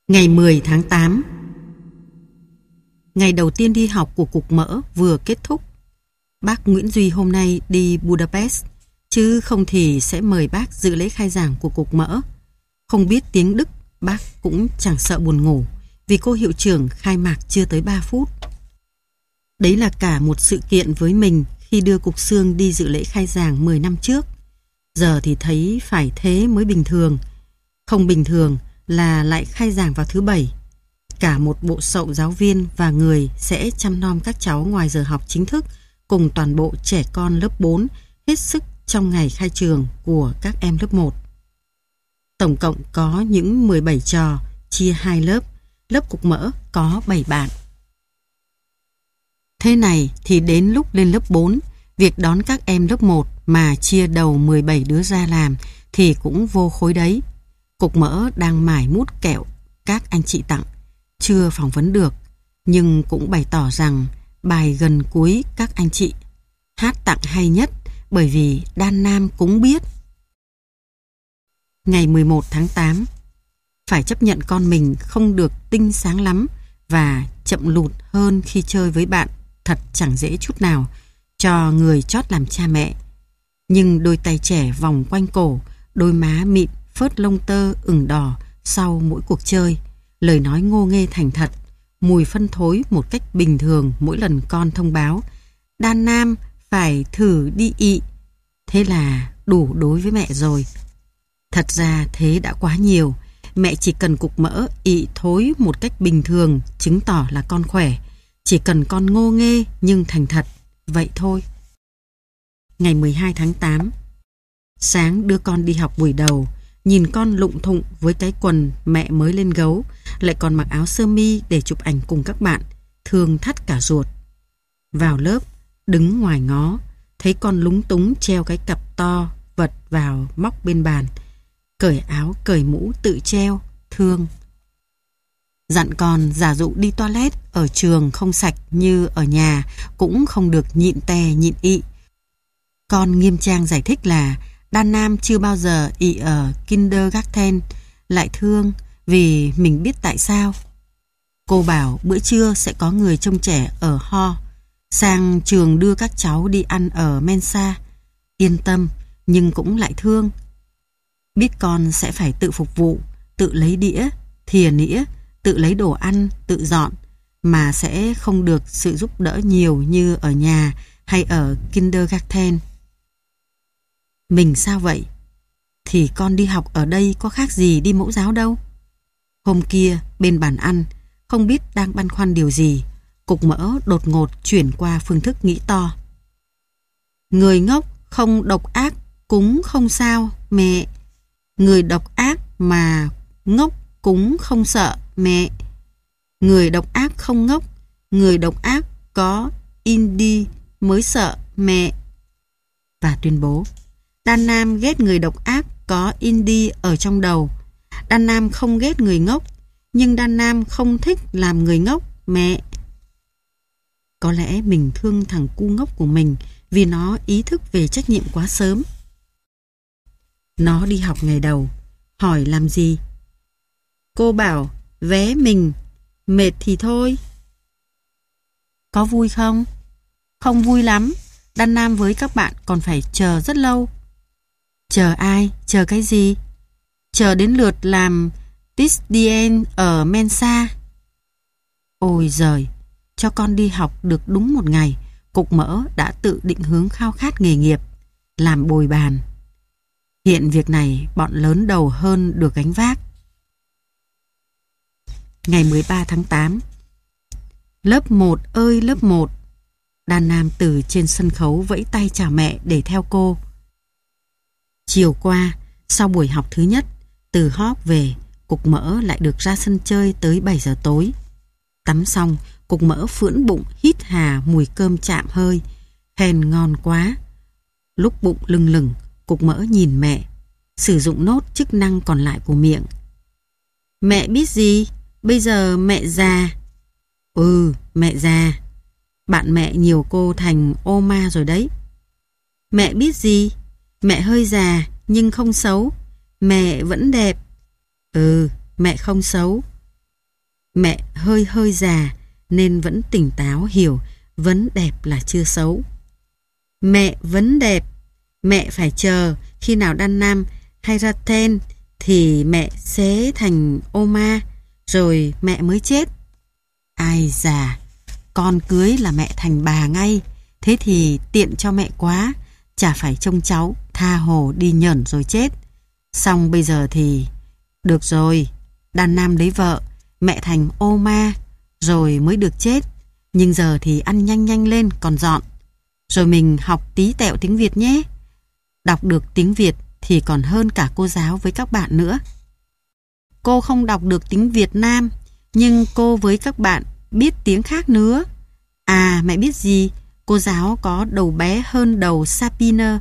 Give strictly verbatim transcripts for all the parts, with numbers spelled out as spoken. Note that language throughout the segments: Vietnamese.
Ngày mười tháng tám. Ngày đầu tiên đi học của cục mỡ vừa kết thúc. Bác Nguyễn Duy hôm nay đi Budapest, chứ không thì sẽ mời bác dự lễ khai giảng của cục mỡ. Không biết tiếng Đức, bác cũng chẳng sợ buồn ngủ, vì cô hiệu trưởng khai mạc chưa tới ba phút. Đấy là cả một sự kiện với mình khi đưa cục xương đi dự lễ khai giảng mười năm trước. Giờ thì thấy phải thế mới bình thường. Không bình thường là lại khai giảng vào thứ bảy. Cả một bộ sậu giáo viên và người sẽ chăm nom các cháu ngoài giờ học chính thức cùng toàn bộ trẻ con lớp bốn hết sức trong ngày khai trường của các em lớp một. Tổng cộng có những mười bảy trò, chia hai lớp. Lớp cục mỡ có bảy bạn. Thế này thì đến lúc lên lớp bốn, việc đón các em lớp một mà chia đầu mười bảy đứa ra làm thì cũng vô khối đấy. Cục mỡ đang mải mút kẹo các anh chị tặng, chưa phỏng vấn được, nhưng cũng bày tỏ rằng bài gần cuối các anh chị hát tặng hay nhất, bởi vì Đan Nam cũng biết. Ngày mười một tháng tám. Phải chấp nhận con mình không được tinh sáng lắm và chậm lụt hơn khi chơi với bạn, thật chẳng dễ chút nào cho người chót làm cha mẹ. Nhưng đôi tay trẻ vòng quanh cổ, đôi má mịn phớt lông tơ ửng đỏ sau mỗi cuộc chơi, lời nói ngô nghê thành thật, mùi phân thối một cách bình thường mỗi lần con thông báo Đan Nam phải thử đi ị. Thế là đủ đối với mẹ rồi. Thật ra thế đã quá nhiều. Mẹ chỉ cần cục mỡ ị thối một cách bình thường chứng tỏ là con khỏe. Chỉ cần con ngô nghê nhưng thành thật, vậy thôi. Ngày mười hai tháng tám. Sáng đưa con đi học buổi đầu, nhìn con lụng thụng với cái quần mẹ mới lên gấu, lại còn mặc áo sơ mi để chụp ảnh cùng các bạn, thương thắt cả ruột. Vào lớp, đứng ngoài ngó, thấy con lúng túng treo cái cặp to vật vào móc bên bàn, cởi áo cởi mũ tự treo, thương. Dặn con giả dụ đi toilet ở trường không sạch như ở nhà cũng không được nhịn tè nhịn ị. Con nghiêm trang giải thích là Đan Nam chưa bao giờ ị ở kindergarten, lại thương vì mình biết tại sao. Cô bảo bữa trưa sẽ có người trông trẻ ở ho, sang trường đưa các cháu đi ăn ở Mensa. Yên tâm, nhưng cũng lại thương. Biết con sẽ phải tự phục vụ, tự lấy đĩa, thìa nĩa, tự lấy đồ ăn, tự dọn, mà sẽ không được sự giúp đỡ nhiều như ở nhà hay ở kindergarten. Mình sao vậy? Thì con đi học ở đây có khác gì đi mẫu giáo đâu. Hôm kia bên bàn ăn, không biết đang băn khoăn điều gì, cục mỡ đột ngột chuyển qua phương thức nghĩ to. Người ngốc không độc ác cũng không sao mẹ. Người độc ác mà ngốc cũng không sợ mẹ. Người độc ác không ngốc, người độc ác có indie mới sợ mẹ. Và tuyên bố Đan Nam ghét người độc ác có indie ở trong đầu. Đan Nam không ghét người ngốc, nhưng Đan Nam không thích làm người ngốc mẹ. Có lẽ mình thương thằng cu ngốc của mình vì nó ý thức về trách nhiệm quá sớm. Nó đi học ngày đầu, hỏi làm gì? Cô bảo vé mình, mệt thì thôi. Có vui không? Không vui lắm. Đan Nam với các bạn còn phải chờ rất lâu. Chờ ai? Chờ cái gì? Chờ đến lượt làm Tisdien ở Mensa. Ôi giời, cho con đi học được đúng một ngày, cục mỡ đã tự định hướng khao khát nghề nghiệp, làm bồi bàn. Hiện việc này bọn lớn đầu hơn được gánh vác. Ngày mười ba tháng tám. Lớp một ơi lớp một. Đan Nam từ trên sân khấu vẫy tay chào mẹ để theo cô. Chiều qua, sau buổi học thứ nhất, từ hop về, cục mỡ lại được ra sân chơi tới bảy giờ tối. Tắm xong, cục mỡ phưỡn bụng hít hà mùi cơm chạm hơi, khen ngon quá. Lúc bụng lưng lửng, cục mỡ nhìn mẹ, sử dụng nốt chức năng còn lại của miệng. Mẹ biết gì? Bây giờ mẹ già. Ừ, mẹ già. Bạn mẹ nhiều cô thành ô ma rồi đấy. Mẹ biết gì? Mẹ hơi già nhưng không xấu. Mẹ vẫn đẹp. Ừ, mẹ không xấu. Mẹ hơi hơi già nên vẫn tỉnh táo hiểu vấn đẹp là chưa xấu. Mẹ vấn đẹp, mẹ phải chờ khi nào Đan Nam hay ra tên thì mẹ xế thành ô ma, rồi mẹ mới chết. Ai già, con cưới là mẹ thành bà ngay, thế thì tiện cho mẹ quá, chả phải trông cháu tha hồ đi nhởn rồi chết. Xong bây giờ thì được rồi, Đan Nam lấy vợ, mẹ thành ô ma rồi mới được chết. Nhưng giờ thì ăn nhanh nhanh lên còn dọn. Rồi mình học tí tẹo tiếng Việt nhé. Đọc được tiếng Việt thì còn hơn cả cô giáo với các bạn nữa. Cô không đọc được tiếng Việt Nam, nhưng cô với các bạn biết tiếng khác nữa. À, mẹ biết gì? Cô giáo có đầu bé hơn đầu Sapiner.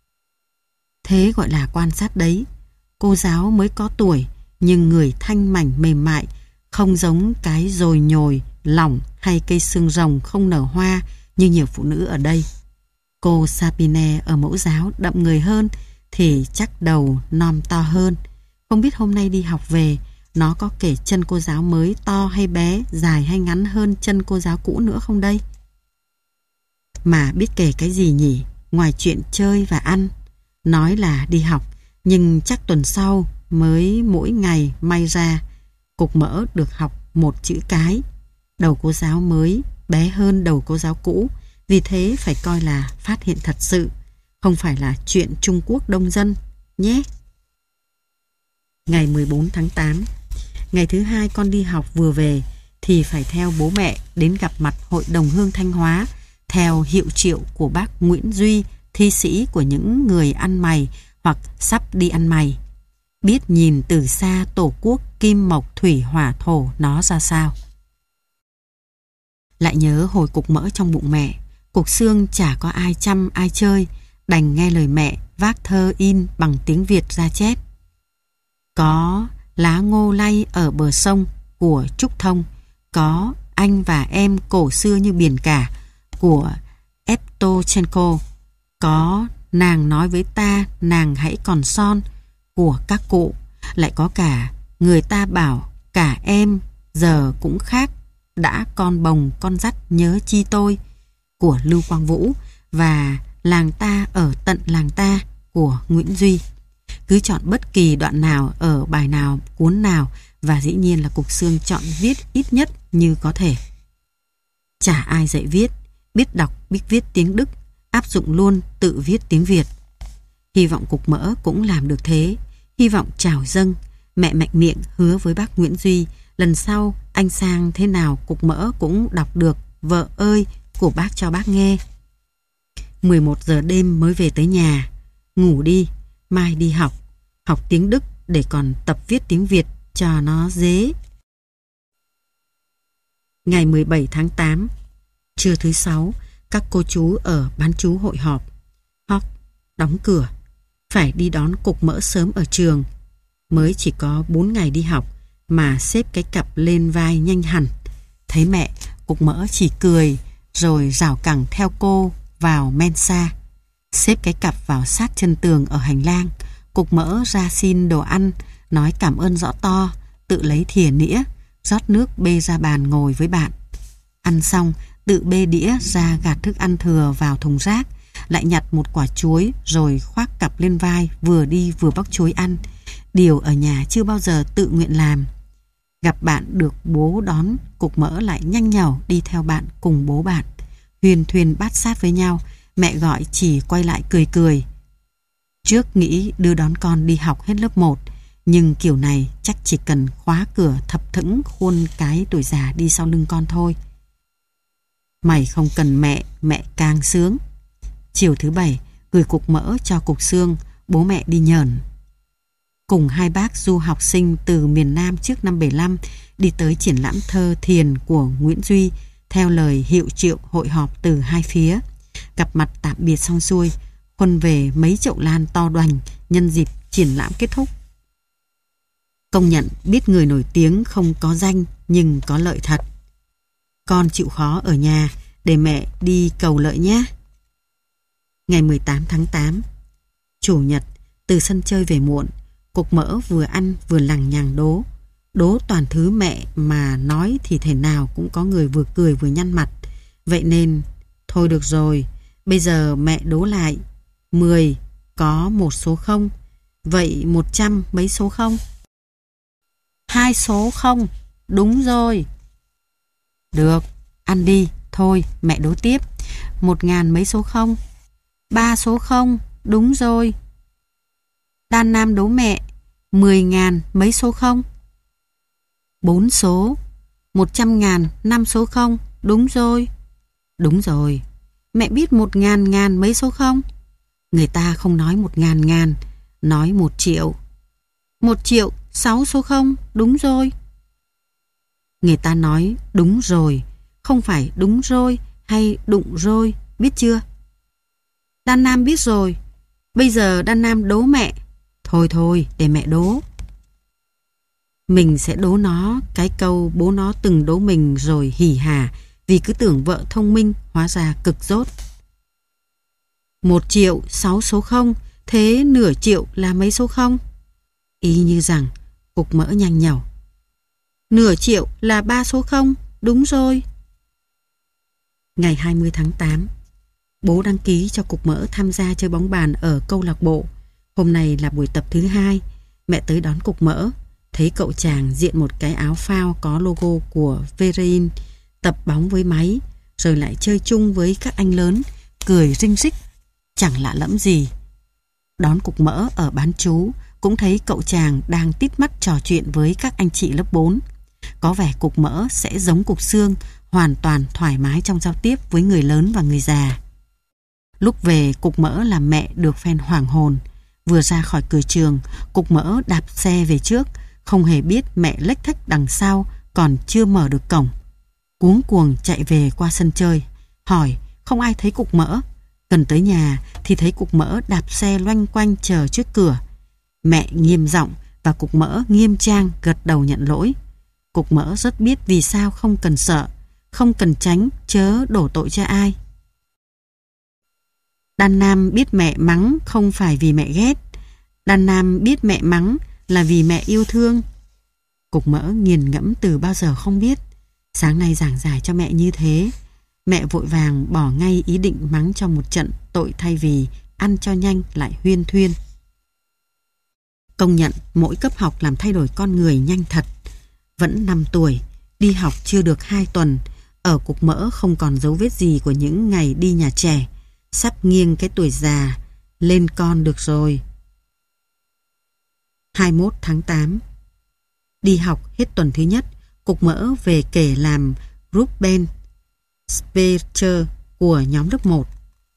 Thế gọi là quan sát đấy. Cô giáo mới có tuổi, nhưng người thanh mảnh mềm mại, không giống cái dồi nhồi, lỏng hay cây xương rồng không nở hoa như nhiều phụ nữ ở đây. Cô Sapine ở mẫu giáo đậm người hơn thì chắc đầu non to hơn. Không biết hôm nay đi học về nó có kể chân cô giáo mới to hay bé, dài hay ngắn hơn chân cô giáo cũ nữa không đây? Mà biết kể cái gì nhỉ? Ngoài chuyện chơi và ăn. Nói là đi học, nhưng chắc tuần sau mới mỗi ngày may ra cục mỡ được học một chữ cái. Đầu cô giáo mới bé hơn đầu cô giáo cũ, vì thế phải coi là phát hiện thật sự, không phải là chuyện Trung Quốc đông dân nhé. Ngày mười bốn tháng tám, ngày thứ hai con đi học vừa về thì phải theo bố mẹ đến gặp mặt Hội đồng Hương Thanh Hóa theo hiệu triệu của bác Nguyễn Duy, thi sĩ của những người ăn mày hoặc sắp đi ăn mày. Biết nhìn từ xa tổ quốc kim mộc thủy hỏa thổ nó ra sao. Lại nhớ hồi cục mỡ trong bụng mẹ, cục xương chả có ai chăm ai chơi, đành nghe lời mẹ vác thơ in bằng tiếng Việt ra chép. Có lá ngô lay ở bờ sông của Trúc Thông, có anh và em cổ xưa như biển cả của Evtochenko, có nàng nói với ta nàng hãy còn son của các cụ, lại có cả người ta bảo cả em giờ cũng khác, đã con bồng con dắt nhớ chi tôi của Lưu Quang Vũ, và làng ta ở tận làng ta của Nguyễn Duy. Cứ chọn bất kỳ đoạn nào ở bài nào, cuốn nào, và dĩ nhiên là cục xương chọn viết ít nhất như có thể. Chả ai dạy viết, biết đọc, biết viết tiếng Đức, áp dụng luôn tự viết tiếng Việt. Hy vọng cục mỡ cũng làm được thế. Hy vọng trào dâng. Mẹ mạnh miệng hứa với bác Nguyễn Duy, lần sau anh sang thế nào cục mỡ cũng đọc được Vợ ơi của bác cho bác nghe. mười một giờ đêm mới về tới nhà. Ngủ đi, mai đi học. Học tiếng Đức để còn tập viết tiếng Việt cho nó dễ. Ngày mười bảy tháng tám, trưa thứ sáu, các cô chú ở bán chú hội họp. Họp, đóng cửa. Phải đi đón cục mỡ sớm ở trường. Mới chỉ có bốn ngày đi học mà xếp cái cặp lên vai nhanh hẳn. Thấy mẹ, cục mỡ chỉ cười rồi rảo cẳng theo cô vào mensa. Xếp cái cặp vào sát chân tường ở hành lang. Cục mỡ ra xin đồ ăn, nói cảm ơn rõ to, tự lấy thìa nĩa, rót nước bê ra bàn ngồi với bạn. Ăn xong, tự bê đĩa ra gạt thức ăn thừa vào thùng rác, lại nhặt một quả chuối rồi khoác cặp lên vai, vừa đi vừa bóc chuối ăn. Điều ở nhà chưa bao giờ tự nguyện làm. Gặp bạn được bố đón, cục mỡ lại nhanh nhảu đi theo bạn cùng bố bạn. Huyền thuyền bát sát với nhau, mẹ gọi chỉ quay lại cười cười. Trước nghĩ đưa đón con đi học hết lớp một, nhưng kiểu này chắc chỉ cần khóa cửa thập thững khuôn cái tuổi già đi sau lưng con thôi. Mày không cần mẹ, mẹ càng sướng. Chiều thứ bảy, gửi cục mỡ cho cục xương, bố mẹ đi nhởn. Cùng hai bác du học sinh từ miền Nam trước năm bảy lăm đi tới triển lãm thơ thiền của Nguyễn Duy theo lời hiệu triệu hội họp từ hai phía. Gặp mặt tạm biệt xong xuôi, Huân về mấy chậu lan to đoành nhân dịp triển lãm kết thúc. Công nhận biết người nổi tiếng không có danh nhưng có lợi thật. Con chịu khó ở nhà để mẹ đi cầu lợi nhé. Ngày mười tám tháng tám, Chủ nhật, từ sân chơi về muộn, cục mỡ vừa ăn vừa lằng nhằng đố. Đố toàn thứ mẹ mà nói thì thể nào cũng có người vừa cười vừa nhăn mặt. Vậy nên, thôi được rồi, bây giờ mẹ đố lại. Mười có một số không, vậy một trăm mấy số không? Hai số không, đúng rồi. Được, ăn đi, thôi mẹ đố tiếp. Một ngàn mấy số không? Ba số không, đúng rồi. Đan Nam đố mẹ, mười ngàn mấy số không? Bốn số. Một trăm ngàn năm số không, đúng rồi. Đúng rồi. Mẹ biết một ngàn ngàn mấy số không? Người ta không nói một ngàn ngàn, nói một triệu. Một triệu sáu số không, đúng rồi. Người ta nói đúng rồi, không phải đúng rồi hay đụng rồi, biết chưa? Đan Nam biết rồi. Bây giờ Đan Nam đố mẹ. Thôi thôi, để mẹ đố. Mình sẽ đố nó cái câu bố nó từng đố mình rồi hỉ hả, vì cứ tưởng vợ thông minh, hóa ra cực dốt. Một triệu sáu số không, thế nửa triệu là mấy số không? Y như rằng cục mỡ nhanh nhảu. Nửa triệu là ba số không, đúng rồi. Ngày hai mươi tháng tám, bố đăng ký cho cục mỡ tham gia chơi bóng bàn ở câu lạc bộ. Hôm nay là buổi tập thứ hai. Mẹ tới đón cục mỡ, thấy cậu chàng diện một cái áo phao có logo của Verein, tập bóng với máy, rồi lại chơi chung với các anh lớn, cười rinh rích, chẳng lạ lẫm gì. Đón cục mỡ ở bán trú, cũng thấy cậu chàng đang tít mắt trò chuyện với các anh chị lớp bốn. Có vẻ cục mỡ sẽ giống cục xương, hoàn toàn thoải mái trong giao tiếp với người lớn và người già. Lúc về, cục mỡ làm mẹ được phen hoảng hồn. Vừa ra khỏi cửa trường, cục mỡ đạp xe về trước, không hề biết mẹ lếch thếch đằng sau còn chưa mở được cổng. Cuống cuồng chạy về qua sân chơi, hỏi không ai thấy cục mỡ. Gần tới nhà thì thấy cục mỡ đạp xe loanh quanh chờ trước cửa. Mẹ nghiêm giọng và cục mỡ nghiêm trang gật đầu nhận lỗi. Cục mỡ rất biết vì sao không cần sợ, không cần tránh, chớ đổ tội cho ai. Đan Nam biết mẹ mắng không phải vì mẹ ghét. Đan Nam biết mẹ mắng là vì mẹ yêu thương. Cục mỡ nghiền ngẫm từ bao giờ không biết. Sáng nay giảng giải cho mẹ như thế. Mẹ vội vàng bỏ ngay ý định mắng cho một trận tội thay vì ăn cho nhanh lại huyên thuyên. Công nhận mỗi cấp học làm thay đổi con người nhanh thật. Vẫn năm tuổi, đi học chưa được hai tuần, ở cục mỡ không còn dấu vết gì của những ngày đi nhà trẻ. Sắp nghiêng cái tuổi già, lên con được rồi. hai mươi mốt tháng tám. Đi học hết tuần thứ nhất, cục mỡ về kể làm Ruben Specher của nhóm lớp một.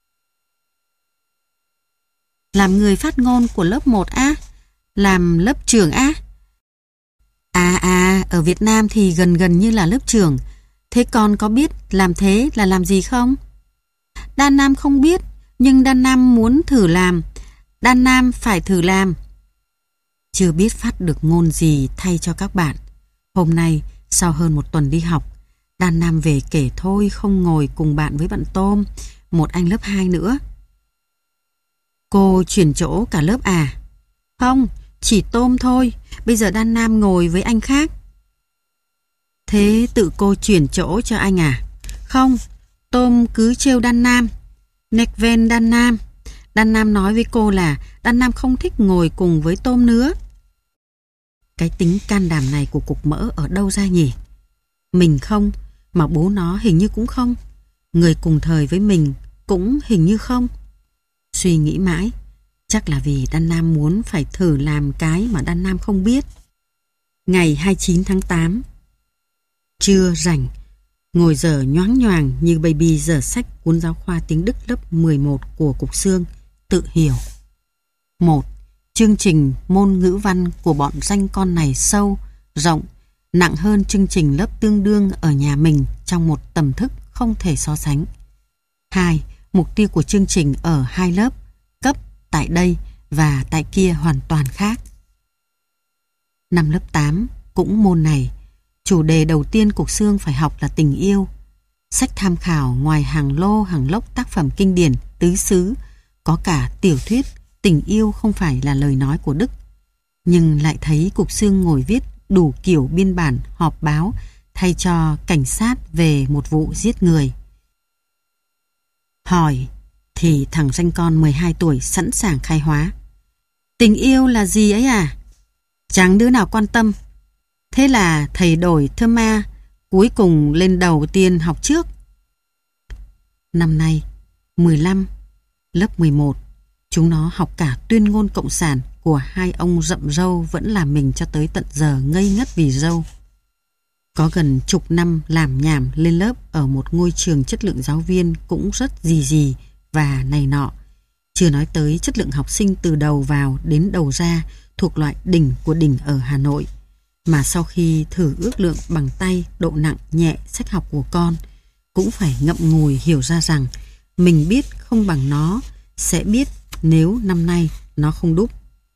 Làm người phát ngôn của lớp một á? Làm lớp trưởng á? À à, ở Việt Nam thì gần gần như là lớp trưởng. Thế con có biết làm thế là làm gì không? Đan Nam không biết, nhưng Đan Nam muốn thử làm. Đan Nam phải thử làm. Chưa biết phát được ngôn gì thay cho các bạn. Hôm nay, sau hơn một tuần đi học, Đan Nam về kể thôi không ngồi cùng bạn với bạn Tôm, một anh lớp hai nữa. Cô chuyển chỗ cả lớp à? Không, chỉ Tôm thôi. Bây giờ Đan Nam ngồi với anh khác. Thế tự cô chuyển chỗ cho anh à? Không, Tôm cứ trêu Đan Nam. Nekven Đan Nam. Đan Nam nói với cô là Đan Nam không thích ngồi cùng với Tôm nữa. Cái tính can đảm này của cục mỡ ở đâu ra nhỉ? Mình không, mà bố nó hình như cũng không. Người cùng thời với mình cũng hình như không. Suy nghĩ mãi, chắc là vì Đan Nam muốn phải thử làm cái mà Đan Nam không biết. Ngày hai mươi chín tháng tám. Trưa rảnh, ngồi dở nhoáng nhoàng như baby dở sách cuốn giáo khoa tiếng Đức lớp mười một của cục xương, tự hiểu. Một, chương trình môn ngữ văn của bọn danh con này sâu, rộng, nặng hơn chương trình lớp tương đương ở nhà mình trong một tầm thức không thể so sánh. Hai, mục tiêu của chương trình ở hai lớp, cấp tại đây và tại kia hoàn toàn khác. Năm lớp tám, cũng môn này, chủ đề đầu tiên cục xương phải học là tình yêu. Sách tham khảo ngoài hàng lô hàng lốc tác phẩm kinh điển, tứ xứ, có cả tiểu thuyết tình yêu không phải là lời nói của Đức. Nhưng lại thấy cục xương ngồi viết đủ kiểu biên bản họp báo thay cho cảnh sát về một vụ giết người. Hỏi thì thằng danh con mười hai tuổi sẵn sàng khai hóa. Tình yêu là gì ấy à? Chẳng đứa nào quan tâm. Thế là thầy đổi thơm ma, cuối cùng lên đầu tiên học trước. Năm nay, mười lăm, lớp mười một, chúng nó học cả tuyên ngôn cộng sản của hai ông rậm râu vẫn làm mình cho tới tận giờ ngây ngất vì râu. Có gần chục năm làm nhảm lên lớp ở một ngôi trường chất lượng giáo viên cũng rất gì gì và này nọ. Chưa nói tới chất lượng học sinh từ đầu vào đến đầu ra thuộc loại đỉnh của đỉnh ở Hà Nội. Mà sau khi thử ước lượng bằng tay độ nặng nhẹ sách học của con, cũng phải ngậm ngùi hiểu ra rằng mình biết không bằng nó, sẽ biết nếu năm nay nó không đúp.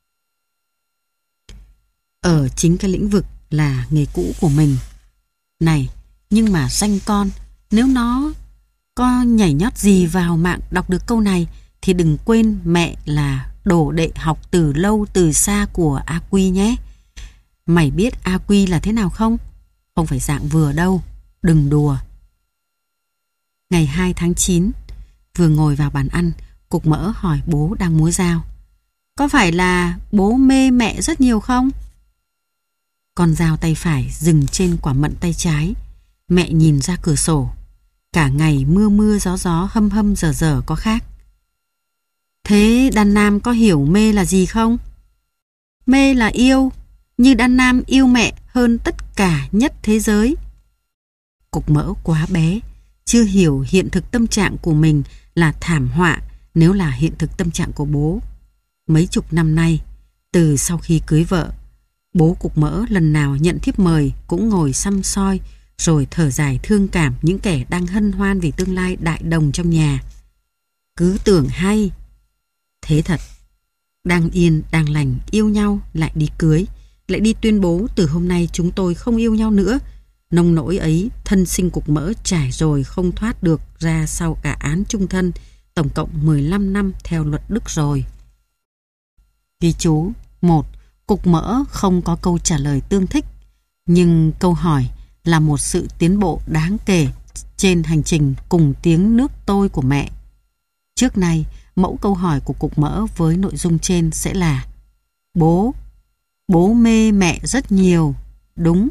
Ở chính cái lĩnh vực là nghề cũ của mình. Này, nhưng mà danh con, nếu nó có nhảy nhót gì vào mạng đọc được câu này thì đừng quên mẹ là đồ đệ học từ lâu từ xa của A Quy nhé. Mày biết A Quy là thế nào không? Không phải dạng vừa đâu, đừng đùa. Ngày hai tháng chín, vừa ngồi vào bàn ăn, Cục Mỡ hỏi bố đang múa dao. Có phải là bố mê mẹ rất nhiều không? Con dao tay phải dừng trên quả mận tay trái. Mẹ nhìn ra cửa sổ. Cả ngày mưa mưa gió gió hâm hâm dở dở có khác. Thế Đan Nam có hiểu mê là gì không? Mê là yêu, như Đan Nam yêu mẹ hơn tất cả nhất thế giới. Cục Mỡ quá bé, chưa hiểu hiện thực tâm trạng của mình là thảm họa nếu là hiện thực tâm trạng của bố. Mấy chục năm nay, từ sau khi cưới vợ, bố Cục Mỡ lần nào nhận thiếp mời cũng ngồi săm soi rồi thở dài thương cảm những kẻ đang hân hoan vì tương lai đại đồng trong nhà. Cứ tưởng hay. Thế thật, đang yên, đang lành, yêu nhau, lại đi cưới, lại đi tuyên bố từ hôm nay chúng tôi không yêu nhau nữa. Nông nỗi ấy, thân sinh Cục Mỡ trải rồi không thoát được ra sau cả án chung thân, tổng cộng mười lăm năm theo luật Đức rồi. Ghi chú một. Cục Mỡ không có câu trả lời tương thích, nhưng câu hỏi là một sự tiến bộ đáng kể trên hành trình cùng tiếng nước tôi của mẹ. Trước nay, mẫu câu hỏi của Cục Mỡ với nội dung trên sẽ là: Bố, bố mê mẹ rất nhiều, đúng.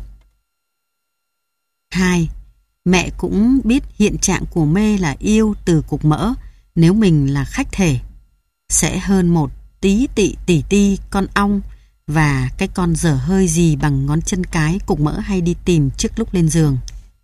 Hai. Mẹ cũng biết hiện trạng của mê là yêu từ Cục Mỡ nếu mình là khách thể. Sẽ hơn một tí tị tỉ ti con ong và cái con dở hơi gì bằng ngón chân cái Cục Mỡ hay đi tìm trước lúc lên giường.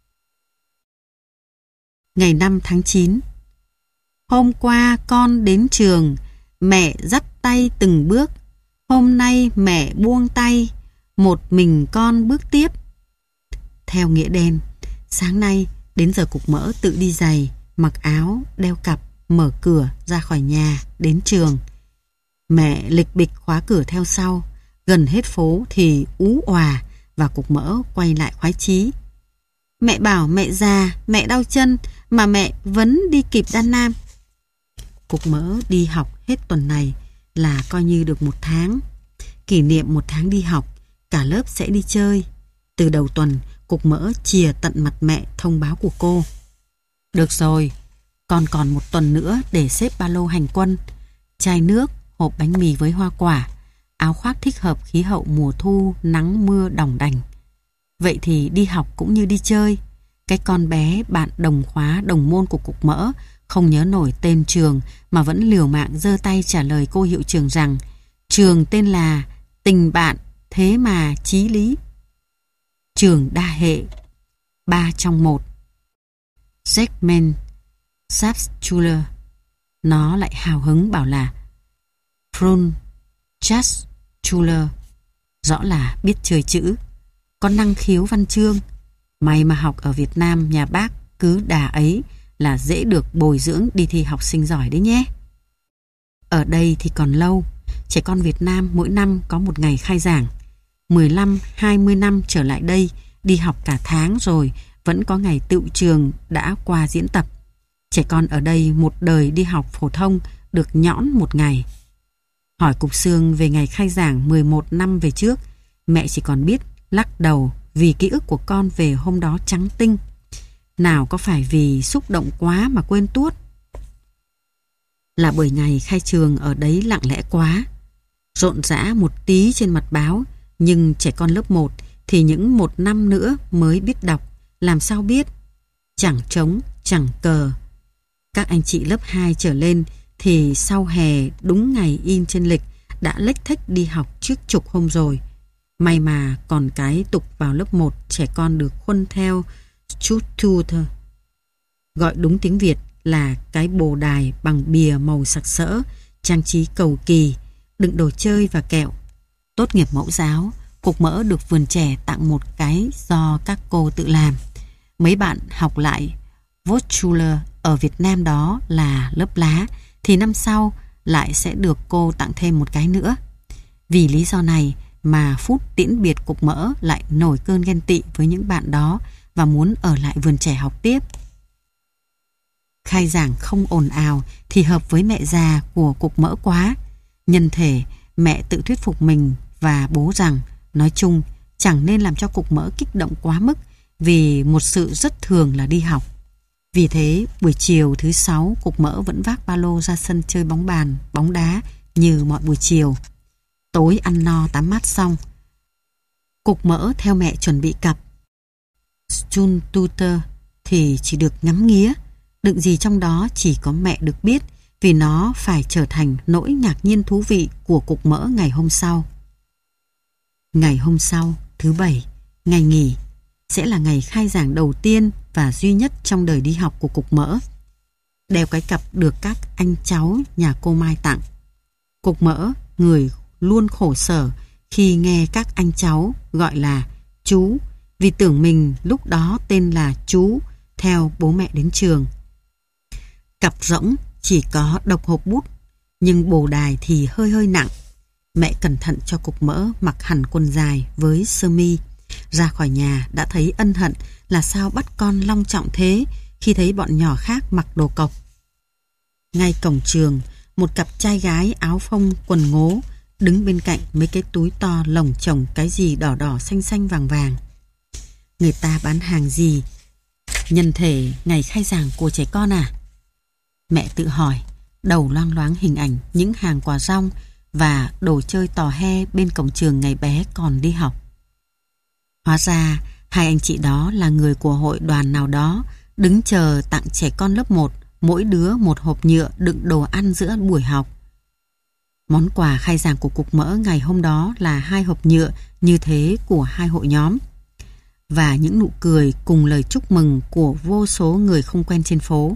Ngày năm tháng chín. Hôm qua con đến trường, mẹ dắt tay từng bước. Hôm nay mẹ buông tay, một mình con bước tiếp. Theo nghĩa đen, sáng nay đến giờ Cục Mỡ tự đi giày, mặc áo, đeo cặp, mở cửa ra khỏi nhà, đến trường. Mẹ lịch bịch khóa cửa theo sau. Gần hết phố thì ú òa và Cục Mỡ quay lại khoái chí. Mẹ bảo mẹ già, mẹ đau chân mà mẹ vẫn đi kịp Đan Nam. Cục Mỡ đi học hết tuần này là coi như được một tháng. Kỷ niệm một tháng đi học, cả lớp sẽ đi chơi. Từ đầu tuần, Cục Mỡ chìa tận mặt mẹ thông báo của cô. Được rồi, con còn một tuần nữa để xếp ba lô hành quân. Chai nước, hộp bánh mì với hoa quả, áo khoác thích hợp khí hậu mùa thu nắng mưa đỏng đành. Vậy thì đi học cũng như đi chơi. Cái con bé bạn đồng khóa đồng môn của Cục Mỡ không nhớ nổi tên trường mà vẫn liều mạng giơ tay trả lời cô hiệu trưởng rằng trường tên là Tình Bạn Thế Mà Chí Lý. Trường đa hệ, ba trong một. Zegman Sapschuler. Nó lại hào hứng bảo là Frun Just Schuler. Rõ là biết chơi chữ, có năng khiếu văn chương. May mà học ở Việt Nam nhà bác cứ đà ấy là dễ được bồi dưỡng đi thi học sinh giỏi đấy nhé. Ở đây thì còn lâu. Trẻ con Việt Nam mỗi năm có một ngày khai giảng. mười lăm hai mươi năm trở lại đây, đi học cả tháng rồi vẫn có ngày tựu trường đã qua diễn tập. Trẻ con ở đây một đời đi học phổ thông được nhõn một ngày. Hỏi Cục Xương về ngày khai giảng mười một năm về trước, mẹ chỉ còn biết lắc đầu vì ký ức của con về hôm đó trắng tinh. Nào có phải vì xúc động quá mà quên tuốt. Là bởi ngày khai trường ở đấy lặng lẽ quá. Rộn rã một tí trên mặt báo, nhưng trẻ con lớp một thì những một năm nữa mới biết đọc, làm sao biết. Chẳng trống, chẳng cờ. Các anh chị lớp hai trở lên thì sau hè đúng ngày in trên lịch đã lếch thếch đi học trước chục hôm rồi. May mà còn cái tục vào lớp một trẻ con được khuân theo chút thu thôi. Gọi đúng tiếng Việt là cái bồ đài bằng bìa màu sặc sỡ, trang trí cầu kỳ, đựng đồ chơi và kẹo. Tốt nghiệp mẫu giáo, Cục Mỡ được vườn trẻ tặng một cái do các cô tự làm. Mấy bạn học lại Volksschule ở Việt Nam đó là lớp lá, thì năm sau lại sẽ được cô tặng thêm một cái nữa. Vì lý do này mà phút tiễn biệt Cục Mỡ lại nổi cơn ghen tị với những bạn đó và muốn ở lại vườn trẻ học tiếp. Khai giảng không ồn ào thì hợp với mẹ già của Cục Mỡ quá. Nhân thể, mẹ tự thuyết phục mình và bố rằng nói chung chẳng nên làm cho Cục Mỡ kích động quá mức, vì một sự rất thường là đi học. Vì thế buổi chiều thứ sáu Cục Mỡ vẫn vác ba lô ra sân chơi bóng bàn, bóng đá như mọi buổi chiều. Tối ăn no tắm mát xong, Cục Mỡ theo mẹ chuẩn bị cặp Stuntutor thì chỉ được ngắm nghía. Đựng gì trong đó chỉ có mẹ được biết, vì nó phải trở thành nỗi ngạc nhiên thú vị của Cục Mỡ ngày hôm sau. Ngày hôm sau, thứ bảy, ngày nghỉ, sẽ là ngày khai giảng đầu tiên và duy nhất trong đời đi học của Cục Mỡ. Đeo cái cặp được các anh cháu nhà cô Mai tặng. Cục Mỡ, người luôn khổ sở khi nghe các anh cháu gọi là chú, vì tưởng mình lúc đó tên là chú theo bố mẹ đến trường. Cặp rỗng chỉ có độc hộp bút, nhưng bồ đài thì hơi hơi nặng. Mẹ cẩn thận cho Cục Mỡ mặc hẳn quần dài với sơ mi. Ra khỏi nhà đã thấy ân hận là sao bắt con long trọng thế khi thấy bọn nhỏ khác mặc đồ cộc. Ngay cổng trường, một cặp trai gái áo phông quần ngố đứng bên cạnh mấy cái túi to lồng chồng cái gì đỏ đỏ xanh xanh vàng vàng. Người ta bán hàng gì? Nhân thể ngày khai giảng của trẻ con à? Mẹ tự hỏi, đầu loang loáng hình ảnh những hàng quà rong và đồ chơi tò he bên cổng trường ngày bé còn đi học. Hóa ra hai anh chị đó là người của hội đoàn nào đó, đứng chờ tặng trẻ con lớp một mỗi đứa một hộp nhựa đựng đồ ăn giữa buổi học. Món quà khai giảng của Cục Mỡ ngày hôm đó là hai hộp nhựa như thế của hai hội nhóm, và những nụ cười cùng lời chúc mừng của vô số người không quen trên phố.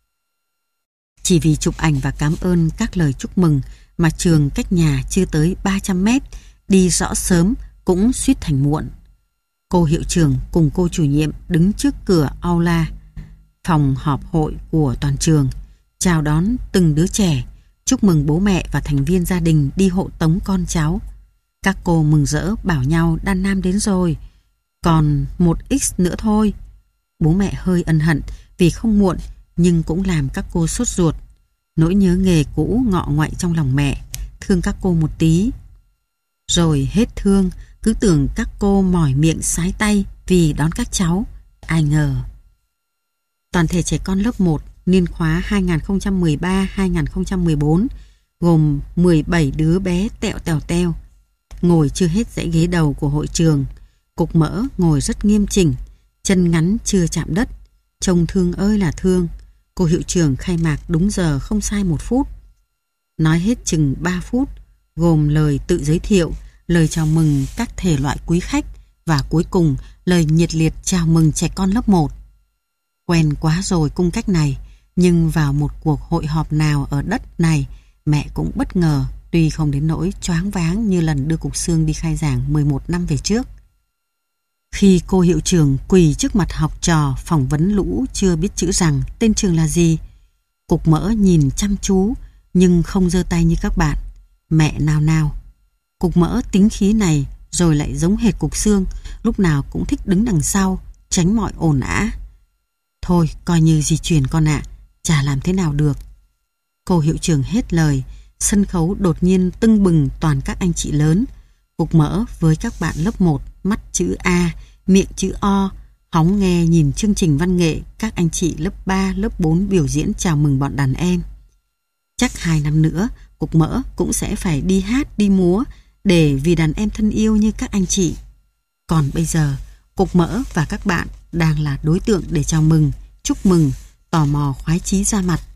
Chỉ vì chụp ảnh và cảm ơn các lời chúc mừng mà trường cách nhà chưa tới ba trăm mét, đi rõ sớm cũng suýt thành muộn. Cô hiệu trưởng cùng cô chủ nhiệm đứng trước cửa aula, phòng họp hội của toàn trường, chào đón từng đứa trẻ, chúc mừng bố mẹ và thành viên gia đình đi hộ tống con cháu. Các cô mừng rỡ bảo nhau Đan Nam đến rồi, còn một x nữa thôi. Bố mẹ hơi ân hận vì không muộn, nhưng cũng làm các cô sốt ruột. Nỗi nhớ nghề cũ ngọ ngoại trong lòng mẹ, thương các cô một tí. Rồi hết thương, cứ tưởng các cô mỏi miệng sái tay vì đón các cháu. Ai ngờ. Toàn thể trẻ con lớp một niên khóa hai nghìn không trăm mười ba đến hai nghìn không trăm mười bốn gồm mười bảy đứa bé tẹo tèo teo, ngồi chưa hết dãy ghế đầu của hội trường. Cục Mỡ ngồi rất nghiêm chỉnh, chân ngắn chưa chạm đất, trông thương ơi là thương. Cô hiệu trưởng khai mạc đúng giờ không sai một phút. Nói hết chừng ba phút, gồm lời tự giới thiệu, lời chào mừng các thể loại quý khách và cuối cùng lời nhiệt liệt chào mừng trẻ con lớp một. Quen quá rồi cung cách này, nhưng vào một cuộc hội họp nào ở đất này, mẹ cũng bất ngờ, tuy không đến nỗi choáng váng như lần đưa Cục Xương đi khai giảng mười một năm về trước. Khi cô hiệu trưởng quỳ trước mặt học trò phỏng vấn lũ chưa biết chữ rằng tên trường là gì, Cục Mỡ nhìn chăm chú nhưng không giơ tay như các bạn. Mẹ nào nào. Cục Mỡ tính khí này rồi lại giống hệt Cục Xương, lúc nào cũng thích đứng đằng sau, tránh mọi ồn ào. Thôi coi như di truyền con ạ, à, chả làm thế nào được. Cô hiệu trưởng hết lời, sân khấu đột nhiên tưng bừng toàn các anh chị lớn. Cục Mỡ với các bạn lớp một mắt chữ A, miệng chữ O, hóng nghe nhìn chương trình văn nghệ các anh chị lớp ba, lớp bốn biểu diễn chào mừng bọn đàn em. Chắc hai năm nữa, Cục Mỡ cũng sẽ phải đi hát, đi múa để vì đàn em thân yêu như các anh chị. Còn bây giờ, Cục Mỡ và các bạn đang là đối tượng để chào mừng, chúc mừng, tò mò khoái chí ra mặt.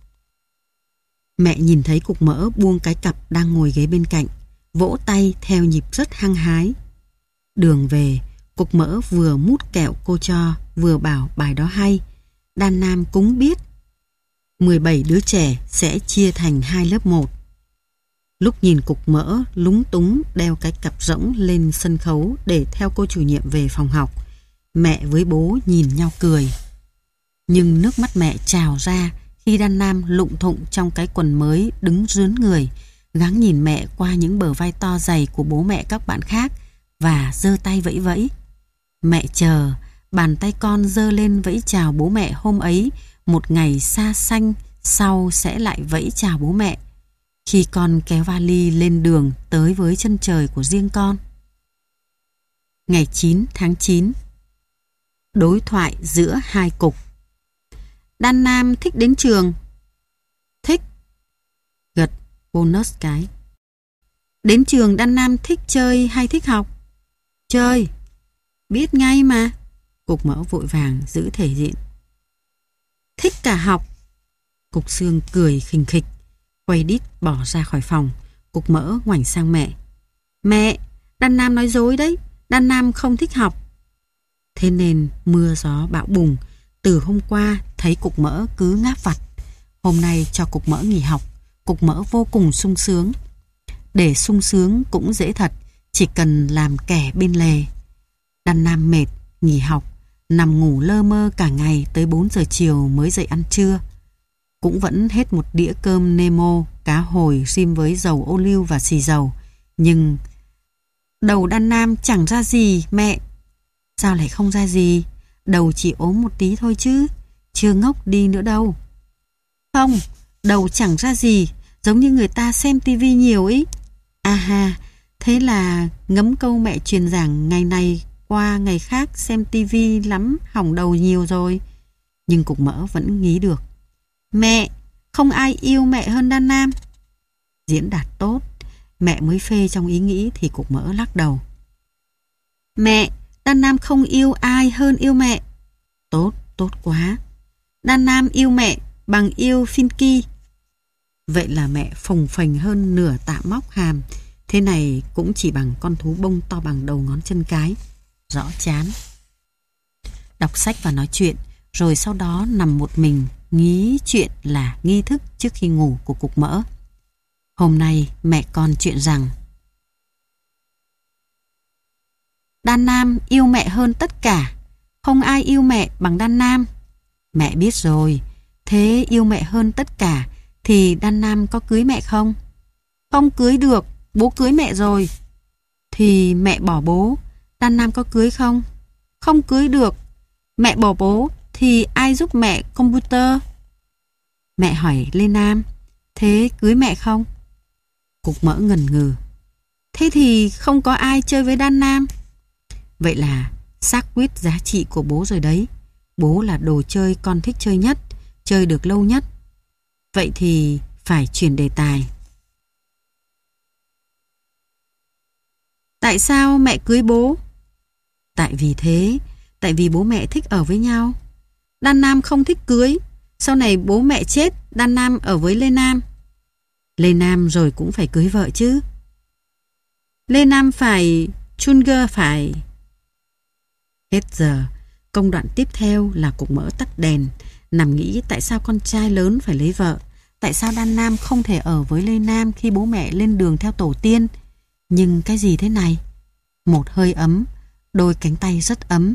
Mẹ nhìn thấy Cục Mỡ buông cái cặp đang ngồi ghế bên cạnh, vỗ tay theo nhịp rất hăng hái. Đường về, Cục Mỡ vừa mút kẹo cô cho, vừa bảo bài đó hay. Đan Nam cũng biết mười bảy đứa trẻ sẽ chia thành hai lớp một. Lúc nhìn Cục Mỡ lúng túng đeo cái cặp rỗng lên sân khấu để theo cô chủ nhiệm về phòng học, mẹ với bố nhìn nhau cười. Nhưng nước mắt mẹ trào ra khi Đan Nam lụng thụng trong cái quần mới đứng rướn người, gắng nhìn mẹ qua những bờ vai to dày của bố mẹ các bạn khác và giơ tay vẫy vẫy. Mẹ chờ, bàn tay con giơ lên vẫy chào bố mẹ hôm ấy, một ngày xa xanh sau sẽ lại vẫy chào bố mẹ khi con kéo vali lên đường tới với chân trời của riêng con. Ngày chín tháng chín. Đối thoại giữa hai cục. Đan Nam thích đến trường. Thích. Gật bonus cái. Đến trường Đan Nam thích chơi hay thích học? Chơi. Biết ngay mà. Cục Mỡ vội vàng giữ thể diện. Thích cả học. Cục Xương cười khình khịch, quay đít bỏ ra khỏi phòng. Cục Mỡ ngoảnh sang mẹ. Mẹ, Đan Nam nói dối đấy. Đan Nam không thích học. Thế nên mưa gió bão bùng. Từ hôm qua thấy Cục Mỡ cứ ngáp vặt. Hôm nay cho Cục Mỡ nghỉ học. Cục Mỡ vô cùng sung sướng. Để sung sướng cũng dễ thật, chỉ cần làm kẻ bên lề. Đan Nam mệt, nghỉ học, nằm ngủ lơ mơ cả ngày tới bốn giờ chiều mới dậy ăn trưa. Cũng vẫn hết một đĩa cơm Nemo, cá hồi rim với dầu ô liu và xì dầu. Nhưng đầu Đan Nam chẳng ra gì mẹ. Sao lại không ra gì? Đầu chỉ ốm một tí thôi chứ, chưa ngốc đi nữa đâu. Không, đầu chẳng ra gì, giống như người ta xem tivi nhiều ý. À ha, thế là ngấm câu mẹ truyền giảng ngày này qua ngày khác xem tivi lắm, hỏng đầu nhiều rồi. Nhưng Cục Mỡ vẫn nghĩ được. Mẹ, không ai yêu mẹ hơn Đan Nam. Diễn đạt tốt, mẹ mới phê trong ý nghĩ thì Cục Mỡ lắc đầu. Mẹ, Đan Nam không yêu ai hơn yêu mẹ. Tốt, tốt quá. Đan Nam yêu mẹ bằng yêu Finky. Vậy là mẹ phồng phềnh hơn nửa tạ móc hàm. Thế này cũng chỉ bằng con thú bông to bằng đầu ngón chân cái. Rõ chán. Đọc sách và nói chuyện, rồi sau đó nằm một mình nghĩ chuyện là nghi thức trước khi ngủ của Cục Mỡ. Hôm nay mẹ con chuyện rằng Đan Nam yêu mẹ hơn tất cả. Không ai yêu mẹ bằng Đan Nam. Mẹ biết rồi. Thế yêu mẹ hơn tất cả thì Đan Nam có cưới mẹ không? Không cưới được. Bố cưới mẹ rồi. Thì mẹ bỏ bố, Đan Nam có cưới không? Không cưới được. Mẹ bỏ bố thì ai giúp mẹ computer? Mẹ hỏi Lê Nam, thế cưới mẹ không? Cục Mỡ ngần ngừ. Thế thì không có ai chơi với Đan Nam. Vậy là xác quyết giá trị của bố rồi đấy. Bố là đồ chơi con thích chơi nhất, chơi được lâu nhất. Vậy thì phải chuyển đề tài. Tại sao mẹ cưới bố? Tại vì thế, tại vì bố mẹ thích ở với nhau. Đan Nam không thích cưới. Sau này bố mẹ chết, Đan Nam ở với Lê Nam. Lê Nam rồi cũng phải cưới vợ chứ. Lê Nam phải Chunger phải. Hết giờ. Công đoạn tiếp theo là Cục Mỡ tắt đèn, nằm nghĩ tại sao con trai lớn phải lấy vợ, tại sao Đan Nam không thể ở với Lê Nam khi bố mẹ lên đường theo tổ tiên. Nhưng cái gì thế này? Một hơi ấm, đôi cánh tay rất ấm.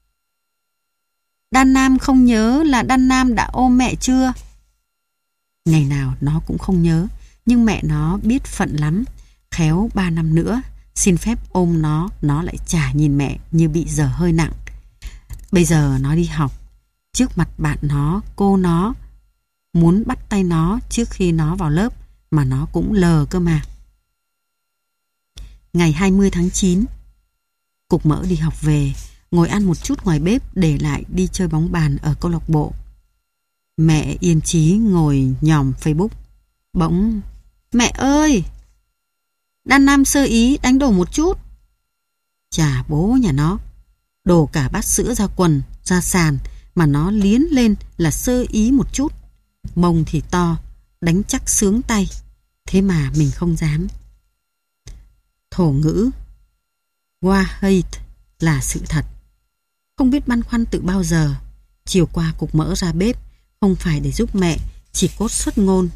Đan Nam không nhớ là Đan Nam đã ôm mẹ chưa? Ngày nào nó cũng không nhớ, nhưng mẹ nó biết phận lắm. Khéo ba năm nữa, xin phép ôm nó, nó lại chả nhìn mẹ như bị dở hơi nặng. Bây giờ nó đi học, trước mặt bạn nó, cô nó, muốn bắt tay nó trước khi nó vào lớp, mà nó cũng lờ cơ mà. Ngày hai mươi tháng chín. Cục Mỡ đi học về, ngồi ăn một chút ngoài bếp để lại đi chơi bóng bàn ở câu lạc bộ. Mẹ Yên Chí ngồi nhòm Facebook. Bỗng: "Mẹ ơi! Đan Nam sơ ý đánh đổ một chút." Chà bố nhà nó, đổ cả bát sữa ra quần, ra sàn mà nó liến lên là sơ ý một chút. Mông thì to, đánh chắc sướng tay. Thế mà mình không dám. Thổ ngữ Wa hate là sự thật. Không biết băn khoăn từ bao giờ. Chiều qua Cục Mỡ ra bếp, không phải để giúp mẹ, chỉ cốt xuất ngôn.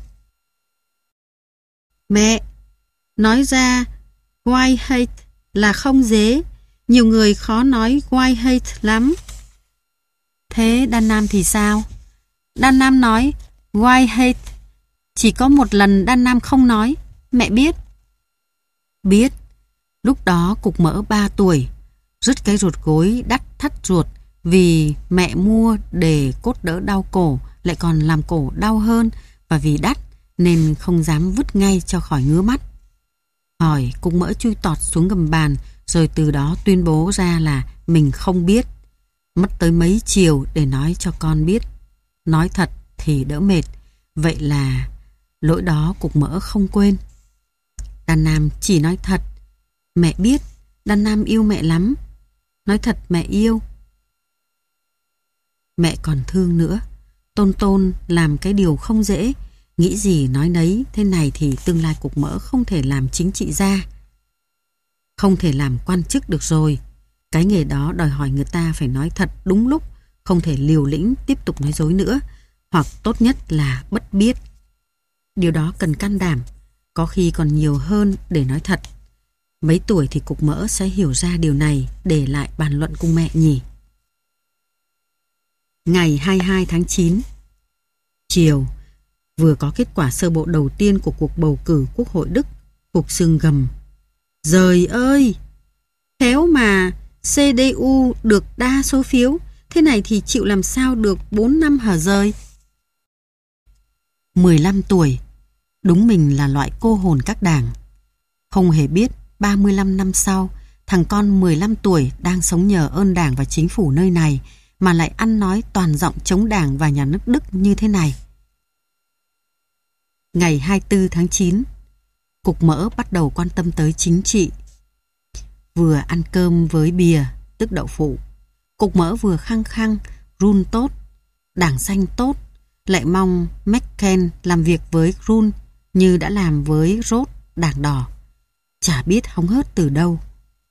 "Mẹ, nói ra why hate là không dễ. Nhiều người khó nói why hate lắm." Thế Đan Nam thì sao? Đan Nam nói why hate. Chỉ có một lần Đan Nam không nói. Mẹ biết. Biết. Lúc đó Cục Mỡ ba tuổi, rứt cái ruột gối đắt thắt ruột vì mẹ mua để cốt đỡ đau cổ, lại còn làm cổ đau hơn, và vì đắt nên không dám vứt ngay cho khỏi ngứa mắt. Hỏi Cục Mỡ chui tọt xuống gầm bàn, rồi từ đó tuyên bố ra là mình không biết. Mất tới mấy chiều để nói cho con biết. Nói thật thì đỡ mệt. Vậy là lỗi đó Cục Mỡ không quên. Đan Nam chỉ nói thật. Mẹ biết Đan Nam yêu mẹ lắm. Nói thật mẹ yêu. Mẹ còn thương nữa. Tôn Tôn làm cái điều không dễ. Nghĩ gì nói nấy. Thế này thì tương lai Cục Mỡ không thể làm chính trị gia, không thể làm quan chức được rồi. Cái nghề đó đòi hỏi người ta phải nói thật đúng lúc, không thể liều lĩnh tiếp tục nói dối nữa, hoặc tốt nhất là bất biết. Điều đó cần can đảm, có khi còn nhiều hơn để nói thật. Mấy tuổi thì Cục Mỡ sẽ hiểu ra điều này, để lại bàn luận cùng mẹ nhỉ. Ngày hai mươi hai tháng chín, chiều, vừa có kết quả sơ bộ đầu tiên của cuộc bầu cử Quốc hội Đức. Cục Sương gầm: "Giời ơi! Khéo mà xê đê u được đa số phiếu, thế này thì chịu làm sao được bốn năm hở rơi." mười lăm tuổi, đúng mình là loại cô hồn các đảng. Không hề biết ba mươi lăm năm sau, thằng con mười lăm tuổi đang sống nhờ ơn đảng và chính phủ nơi này mà lại ăn nói toàn giọng chống đảng và nhà nước Đức như thế này. Ngày hai mươi tư tháng chín, Cục Mỡ bắt đầu quan tâm tới chính trị. Vừa ăn cơm với bìa, tức đậu phụ, Cục Mỡ vừa khăng khăng Run tốt, đảng xanh tốt, lại mong McCain làm việc với Run như đã làm với Roth, đảng đỏ. Chả biết hóng hớt từ đâu.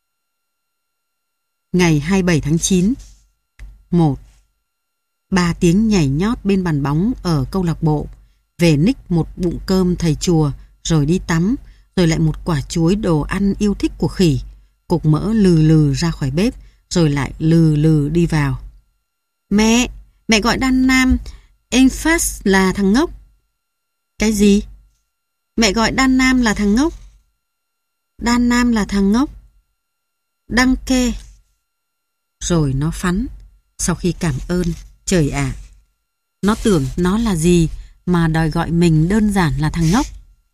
Ngày hai mươi bảy tháng chín, một. Ba tiếng nhảy nhót bên bàn bóng ở câu lạc bộ, về nick một bụng cơm thầy chùa, rồi đi tắm, rồi lại một quả chuối đồ ăn yêu thích của khỉ. Cục Mỡ lừ lừ ra khỏi bếp, rồi lại lừ lừ đi vào. Mẹ, mẹ gọi Đan Nam Enfas là thằng ngốc. Cái gì? Mẹ gọi Đan Nam là thằng ngốc. Đan Nam là thằng ngốc. Đăng kê. Rồi nó phắn. Sau khi cảm ơn, trời ạ, nó tưởng nó là gì mà đòi gọi mình đơn giản là thằng ngốc.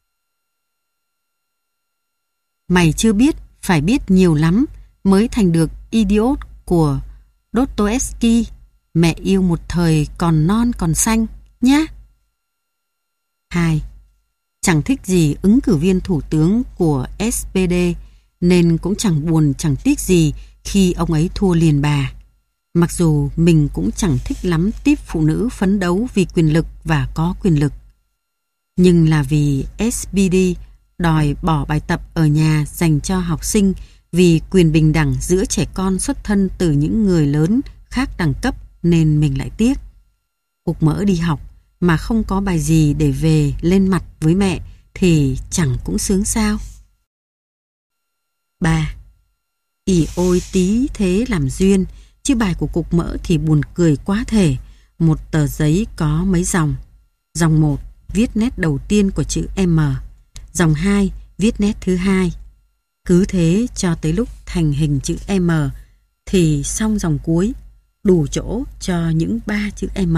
Mày chưa biết, phải biết nhiều lắm mới thành được idiot của Dostoevsky. Mẹ yêu một thời còn non còn xanh nhá. Hai. Chẳng thích gì ứng cử viên thủ tướng của ét pê đê, nên cũng chẳng buồn chẳng tiếc gì khi ông ấy thua liền bà. Mặc dù mình cũng chẳng thích lắm típ phụ nữ phấn đấu vì quyền lực và có quyền lực. Nhưng là vì ét pê đê đòi bỏ bài tập ở nhà dành cho học sinh vì quyền bình đẳng giữa trẻ con xuất thân từ những người lớn khác đẳng cấp, nên mình lại tiếc. Cục Mỡ đi học mà không có bài gì để về lên mặt với mẹ thì chẳng cũng sướng sao. Ba. Ỉ ôi tí thế làm duyên, chứ bài của Cục Mỡ thì buồn cười quá thể. Một tờ giấy có mấy dòng. Dòng một viết nét đầu tiên của chữ M. Dòng hai viết nét thứ hai. Cứ thế cho tới lúc thành hình chữ M thì xong dòng cuối, đủ chỗ cho những ba chữ M.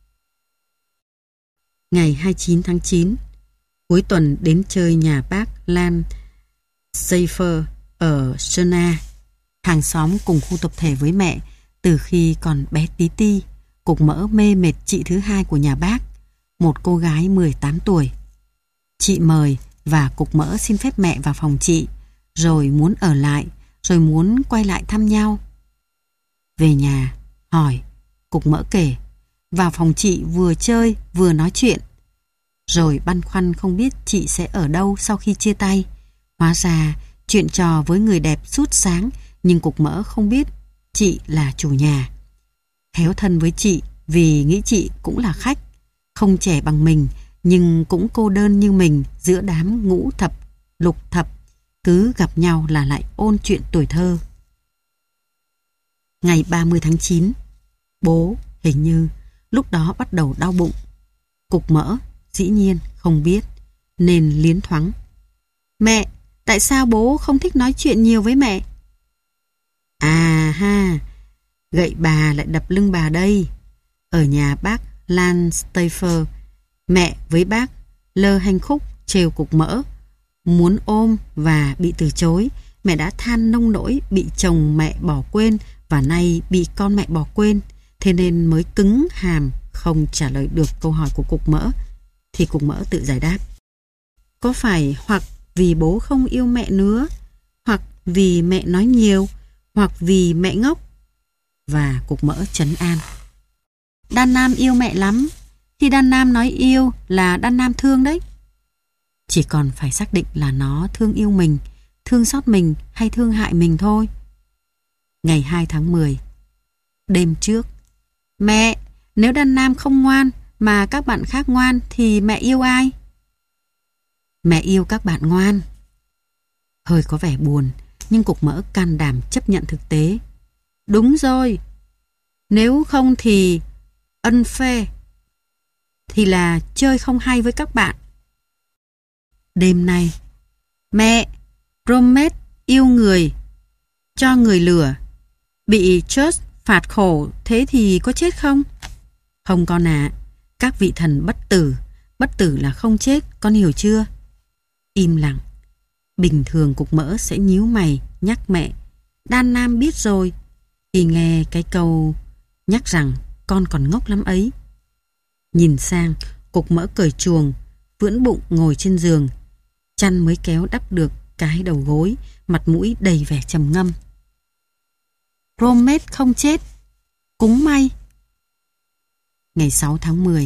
Ngày hai mươi chín tháng chín, cuối tuần đến chơi nhà bác Lan Seifer ở Sơn Na. Hàng xóm cùng khu tập thể với mẹ từ khi còn bé tí ti. Cục Mỡ mê mệt chị thứ hai của nhà bác, một cô gái mười tám tuổi. Chị mời và Cục Mỡ xin phép mẹ vào phòng chị, rồi muốn ở lại, rồi muốn quay lại thăm nhau. Về nhà, hỏi, Cục Mỡ kể, vào phòng chị vừa chơi vừa nói chuyện. Rồi băn khoăn không biết chị sẽ ở đâu sau khi chia tay. Hóa ra chuyện trò với người đẹp sút sáng, nhưng Cục Mỡ không biết chị là chủ nhà. Khéo thân với chị vì nghĩ chị cũng là khách, không trẻ bằng mình nhưng cũng cô đơn như mình giữa đám ngũ thập, lục thập, cứ gặp nhau là lại ôn chuyện tuổi thơ. Ngày ba mươi tháng chín, bố hình như lúc đó bắt đầu đau bụng. Cục Mỡ dĩ nhiên không biết nên liến thoáng. Mẹ, tại sao bố không thích nói chuyện nhiều với mẹ? À ha, gậy bà lại đập lưng bà đây. Ở nhà bác Lan Stafer, mẹ với bác Lơ Hanh Khúc trêu Cục Mỡ, muốn ôm và bị từ chối. Mẹ đã than nông nỗi bị chồng mẹ bỏ quên và nay bị con mẹ bỏ quên, thế nên mới cứng hàm không trả lời được câu hỏi của Cục Mỡ. Thì Cục Mỡ tự giải đáp. Có phải hoặc vì bố không yêu mẹ nữa, hoặc vì mẹ nói nhiều, hoặc vì mẹ ngốc? Và Cục Mỡ trấn an. Đan Nam yêu mẹ lắm. Khi Đan Nam nói yêu là Đan Nam thương đấy. Chỉ còn phải xác định là nó thương yêu mình, thương xót mình hay thương hại mình thôi. Ngày hai tháng mười, đêm trước. Mẹ, nếu Đan Nam không ngoan mà các bạn khác ngoan thì mẹ yêu ai? Mẹ yêu các bạn ngoan. Hơi có vẻ buồn, nhưng Cục Mỡ can đảm chấp nhận thực tế. Đúng rồi. Nếu không thì unfair, thì là chơi không hay với các bạn. Đêm nay, mẹ, Promet yêu người, cho người lừa, bị Church phạt khổ, thế thì có chết không? Không con ạ, à, các vị thần bất tử, bất tử là không chết, con hiểu chưa? Im lặng. Bình thường Cục Mỡ sẽ nhíu mày nhắc mẹ, Đan Nam biết rồi, khi nghe cái câu nhắc rằng con còn ngốc lắm ấy. Nhìn sang, Cục Mỡ cởi chuồng, vưỡn bụng ngồi trên giường, chăn mới kéo đắp được cái đầu gối, mặt mũi đầy vẻ trầm ngâm. Promet không chết, cúng may. Ngày sáu tháng mười.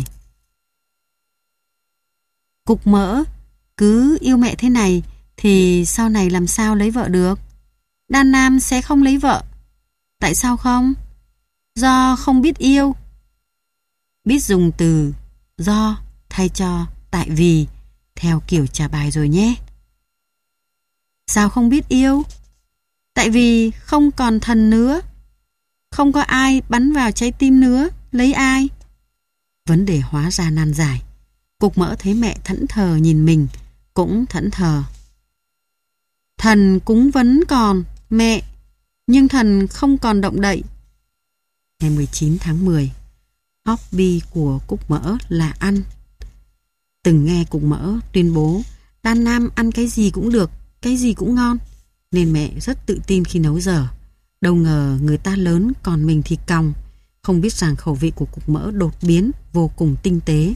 Cục Mỡ cứ yêu mẹ thế này thì sau này làm sao lấy vợ được? Đan Nam sẽ không lấy vợ. Tại sao không? Do không biết yêu. Biết dùng từ do thay cho tại vì theo kiểu trả bài rồi nhé. Sao không biết yêu? Tại vì không còn thần nữa, không có ai bắn vào trái tim nữa, lấy ai? Vấn đề hóa ra nan giải. Cục Mỡ thấy mẹ thẫn thờ nhìn mình, cũng thẫn thờ. Thần cúng vấn còn, mẹ, nhưng thần không còn động đậy. Ngày mười chín tháng mười, hobby của Cục Mỡ là ăn. Từng nghe Cục Mỡ tuyên bố Đan Nam ăn cái gì cũng được, cái gì cũng ngon, nên mẹ rất tự tin khi nấu dở. Đâu ngờ người ta lớn còn mình thì còng, không biết rằng khẩu vị của Cục Mỡ đột biến, vô cùng tinh tế.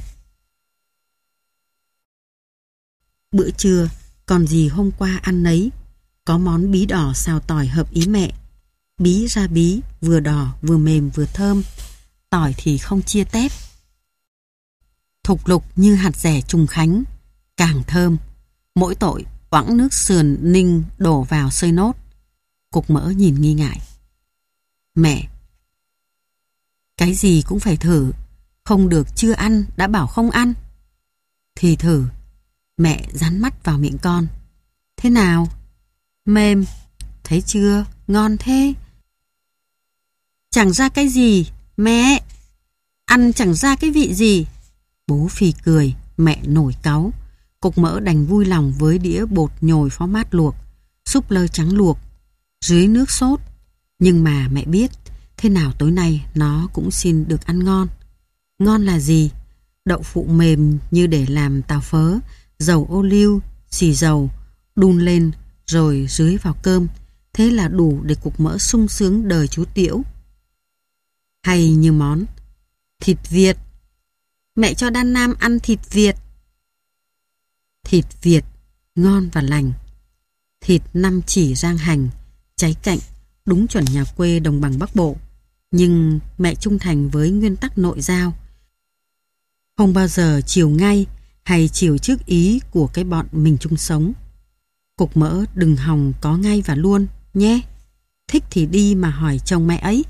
Bữa trưa, còn gì hôm qua ăn nấy. Có món bí đỏ xào tỏi hợp ý mẹ. Bí ra bí, vừa đỏ, vừa mềm, vừa thơm. Tỏi thì không chia tép. Thục lục như hạt dẻ trùng khánh, càng thơm. Mỗi tội, quãng nước sườn ninh đổ vào xơi nốt. Cục Mỡ nhìn nghi ngại. Mẹ, cái gì cũng phải thử. Không được chưa ăn, đã bảo không ăn. Thì thử. Mẹ dán mắt vào miệng con. Thế nào? Mềm. Thấy chưa? Ngon thế. Chẳng ra cái gì. Mẹ, ăn chẳng ra cái vị gì. Bố phì cười, mẹ nổi cáu. Cục Mỡ đành vui lòng với đĩa bột nhồi phó mát luộc, súp lơ trắng luộc, dưới nước sốt. Nhưng mà mẹ biết, thế nào tối nay nó cũng xin được ăn ngon. Ngon là gì? Đậu phụ mềm như để làm tàu phớ, dầu ô liu, xì dầu, đun lên rồi rưới vào cơm. thế là đủ để cục mỡ sung sướng đời chú Tiểu. Hay như món thịt Việt. Mẹ cho Đan Nam ăn thịt Việt. Thịt Việt ngon và lành. Thịt năm chỉ rang hành, cháy cạnh, đúng chuẩn nhà quê đồng bằng Bắc Bộ. Nhưng mẹ trung thành với nguyên tắc nội giao, không bao giờ chiều ngay hay chiều trước ý của cái bọn mình chung sống. Cục mỡ đừng hòng có ngay và luôn nhé. Thích thì đi mà hỏi chồng mẹ ấy.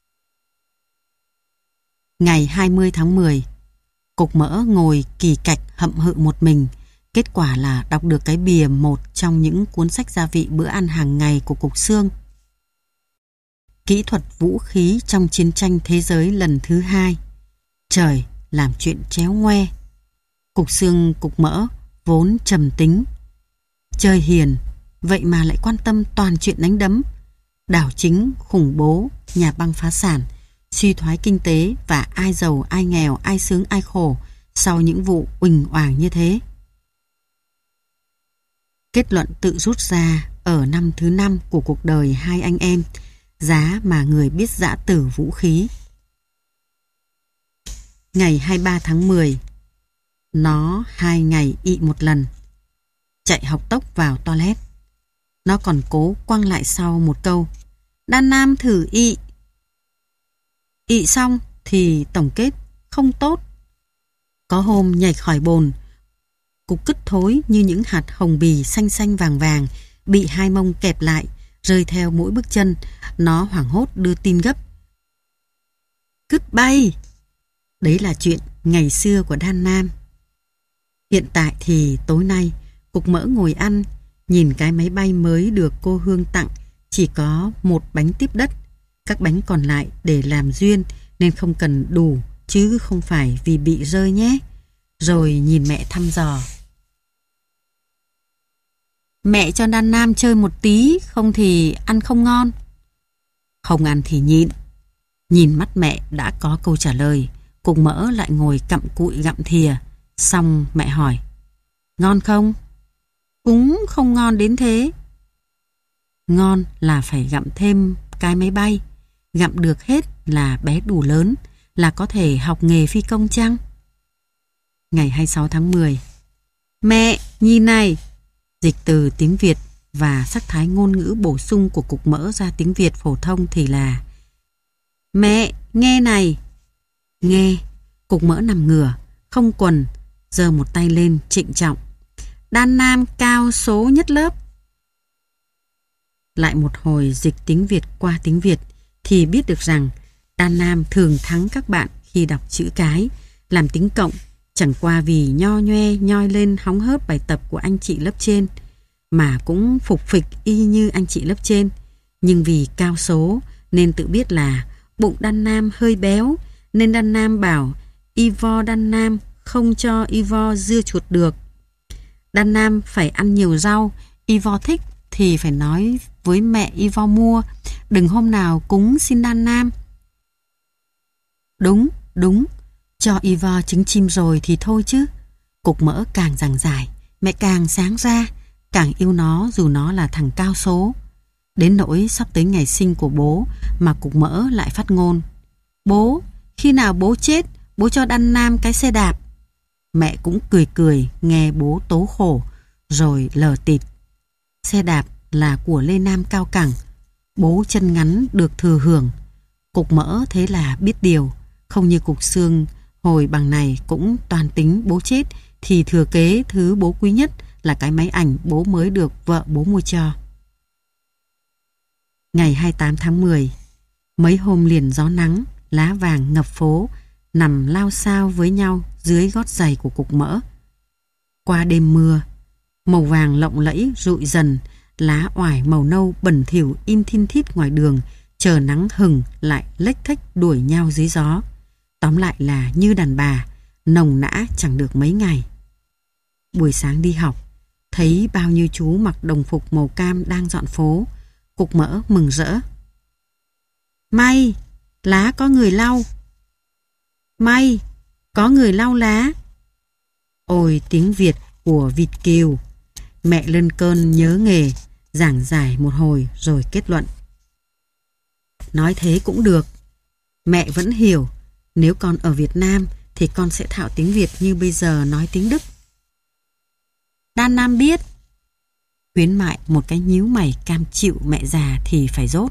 Ngày hai mươi tháng mười, cục mỡ ngồi kỳ cạch hậm hự một mình. Kết quả là đọc được cái bìa một trong những cuốn sách gia vị bữa ăn hàng ngày của cục Xương. Kỹ thuật vũ khí trong chiến tranh thế giới lần thứ hai. Trời, làm chuyện chéo ngoe. Cục Xương cục mỡ vốn trầm tính, chơi hiền, vậy mà lại quan tâm toàn chuyện đánh đấm, đảo chính, khủng bố, nhà băng phá sản, suy thoái kinh tế và ai giàu ai nghèo, ai sướng ai khổ sau những vụ uỳnh oàng như thế. Kết luận tự rút ra ở năm thứ năm của cuộc đời hai anh em, giá mà người biết dã tử vũ khí. Ngày hai mươi ba tháng mười, nó hai ngày ị một lần, chạy học tốc vào toilet. Nó còn cố quăng lại sau một câu: Đan Nam thử ị. Ị xong thì tổng kết không tốt. Có hôm nhảy khỏi bồn, cục cứt thối như những hạt hồng bì xanh xanh vàng vàng, bị hai mông kẹp lại, rơi theo mỗi bước chân. Nó hoảng hốt đưa tin gấp: cứt bay. Đấy là chuyện ngày xưa của Đan Nam. Hiện tại thì tối nay, cục mỡ ngồi ăn, nhìn cái máy bay mới được cô Hương tặng, chỉ có một bánh tiếp đất. Các bánh còn lại để làm duyên nên không cần đủ, chứ không phải vì bị rơi nhé. Rồi nhìn mẹ thăm dò: Mẹ cho Đan Nam chơi một tí, không thì ăn không ngon. Không ăn thì nhịn. Nhìn mắt mẹ đã có câu trả lời, cục mỡ lại ngồi cặm cụi gặm thìa. Xong mẹ hỏi: Ngon không? Cũng không ngon đến thế. Ngon là phải gặm thêm cái máy bay. Gặm được hết là bé đủ lớn, là có thể học nghề phi công chăng? Ngày hai mươi sáu tháng mười. Mẹ, nhìn này. Dịch từ tiếng Việt và sắc thái ngôn ngữ bổ sung của cục mỡ ra tiếng Việt phổ thông thì là: Mẹ, nghe này. Nghe. Cục mỡ nằm ngửa, không quần, giơ một tay lên trịnh trọng: Đan Nam cao số nhất lớp. Lại một hồi dịch tiếng Việt qua tiếng Việt thì biết được rằng Đan Nam thường thắng các bạn khi đọc chữ cái, làm tính cộng, chẳng qua vì nho nhoe nhoi lên hóng hớp bài tập của anh chị lớp trên, mà cũng phục phịch y như anh chị lớp trên. Nhưng vì cao số nên tự biết là bụng Đan Nam hơi béo, nên Đan Nam bảo Ivo Đan Nam không cho Ivo dưa chuột được. Đan Nam phải ăn nhiều rau, Ivo thích thì phải nói với mẹ Ivo mua, đừng hôm nào cúng xin Đan Nam. Đúng, đúng, cho Ivo trứng chim rồi thì thôi chứ. Cục mỡ càng giảng giải, mẹ càng sáng ra, càng yêu nó dù nó là thằng cao số. Đến nỗi sắp tới ngày sinh của bố mà cục mỡ lại phát ngôn: Bố, khi nào bố chết, bố cho Đan Nam cái xe đạp. Mẹ cũng cười cười nghe bố tố khổ, rồi lờ tịt: Xe đạp là của Lê Nam cao cẳng, bố chân ngắn được thừa hưởng. Cục mỡ thế là biết điều, không như cục Xương hồi bằng này cũng toàn tính bố chết thì thừa kế thứ bố quý nhất là cái máy ảnh bố mới được vợ bố mua cho. Ngày hai mươi tám tháng mười, mấy hôm liền gió nắng, lá vàng ngập phố, nằm lao xao với nhau dưới gót giày của cục mỡ. Qua đêm mưa, màu vàng lộng lẫy rụi dần, lá oải màu nâu bẩn thỉu in thin thít ngoài đường, chờ nắng hừng lại lếch thếch đuổi nhau dưới gió. Tóm lại là như đàn bà, nồng nã chẳng được mấy ngày. Buổi sáng đi học, thấy bao nhiêu chú mặc đồng phục màu cam đang dọn phố, cục mỡ mừng rỡ: May, lá có người lau. May, có người lau lá. Ôi tiếng Việt của Việt kiều. Mẹ lên cơn nhớ nghề, giảng giải một hồi rồi kết luận. Nói thế cũng được. Mẹ vẫn hiểu, nếu con ở Việt Nam thì con sẽ thạo tiếng Việt như bây giờ nói tiếng Đức. Đan Nam biết. Khuyến Mại một cái nhíu mày cam chịu mẹ già thì phải dốt.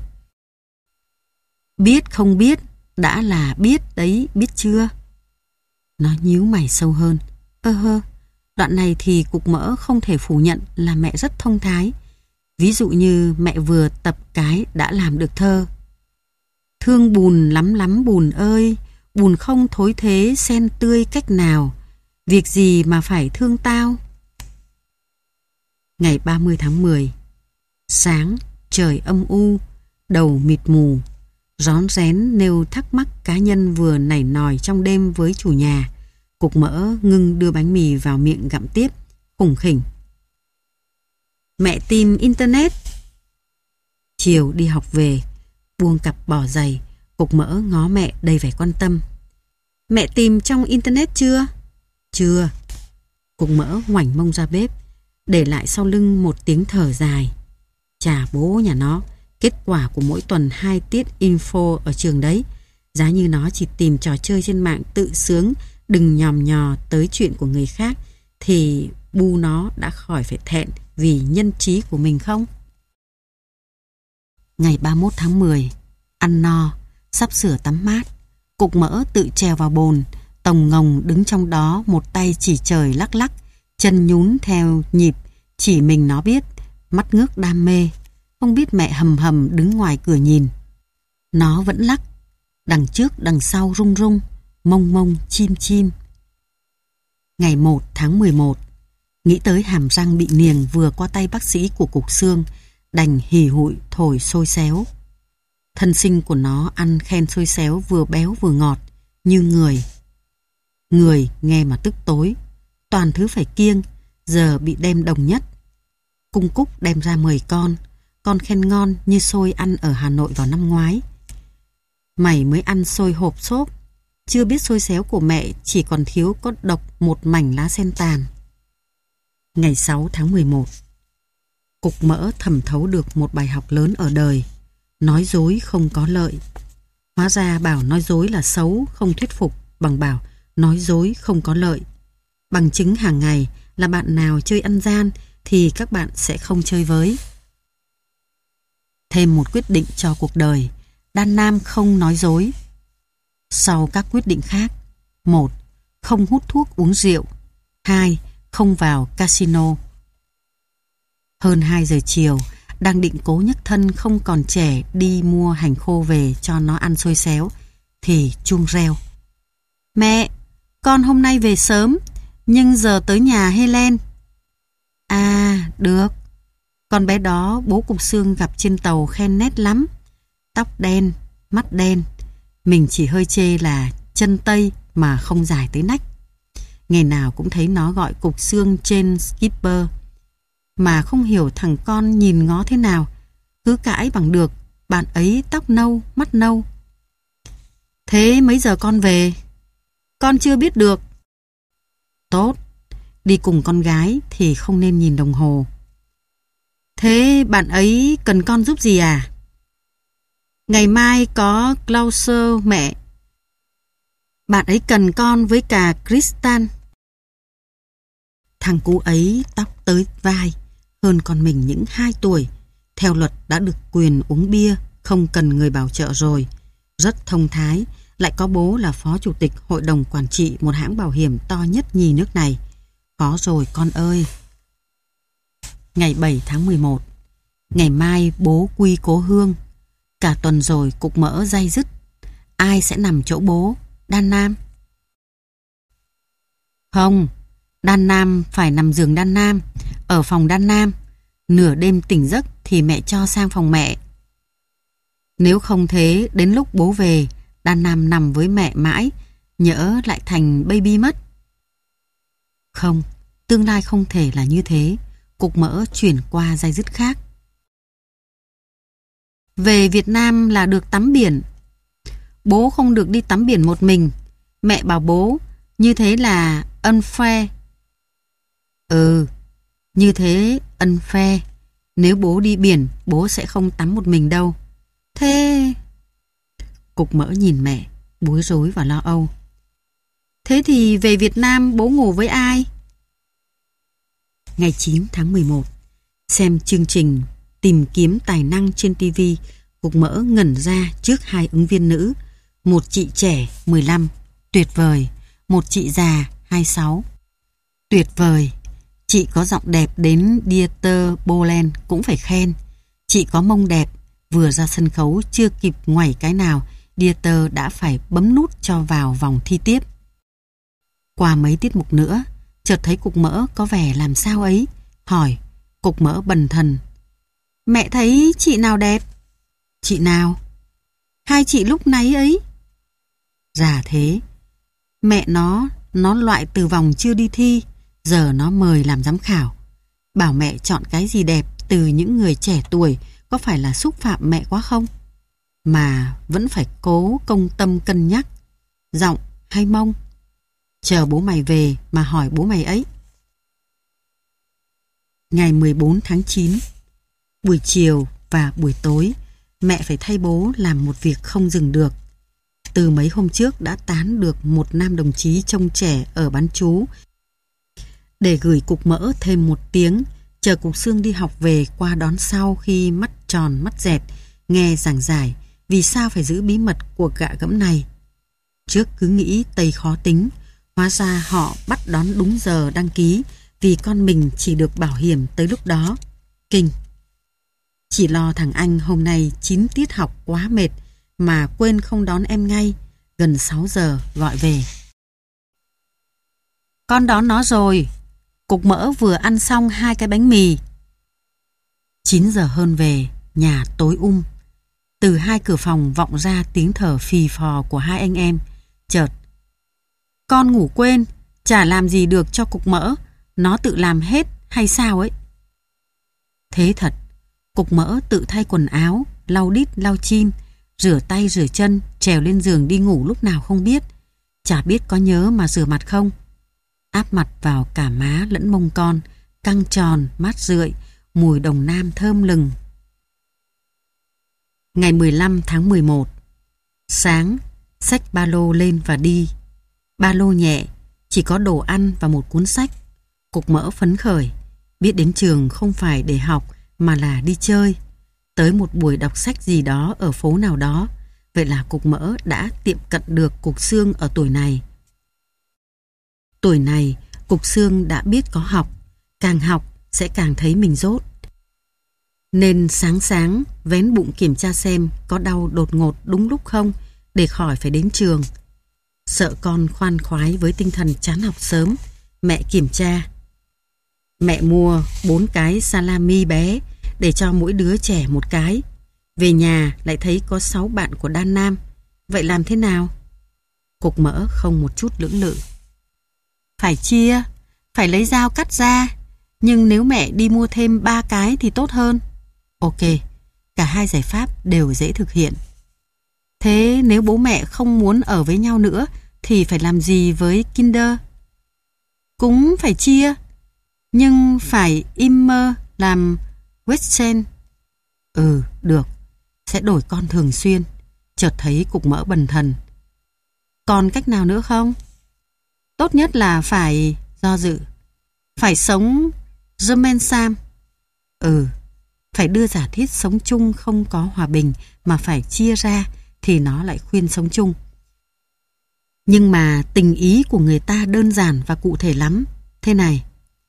Biết không biết, đã là biết đấy, biết chưa? Nó nhíu mày sâu hơn. Ơ hơ, đoạn này thì Cục Mỡ không thể phủ nhận là mẹ rất thông thái. Ví dụ như mẹ vừa tập cái đã làm được thơ. Thương bùn lắm lắm bùn ơi, bùn không thối thế sen tươi cách nào, việc gì mà phải thương tao. Ngày ba mươi tháng mười, sáng, trời âm u, đầu mịt mù, rón rén nêu thắc mắc cá nhân vừa nảy nòi trong đêm với chủ nhà. Cục Mỡ ngưng đưa bánh mì vào miệng gặm tiếp, khủng khỉnh. Mẹ tìm internet. Chiều đi học về, buông cặp bỏ giày, Cục Mỡ ngó mẹ đầy vẻ quan tâm. Mẹ tìm trong internet chưa? Chưa. Cục Mỡ ngoảnh mông ra bếp, để lại sau lưng một tiếng thở dài. Chà bố nhà nó, kết quả của mỗi tuần hai tiết info ở trường đấy. Giá như nó chỉ tìm trò chơi trên mạng tự sướng, đừng nhòm nhò tới chuyện của người khác, thì bu nó đã khỏi phải thẹn vì nhân trí của mình không? Ngày ba mươi mốt tháng mười, ăn no, sắp sửa tắm mát, Cục Mỡ tự trèo vào bồn, tồng ngồng đứng trong đó, một tay chỉ trời lắc lắc, chân nhún theo nhịp chỉ mình nó biết, mắt ngước đam mê, không biết mẹ hầm hầm đứng ngoài cửa nhìn. Nó vẫn lắc, đằng trước đằng sau rung rung, mông mông chim chim. Ngày một tháng mười một, nghĩ tới hàm răng bị niềng vừa qua tay bác sĩ của Cục Xương, đành hì hụi thổi xôi xéo. Thân sinh của nó ăn khen xôi xéo vừa béo vừa ngọt, như người. Người nghe mà tức tối, toàn thứ phải kiêng, giờ bị đem đồng nhất. Cung Cúc đem ra mười con, con khen ngon như xôi ăn ở Hà Nội vào năm ngoái. Mày mới ăn xôi hộp xốp, chưa biết xôi xéo của mẹ chỉ còn thiếu có độc một mảnh lá sen tàn. Ngày sáu tháng mười một, Cục Mỡ thẩm thấu được một bài học lớn ở đời. Nói dối không có lợi. Hóa ra bảo nói dối là xấu, không thuyết phục, bằng bảo nói dối không có lợi. Bằng chứng hàng ngày là bạn nào chơi ăn gian thì các bạn sẽ không chơi với. Thêm một quyết định cho cuộc đời, Đan Nam không nói dối. Sau các quyết định khác: một. Không hút thuốc uống rượu. Hai. Không vào casino. Hơn hai giờ chiều, đang định cố nhấc thân không còn trẻ đi mua hành khô về cho nó ăn xôi xéo, thì chuông reo. Mẹ, con hôm nay về sớm, nhưng giờ tới nhà Helen. À, được. Con bé đó bố Cục Xương gặp trên tàu khen nét lắm. Tóc đen, mắt đen. Mình chỉ hơi chê là chân tây mà không dài tới nách. Ngày nào cũng thấy nó gọi Cục Xương trên skipper. Mà không hiểu thằng con nhìn ngó thế nào, cứ cãi bằng được bạn ấy tóc nâu, mắt nâu. Thế mấy giờ con về? Con chưa biết được. Tốt, đi cùng con gái thì không nên nhìn đồng hồ. Thế bạn ấy cần con giúp gì à? Ngày mai có Clauser mẹ. Bạn ấy cần con với cả Kristan. Thằng cu ấy tóc tới vai, hơn con mình những hai tuổi. Theo luật đã được quyền uống bia, không cần người bảo trợ rồi. Rất thông thái, lại có bố là phó chủ tịch hội đồng quản trị một hãng bảo hiểm to nhất nhì nước này. Có rồi con ơi. Ngày bảy tháng mười một, ngày mai bố quy cố hương. Cả tuần rồi Cục Mỡ day dứt. Ai sẽ nằm chỗ bố? Đan Nam? Không, Đan Nam phải nằm giường Đan Nam, ở phòng Đan Nam. Nửa đêm tỉnh giấc thì mẹ cho sang phòng mẹ. Nếu không thế, đến lúc bố về, Đan Nam nằm với mẹ mãi, nhỡ lại thành baby mất. Không, tương lai không thể là như thế. Cục Mỡ chuyển qua day dứt khác. Về Việt Nam là được tắm biển. Bố không được đi tắm biển một mình. Mẹ bảo bố, như thế là unfair. Ừ, như thế unfair. Nếu bố đi biển, bố sẽ không tắm một mình đâu. Thế... Cục Mỡ nhìn mẹ, bối rối và lo âu. Thế thì về Việt Nam bố ngủ với ai? Ngày chín tháng mười một, xem chương trình Tìm kiếm tài năng trên ti vi, Cục Mỡ ngẩn ra trước hai ứng viên nữ. Một chị trẻ mười lăm, tuyệt vời. Một chị già hai mươi sáu, tuyệt vời. Chị có giọng đẹp đến Dieter Bohlen cũng phải khen. Chị có mông đẹp, vừa ra sân khấu chưa kịp ngoảy cái nào, Dieter đã phải bấm nút cho vào vòng thi tiếp. Qua mấy tiết mục nữa, chợt thấy Cục Mỡ có vẻ làm sao ấy, hỏi. Cục Mỡ bần thần. Mẹ thấy chị nào đẹp? Chị nào? Hai chị lúc nãy ấy. Dạ thế. Mẹ nó, nó loại từ vòng chưa đi thi, giờ nó mời làm giám khảo. Bảo mẹ chọn cái gì đẹp từ những người trẻ tuổi có phải là xúc phạm mẹ quá không? Mà vẫn phải cố công tâm cân nhắc. Giọng hay mông? Chờ bố mày về mà hỏi bố mày ấy. Ngày mười bốn tháng chín, buổi chiều và buổi tối, mẹ phải thay bố làm một việc không dừng được. Từ mấy hôm trước đã tán được một nam đồng chí trông trẻ ở bán trú để gửi Cục Mỡ thêm một tiếng, chờ Cục Xương đi học về qua đón sau khi mắt tròn mắt dẹt, nghe giảng giải vì sao phải giữ bí mật cuộc gạ gẫm này. Trước cứ nghĩ Tây khó tính, hóa ra họ bắt đón đúng giờ đăng ký vì con mình chỉ được bảo hiểm tới lúc đó. Kinh. Chỉ lo thằng anh hôm nay chín tiết học quá mệt mà quên không đón em ngay, gần sáu giờ gọi về. Con đón nó rồi. Cục Mỡ vừa ăn xong hai cái bánh mì. chín giờ hơn về, nhà tối um. Từ hai cửa phòng vọng ra tiếng thở phì phò của hai anh em. Chợt, con ngủ quên, chả làm gì được cho Cục Mỡ, nó tự làm hết hay sao ấy? Thế thật, Cục Mỡ tự thay quần áo, lau đít lau chim, rửa tay rửa chân, trèo lên giường đi ngủ lúc nào không biết. Chả biết có nhớ mà rửa mặt không. Áp mặt vào cả má lẫn mông con, căng tròn, mát rượi, mùi đồng nam thơm lừng. Ngày mười lăm tháng mười một, sáng, xách ba lô lên và đi. Ba lô nhẹ, chỉ có đồ ăn và một cuốn sách. Cục Mỡ phấn khởi, biết đến trường không phải để học mà là đi chơi. Tới một buổi đọc sách gì đó ở phố nào đó. Vậy là Cục Mỡ đã tiệm cận được Cục Xương ở tuổi này. Tuổi này, Cục Xương đã biết có học, càng học sẽ càng thấy mình dốt. Nên sáng sáng vén bụng kiểm tra xem có đau đột ngột đúng lúc không để khỏi phải đến trường. Sợ con khoan khoái với tinh thần chán học sớm, mẹ kiểm tra. Mẹ mua bốn cái salami bé để cho mỗi đứa trẻ một cái. Về nhà lại thấy có sáu bạn của Đan Nam. Vậy làm thế nào? Cục Mỡ không một chút lưỡng lự. Phải chia, phải lấy dao cắt ra. Nhưng nếu mẹ đi mua thêm ba cái thì tốt hơn. Ok, cả hai giải pháp đều dễ thực hiện. Thế nếu bố mẹ không muốn ở với nhau nữa thì phải làm gì với Kinder? Cũng phải chia, nhưng phải Immer làm Western. Ừ, được, sẽ đổi con thường xuyên. Chợt thấy Cục Mỡ bần thần. Còn cách nào nữa không? Tốt nhất là phải do dự. Phải sống Gemensam. Ừ, phải đưa giả thiết sống chung không có hòa bình mà phải chia ra thì nó lại khuyên sống chung. Nhưng mà tình ý của người ta đơn giản và cụ thể lắm. Thế này.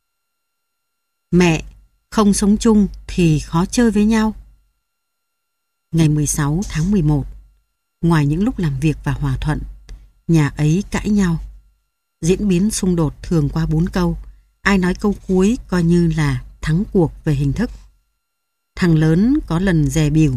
Mẹ không sống chung thì khó chơi với nhau. Ngày mười sáu tháng mười một, ngoài những lúc làm việc và hòa thuận, nhà ấy cãi nhau. Diễn biến xung đột thường qua bốn câu. Ai nói câu cuối coi như là thắng cuộc về hình thức. Thằng lớn có lần dè bỉu.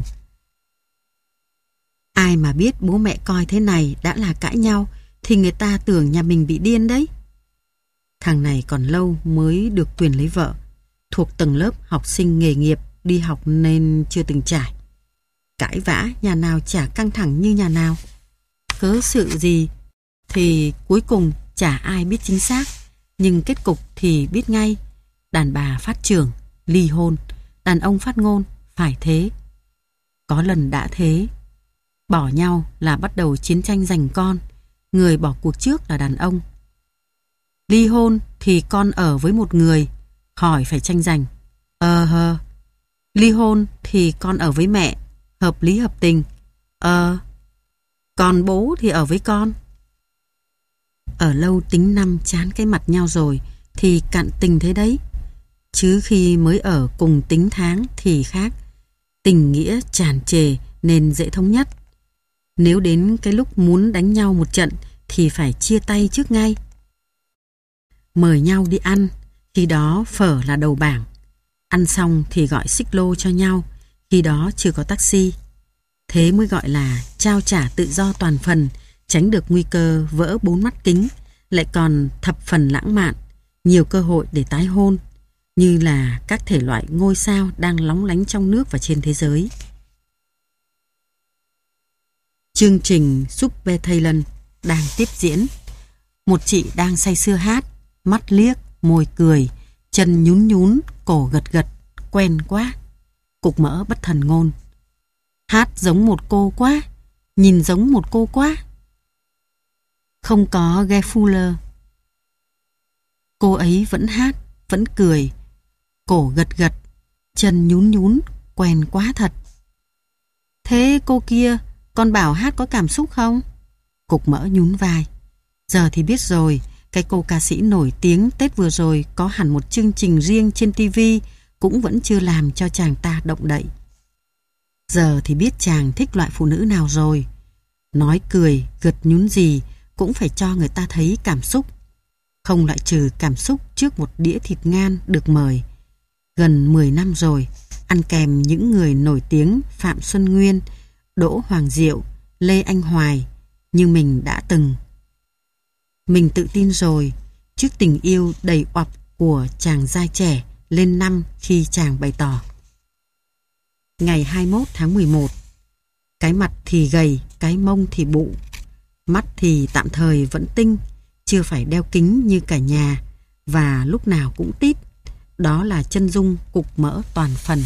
Ai mà biết bố mẹ coi thế này đã là cãi nhau thì người ta tưởng nhà mình bị điên đấy. Thằng này còn lâu mới được quyền lấy vợ, thuộc tầng lớp học sinh nghề nghiệp, đi học nên chưa từng trải. Cãi vã nhà nào chả căng thẳng như nhà nào. Cớ sự gì thì cuối cùng chả ai biết chính xác, nhưng kết cục thì biết ngay. Đàn bà phát trưởng, ly hôn, Đàn ông phát ngôn, phải thế. Có lần đã thế. Bỏ nhau là bắt đầu chiến tranh giành con. Người bỏ cuộc trước là đàn ông. Ly hôn thì con ở với một người, khỏi phải tranh giành. Ờ hờ. Ly hôn thì con ở với mẹ, hợp lý hợp tình. Ờ. Còn bố thì ở với con. Ở lâu tính năm chán cái mặt nhau rồi thì cạn tình thế đấy. Chứ khi mới ở cùng tính tháng thì khác. Tình nghĩa tràn trề nên dễ thống nhất. Nếu đến cái lúc muốn đánh nhau một trận thì phải chia tay trước ngay. Mời nhau đi ăn, khi đó phở là đầu bảng. Ăn xong thì gọi xích lô cho nhau, khi đó chưa có taxi. Thế mới gọi là trao trả tự do toàn phần, tránh được nguy cơ vỡ bốn mắt kính, lại còn thập phần lãng mạn, nhiều cơ hội để tái hôn, như là các thể loại ngôi sao đang lóng lánh trong nước và trên thế giới. Chương trình Super Talent đang tiếp diễn. Một chị đang say sưa hát, mắt liếc, môi cười, chân nhún nhún, cổ gật gật, quen quá. Cục mỡ bất thần ngôn. Hát giống một cô quá, nhìn giống một cô quá. Không có Ghe Fuller. Cô ấy vẫn hát, vẫn cười, cổ gật gật, chân nhún nhún, quen quá thật. Thế cô kia, con bảo hát có cảm xúc không? Cục mỡ nhún vai. Giờ thì biết rồi, cái cô ca sĩ nổi tiếng Tết vừa rồi có hẳn một chương trình riêng trên ti vi, cũng vẫn chưa làm cho chàng ta động đậy. Giờ thì biết chàng thích loại phụ nữ nào rồi. Nói cười, gật nhún gì cũng phải cho người ta thấy cảm xúc. Không loại trừ cảm xúc trước một đĩa thịt ngan được mời. Gần mười năm rồi, ăn kèm những người nổi tiếng Phạm Xuân Nguyên, Đỗ Hoàng Diệu, Lê Anh Hoài, như mình đã từng. Mình tự tin rồi, trước tình yêu đầy oặp của chàng trai trẻ lên năm khi chàng bày tỏ. Ngày hai mươi mốt tháng mười một, cái mặt thì gầy, cái mông thì bụ, mắt thì tạm thời vẫn tinh, chưa phải đeo kính như cả nhà, và lúc nào cũng tít. Đó là chân dung cục mỡ toàn phần.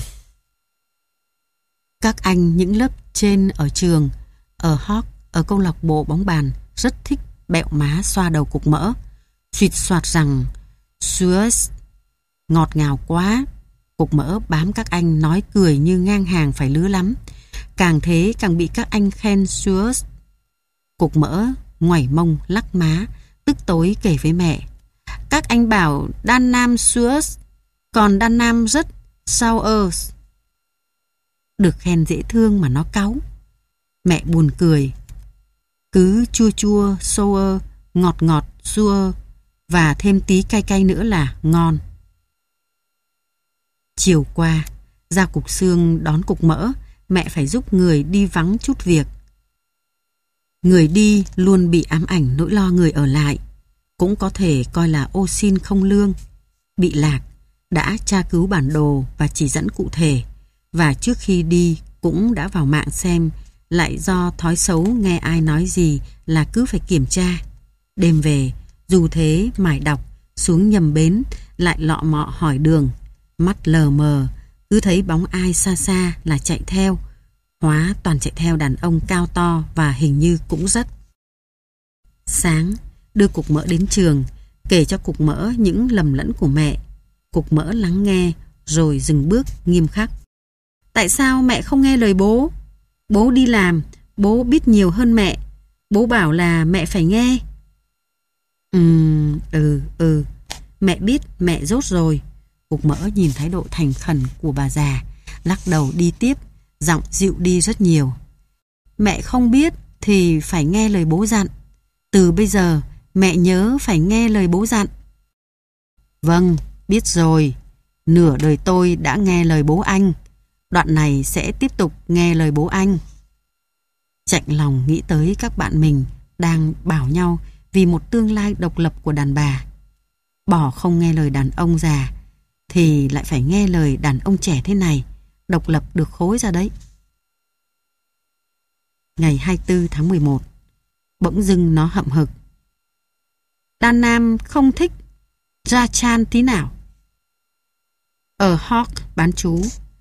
Các anh những lớp trên ở trường, ở Hawk, ở câu lạc bộ bóng bàn rất thích bẹo má xoa đầu cục mỡ, suýt soạt rằng Suez ngọt ngào quá. Cục mỡ bám các anh nói cười như ngang hàng phải lứa lắm. Càng thế càng bị các anh khen Suez. Cục mỡ ngoảy mông lắc má, tức tối kể với mẹ. Các anh bảo đàn nam Suez, còn đàn nam rất sour. Được khen dễ thương mà nó cáu. Mẹ buồn cười. Cứ chua chua, sour, ngọt ngọt, chua, và thêm tí cay cay nữa là ngon. Chiều qua, ra cục xương đón cục mỡ, mẹ phải giúp người đi vắng chút việc. Người đi luôn bị ám ảnh nỗi lo người ở lại. Cũng có thể coi là ô xin không lương. Bị lạc, đã tra cứu bản đồ và chỉ dẫn cụ thể. Và trước khi đi cũng đã vào mạng xem, lại do thói xấu nghe ai nói gì là cứ phải kiểm tra. Đêm về, dù thế mải đọc, xuống nhầm bến, lại lọ mọ hỏi đường. Mắt lờ mờ, cứ thấy bóng ai xa xa là chạy theo. Hóa toàn chạy theo đàn ông cao to và hình như cũng rất. Sáng, đưa cục mỡ đến trường, kể cho cục mỡ những lầm lẫn của mẹ. Cục mỡ lắng nghe, rồi dừng bước nghiêm khắc. Tại sao mẹ không nghe lời bố? Bố đi làm, bố biết nhiều hơn mẹ. Bố bảo là mẹ phải nghe. Ừm, ừ, ừ, mẹ biết mẹ dốt rồi. Cục mỡ nhìn thái độ thành khẩn của bà già, lắc đầu đi tiếp, giọng dịu đi rất nhiều. Mẹ không biết thì phải nghe lời bố dặn. Từ bây giờ mẹ nhớ phải nghe lời bố dặn. Vâng, biết rồi. Nửa đời tôi đã nghe lời bố anh. Đoạn này sẽ tiếp tục nghe lời bố anh. Chạnh lòng nghĩ tới các bạn mình đang bảo nhau vì một tương lai độc lập của đàn bà. Bỏ không nghe lời đàn ông già thì lại phải nghe lời đàn ông trẻ thế này. Độc lập được khối ra đấy. Ngày hai mươi tư tháng mười một, bỗng dưng nó hậm hực. Đàn nam không thích ra chan tí nào. Ở Hawk bán chú,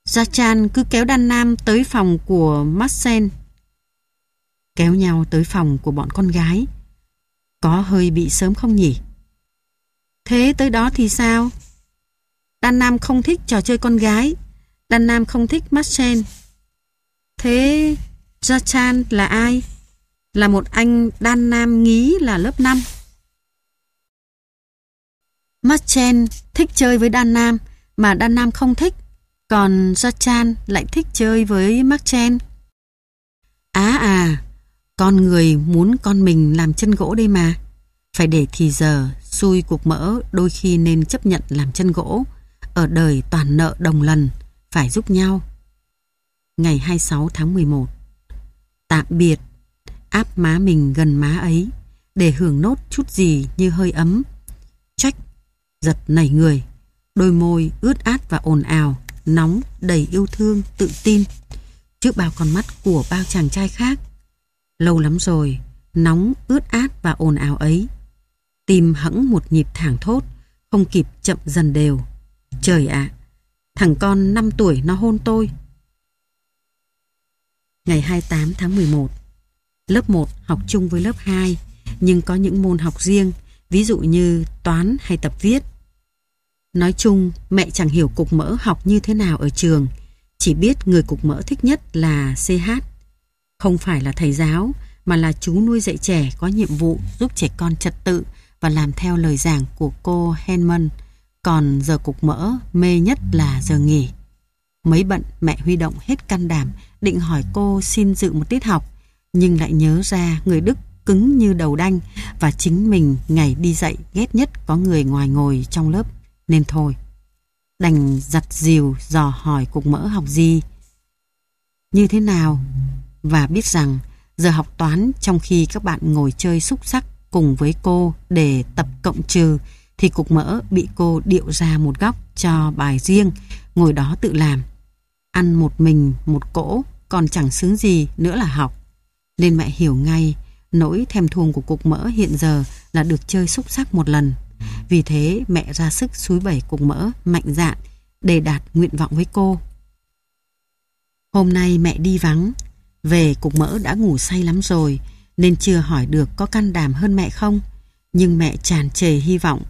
Gia-chan cứ kéo đàn nam tới phòng của Marcel. Kéo nhau tới phòng của bọn con gái. Có hơi bị sớm không nhỉ? Thế tới đó thì sao? Đàn nam không thích trò chơi con gái. Đàn nam không thích Marcel. Thế Gia-chan là ai? Là một anh đàn nam nghĩ là lớp năm. Marcel thích chơi với đàn nam mà đàn nam không thích. Còn Gia-chan lại thích chơi với Marcel. Á à, con người muốn con mình làm chân gỗ đây mà. Phải để thì giờ, xui cục mỡ đôi khi nên chấp nhận làm chân gỗ. Ở đời toàn nợ đồng lần, phải giúp nhau. Ngày hai mươi sáu tháng mười một. Tạm biệt. Áp má mình gần má ấy, để hưởng nốt chút gì như hơi ấm. Trách, giật nảy người. Đôi môi ướt át và ồn ào, nóng, đầy yêu thương, tự tin, trước bao con mắt của bao chàng trai khác. Lâu lắm rồi, nóng, ướt át và ồn ào ấy. Tim hẫng một nhịp thảng thốt, không kịp chậm dần đều. Trời ạ, thằng con năm tuổi nó hôn tôi. Ngày hai mươi tám tháng mười một. Lớp một học chung với lớp hai, nhưng có những môn học riêng, ví dụ như toán hay tập viết. Nói chung, mẹ chẳng hiểu cục mỡ học như thế nào ở trường, chỉ biết người cục mỡ thích nhất là xê hát. Không phải là thầy giáo, mà là chú nuôi dạy trẻ có nhiệm vụ giúp trẻ con trật tự và làm theo lời giảng của cô Henman. Còn giờ cục mỡ mê nhất là giờ nghỉ. Mấy bận, mẹ huy động hết can đảm định hỏi cô xin dự một tiết học, nhưng lại nhớ ra người Đức cứng như đầu đanh và chính mình ngày đi dạy ghét nhất có người ngoài ngồi trong lớp, nên thôi. Đành giặt dìu dò hỏi cục mỡ học gì, như thế nào, và biết rằng giờ học toán trong khi các bạn ngồi chơi xúc xắc cùng với cô để tập cộng trừ thì cục mỡ bị cô điệu ra một góc cho bài riêng, ngồi đó tự làm. Ăn một mình một cỗ còn chẳng xứng gì nữa là học. Nên mẹ hiểu ngay nỗi thèm thuồng của cục mỡ hiện giờ là được chơi xúc xắc một lần. Vì thế mẹ ra sức xúi bẩy cục mỡ mạnh dạn để đạt nguyện vọng với cô. Hôm nay mẹ đi vắng, về cục mỡ đã ngủ say lắm rồi nên chưa hỏi được có can đảm hơn mẹ không. Nhưng mẹ tràn trề hy vọng.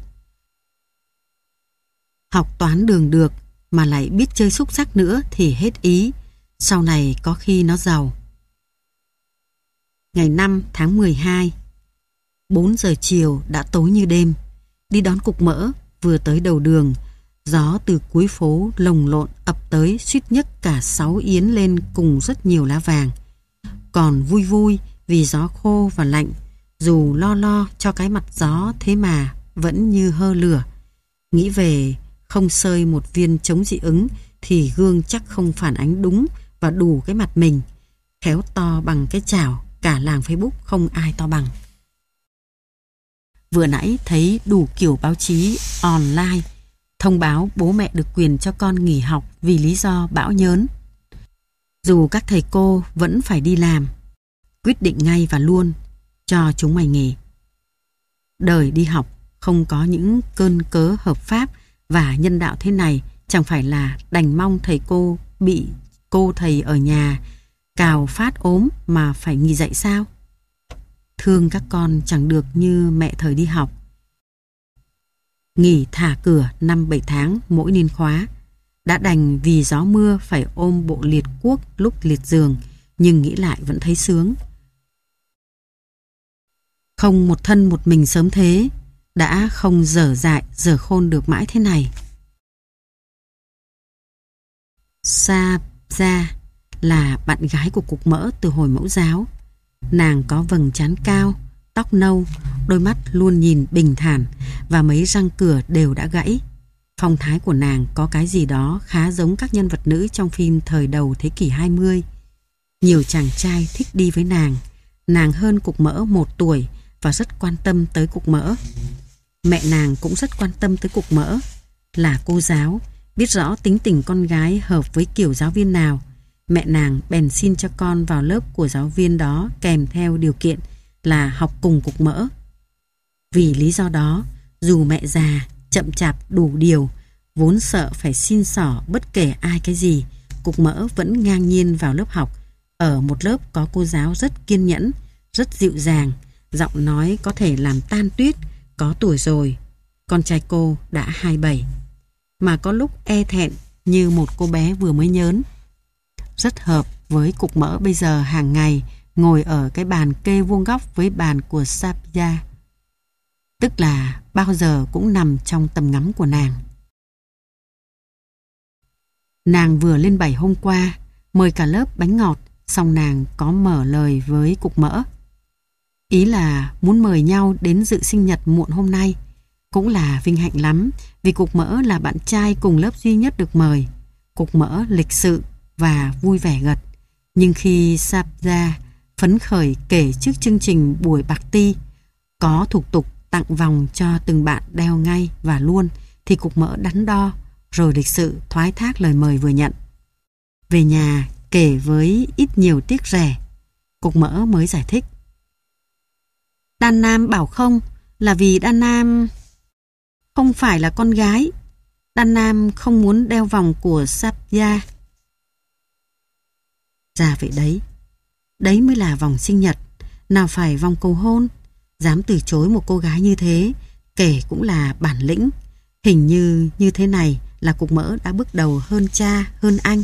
Học toán đường được mà lại biết chơi xúc xắc nữa thì hết ý. Sau này có khi nó giàu. Ngày năm tháng mười hai. bốn giờ chiều đã tối như đêm. Đi đón cục mỡ, vừa tới đầu đường, gió từ cuối phố lồng lộn ập tới suýt nhấc cả sáu yến lên cùng rất nhiều lá vàng. Còn vui vui vì gió khô và lạnh, dù lo lo cho cái mặt gió thế mà vẫn như hơ lửa. Nghĩ về không sơi một viên chống dị ứng thì gương chắc không phản ánh đúng và đủ cái mặt mình. Khéo to bằng cái chảo, cả làng Facebook không ai to bằng. Vừa nãy thấy đủ kiểu báo chí online thông báo bố mẹ được quyền cho con nghỉ học vì lý do bão nhớn. Dù các thầy cô vẫn phải đi làm, quyết định ngay và luôn cho chúng mày nghỉ. Đời đi học không có những cơn cớ hợp pháp và nhân đạo thế này, chẳng phải là đành mong thầy cô bị cô thầy ở nhà cào phát ốm mà phải nghỉ dạy sao? Thương các con chẳng được như mẹ thời đi học. Nghỉ thả cửa năm bảy tháng mỗi niên khóa. Đã đành vì gió mưa phải ôm bộ liệt cuốc lúc liệt giường, nhưng nghĩ lại vẫn thấy sướng. Không một thân một mình sớm thế, đã không dở dại dở khôn được mãi thế này. Sa Gia là bạn gái của cục mỡ từ hồi mẫu giáo. Nàng có vầng trán cao, tóc nâu, đôi mắt luôn nhìn bình thản và mấy răng cửa đều đã gãy. Phong thái của nàng có cái gì đó khá giống các nhân vật nữ trong phim thời đầu thế kỷ hai mươi. Nhiều chàng trai thích đi với nàng. Nàng hơn cục mỡ một tuổi và rất quan tâm tới cục mỡ. Mẹ nàng cũng rất quan tâm tới cục mỡ. Là cô giáo, biết rõ tính tình con gái hợp với kiểu giáo viên nào. Mẹ nàng bèn xin cho con vào lớp của giáo viên đó kèm theo điều kiện là học cùng cục mỡ. Vì lý do đó, dù mẹ già, chậm chạp đủ điều, vốn sợ phải xin xỏ bất kể ai cái gì, cục mỡ vẫn ngang nhiên vào lớp học. Ở một lớp có cô giáo rất kiên nhẫn, rất dịu dàng, giọng nói có thể làm tan tuyết, có tuổi rồi. Con trai cô đã hai mươi bảy, mà có lúc e thẹn như một cô bé vừa mới nhớn. Rất hợp với cục mỡ bây giờ hàng ngày ngồi ở cái bàn kê vuông góc với bàn của Sapya, tức là bao giờ cũng nằm trong tầm ngắm của nàng. Nàng vừa lên bảy hôm qua, mời cả lớp bánh ngọt, xong nàng có mở lời với cục mỡ. Ý là muốn mời nhau đến dự sinh nhật muộn hôm nay. Cũng là vinh hạnh lắm, vì cục mỡ là bạn trai cùng lớp duy nhất được mời. Cục mỡ lịch sự và vui vẻ gật. Nhưng khi Sapya phấn khởi kể trước chương trình buổi party có thủ tục tặng vòng cho từng bạn đeo ngay và luôn, thì cục mỡ đắn đo, rồi lịch sự thoái thác lời mời vừa nhận. Về nhà kể với ít nhiều tiếc rẻ, cục mỡ mới giải thích. Đan Nam bảo không là vì Đan Nam không phải là con gái. Đan Nam không muốn đeo vòng của Sapya. Ra vậy đấy. Đấy mới là vòng sinh nhật, nào phải vòng cầu hôn. Dám từ chối một cô gái như thế, kể cũng là bản lĩnh. Hình như như thế này là cục mỡ đã bước đầu hơn cha, hơn anh.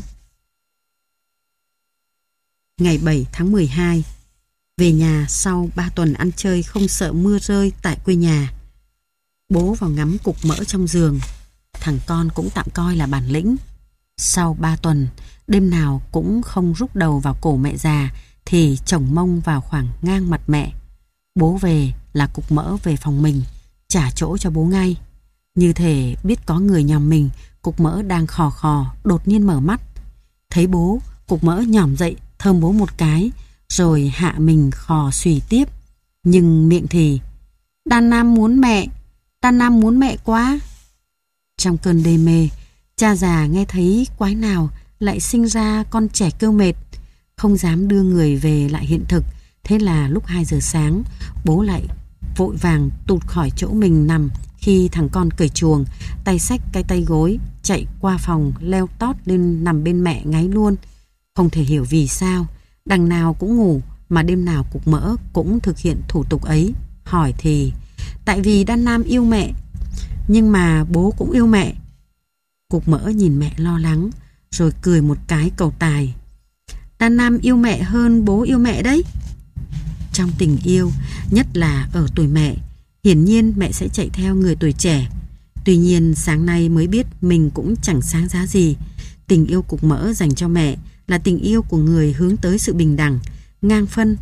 Ngày bảy tháng mười hai, về nhà sau ba tuần ăn chơi không sợ mưa rơi tại quê nhà. Bố vào ngắm cục mỡ trong giường. Thằng con cũng tạm coi là bản lĩnh. Sau ba tuần, đêm nào cũng không rúc đầu vào cổ mẹ già, thì chồng mông vào khoảng ngang mặt mẹ. Bố về là cục mỡ về phòng mình, trả chỗ cho bố ngay. Như thể biết có người nhòm mình, cục mỡ đang khò khò, đột nhiên mở mắt. Thấy bố, cục mỡ nhỏm dậy, thơm bố một cái, rồi hạ mình khò xùy tiếp. Nhưng miệng thì, Đan Nam muốn mẹ, Đan Nam muốn mẹ quá. Trong cơn đê mê, cha già nghe thấy quái nào lại sinh ra con trẻ kêu mệt, không dám đưa người về lại hiện thực. Thế là lúc hai giờ sáng, bố lại vội vàng tụt khỏi chỗ mình nằm khi thằng con cởi chuồng, tay xách cái tay gối, chạy qua phòng leo tót lên nằm bên mẹ ngáy luôn. Không thể hiểu vì sao, đằng nào cũng ngủ mà đêm nào cục mỡ cũng thực hiện thủ tục ấy. Hỏi thì, tại vì Đan Nam yêu mẹ, nhưng mà bố cũng yêu mẹ. Cục mỡ nhìn mẹ lo lắng, rồi cười một cái cầu tài. Đan Nam yêu mẹ hơn bố yêu mẹ đấy. Trong tình yêu, nhất là ở tuổi mẹ, hiển nhiên mẹ sẽ chạy theo người tuổi trẻ. Tuy nhiên sáng nay mới biết mình cũng chẳng sáng giá gì. Tình yêu cục mỡ dành cho mẹ là tình yêu của người hướng tới sự bình đẳng, ngang phân.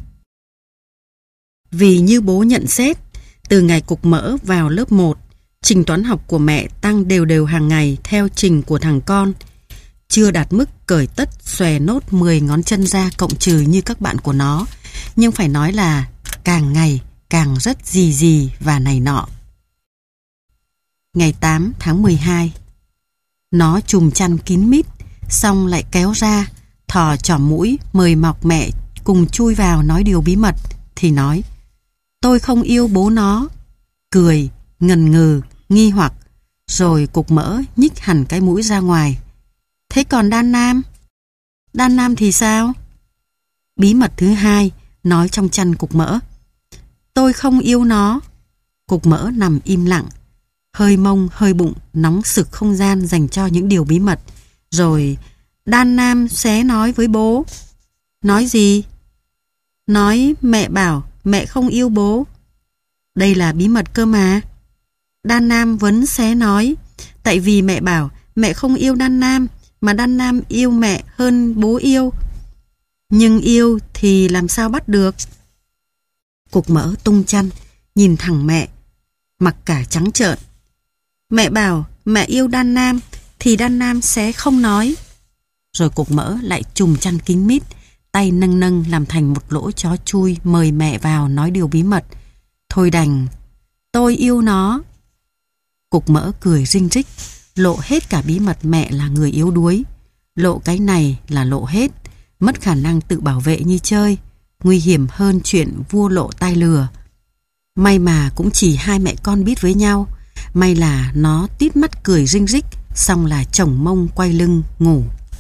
Vì như bố nhận xét, từ ngày cục mỡ vào lớp một, trình toán học của mẹ tăng đều đều hàng ngày theo trình của thằng con. Chưa đạt mức cởi tất xòe nốt mười ngón chân ra cộng trừ như các bạn của nó, nhưng phải nói là càng ngày càng rất gì gì và này nọ. Ngày tám tháng mười hai, nó chùm chăn kín mít, xong lại kéo ra, thò chỏm mũi mời mọc mẹ cùng chui vào nói điều bí mật, thì nói, tôi không yêu bố nó. Cười, ngần ngừ, nghi hoặc, rồi cục mỡ nhích hẳn cái mũi ra ngoài. Thế còn Đan Nam? Đan Nam thì sao? Bí mật thứ hai, nói trong chăn cục mỡ. Tôi không yêu nó. Cục mỡ nằm im lặng, hơi mông hơi bụng nóng sực không gian dành cho những điều bí mật. Rồi Đan Nam xé nói với bố. Nói gì? Nói mẹ bảo mẹ không yêu bố. Đây là bí mật cơ mà. Đan Nam vẫn xé nói, tại vì mẹ bảo mẹ không yêu Đan Nam, mà Đan Nam yêu mẹ hơn bố yêu. Nhưng yêu thì làm sao bắt được? Cục mỡ tung chăn, nhìn thẳng mẹ, mặc cả trắng trợn. Mẹ bảo mẹ yêu Đan Nam, thì Đan Nam sẽ không nói. Rồi cục mỡ lại chùm chăn kín mít, tay nâng nâng làm thành một lỗ chó chui mời mẹ vào nói điều bí mật. Thôi đành, tôi yêu nó. Cục mỡ cười rinh rích, lộ hết cả bí mật mẹ là người yếu đuối. Lộ cái này là lộ hết, mất khả năng tự bảo vệ như chơi, nguy hiểm hơn chuyện vua lộ tai lừa. May mà cũng chỉ hai mẹ con biết với nhau, may là nó tít mắt cười rinh rích, xong là chồng mông quay lưng ngủ.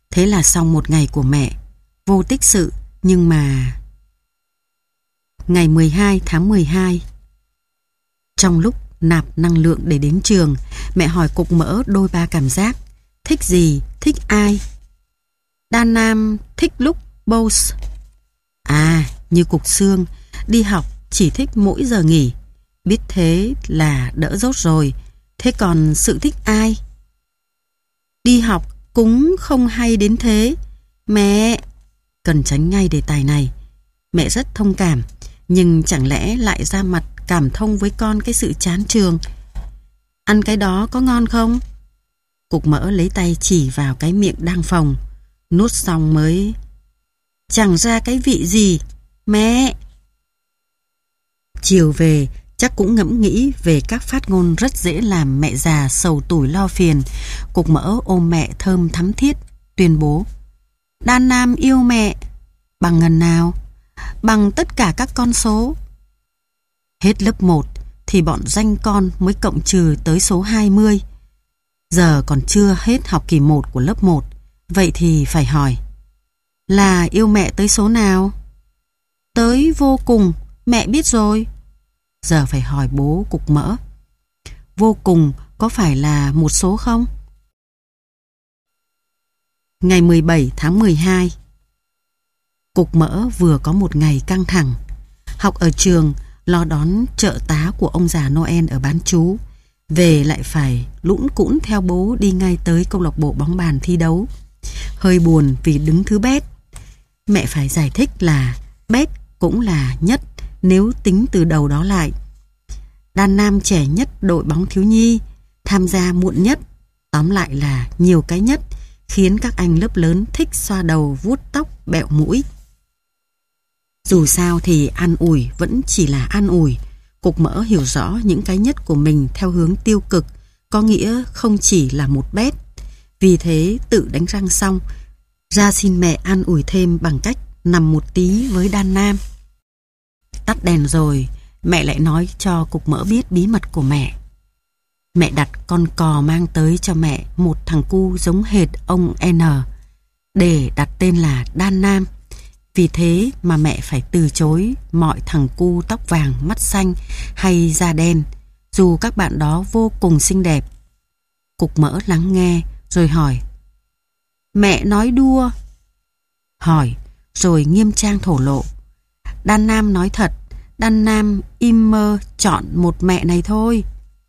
Thế là xong một ngày của mẹ. Vô tích sự, nhưng mà... Ngày mười hai tháng mười hai, trong lúc nạp năng lượng để đến trường, mẹ hỏi cục mỡ đôi ba cảm giác. Thích gì? Thích ai? Đan Nam thích lúc Bose. À, như cục xương, đi học chỉ thích mỗi giờ nghỉ. Biết thế là đỡ dốt rồi. Thế còn sự thích ai? Đi học cũng không hay đến thế. Mẹ... Cần tránh ngay đề tài này. Mẹ rất thông cảm, nhưng chẳng lẽ lại ra mặt cảm thông với con cái sự chán trường. Ăn cái đó có ngon không? Cục mỡ lấy tay chỉ vào cái miệng đang phồng. Nuốt xong mới... Chẳng ra cái vị gì. Mẹ... Chiều về, chắc cũng ngẫm nghĩ về các phát ngôn rất dễ làm mẹ già sầu tủi lo phiền. Cục mỡ ôm mẹ thơm thắm thiết, tuyên bố: Đan Nam yêu mẹ. Bằng ngần nào? Bằng tất cả các con số. Hết lớp một thì bọn danh con mới cộng trừ tới số hai mươi. Giờ còn chưa hết học kỳ một của lớp một. Vậy thì phải hỏi: Là yêu mẹ tới số nào? Tới vô cùng, mẹ biết rồi. Giờ phải hỏi bố cục mỡ: Vô cùng có phải là một số không? Ngày mười bảy tháng mười hai, cục mỡ vừa có một ngày căng thẳng. Học ở trường, lo đón trợ tá của ông già Noel ở bán trú. Về lại phải lũn cũn theo bố đi ngay tới câu lạc bộ bóng bàn thi đấu. Hơi buồn vì đứng thứ bét. Mẹ phải giải thích là bét cũng là nhất nếu tính từ đầu đó lại. Đan Nam trẻ nhất đội bóng thiếu nhi, tham gia muộn nhất. Tóm lại là nhiều cái nhất, khiến các anh lớp lớn thích xoa đầu vuốt tóc bẹo mũi. Dù sao thì an ủi vẫn chỉ là an ủi. Cục mỡ hiểu rõ những cái nhất của mình theo hướng tiêu cực, có nghĩa không chỉ là một bét. Vì thế tự đánh răng xong, ra xin mẹ an ủi thêm bằng cách nằm một tí với Đan Nam. Tắt đèn rồi, mẹ lại nói cho cục mỡ biết bí mật của mẹ. Mẹ đặt con cò mang tới cho mẹ một thằng cu giống hệt ông N, để đặt tên là Đan Nam. Vì thế mà mẹ phải từ chối mọi thằng cu tóc vàng, mắt xanh hay da đen, dù các bạn đó vô cùng xinh đẹp. Cục mỡ lắng nghe rồi hỏi: Mẹ nói đùa? Hỏi rồi nghiêm trang thổ lộ: Đan Nam nói thật, Đan Nam im mơ chọn một mẹ này thôi.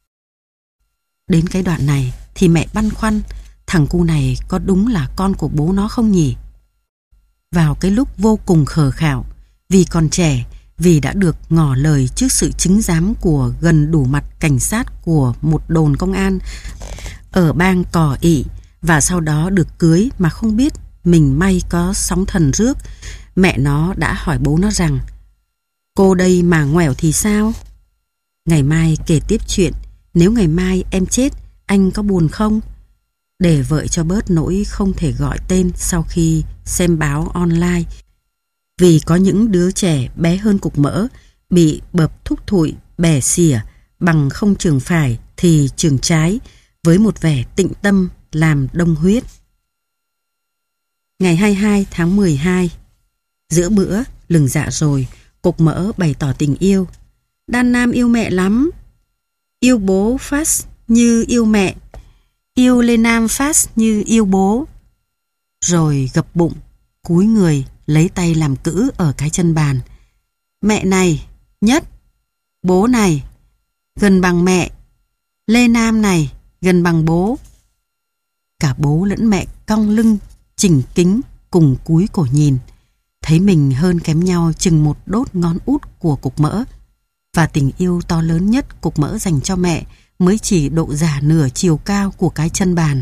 Đến cái đoạn này thì mẹ băn khoăn, thằng cu này có đúng là con của bố nó không nhỉ? Vào cái lúc vô cùng khờ khạo, vì còn trẻ, vì đã được ngỏ lời trước sự chứng giám của gần đủ mặt cảnh sát của một đồn công an ở bang Cò Ị, và sau đó được cưới mà không biết mình may có sóng thần rước, mẹ nó đã hỏi bố nó rằng: Cô đây mà ngoẻo thì sao? Ngày mai kể tiếp chuyện, nếu ngày mai em chết, anh có buồn không? Để vợ cho bớt nỗi không thể gọi tên sau khi xem báo online. Vì có những đứa trẻ bé hơn cục mỡ bị bợp thúc thụi, bẻ xỉa bằng không trường phải thì trường trái, với một vẻ tịnh tâm làm đông huyết. Ngày hai mươi hai tháng mười hai, giữa bữa lừng dạ rồi, cục mỡ bày tỏ tình yêu. Đan Nam yêu mẹ lắm. Yêu bố Phát như yêu mẹ, yêu Lê Nam Phát như yêu bố. Rồi gập bụng, cúi người, lấy tay làm cữ ở cái chân bàn. Mẹ này, nhất. Bố này, gần bằng mẹ. Lê Nam này, gần bằng bố. Cả bố lẫn mẹ cong lưng, chỉnh kính, cùng cúi cổ nhìn. Thấy mình hơn kém nhau chừng một đốt ngón út của cục mỡ. Và tình yêu to lớn nhất cục mỡ dành cho mẹ mới chỉ độ giả nửa chiều cao của cái chân bàn.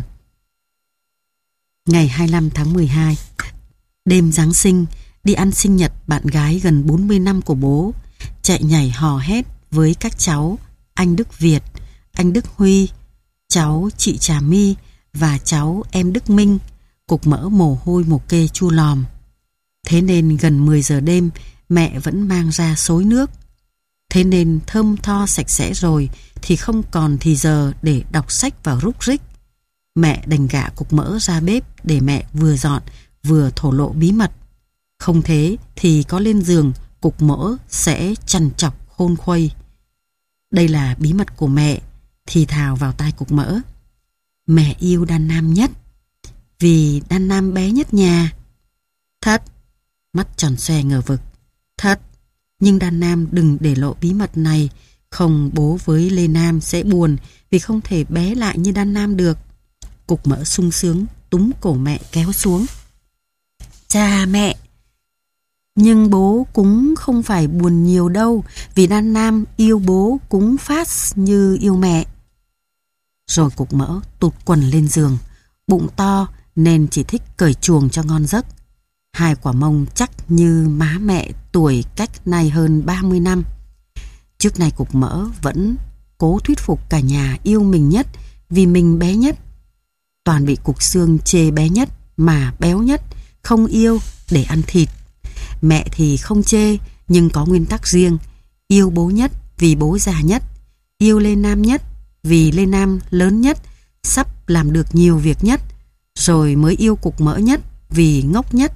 Ngày hai mươi lăm tháng mười hai, đêm Giáng sinh, đi ăn sinh nhật bạn gái gần bốn mươi năm của bố, chạy nhảy hò hét với các cháu anh Đức Việt, anh Đức Huy, cháu chị Trà My và cháu em Đức Minh. Cục mỡ mồ hôi một kê chua lòm. Thế nên gần mười giờ đêm mẹ vẫn mang ra xối nước. Thế nên thơm tho sạch sẽ rồi thì không còn thì giờ để đọc sách vào rúc rích. Mẹ đành gạ cục mỡ ra bếp để mẹ vừa dọn vừa thổ lộ bí mật. Không thế thì có lên giường, cục mỡ sẽ trằn trọc khôn khuây. Đây là bí mật của mẹ, thì thào vào tai cục mỡ. Mẹ yêu Đan Nam nhất, vì Đan Nam bé nhất nhà. Thật. Mắt tròn xoe ngờ vực. Thật. Nhưng Đan Nam đừng để lộ bí mật này, không bố với Lê Nam sẽ buồn vì không thể bé lại như Đan Nam được. Cục mỡ sung sướng túm cổ mẹ kéo xuống. Cha mẹ. Nhưng bố cũng không phải buồn nhiều đâu, vì Đan Nam yêu bố cũng phát như yêu mẹ. Rồi cục mỡ tụt quần lên giường, bụng to nên chỉ thích cởi chuồng cho ngon giấc. Hai quả mông chắc như má mẹ tuổi cách nay hơn ba mươi năm. Trước nay cục mỡ vẫn cố thuyết phục cả nhà yêu mình nhất vì mình bé nhất. Toàn bị cục xương chê bé nhất mà béo nhất, không yêu để ăn thịt. Mẹ thì không chê nhưng có nguyên tắc riêng, yêu bố nhất vì bố già nhất, yêu Lê Nam nhất vì Lê Nam lớn nhất, sắp làm được nhiều việc nhất, rồi mới yêu cục mỡ nhất vì ngốc nhất.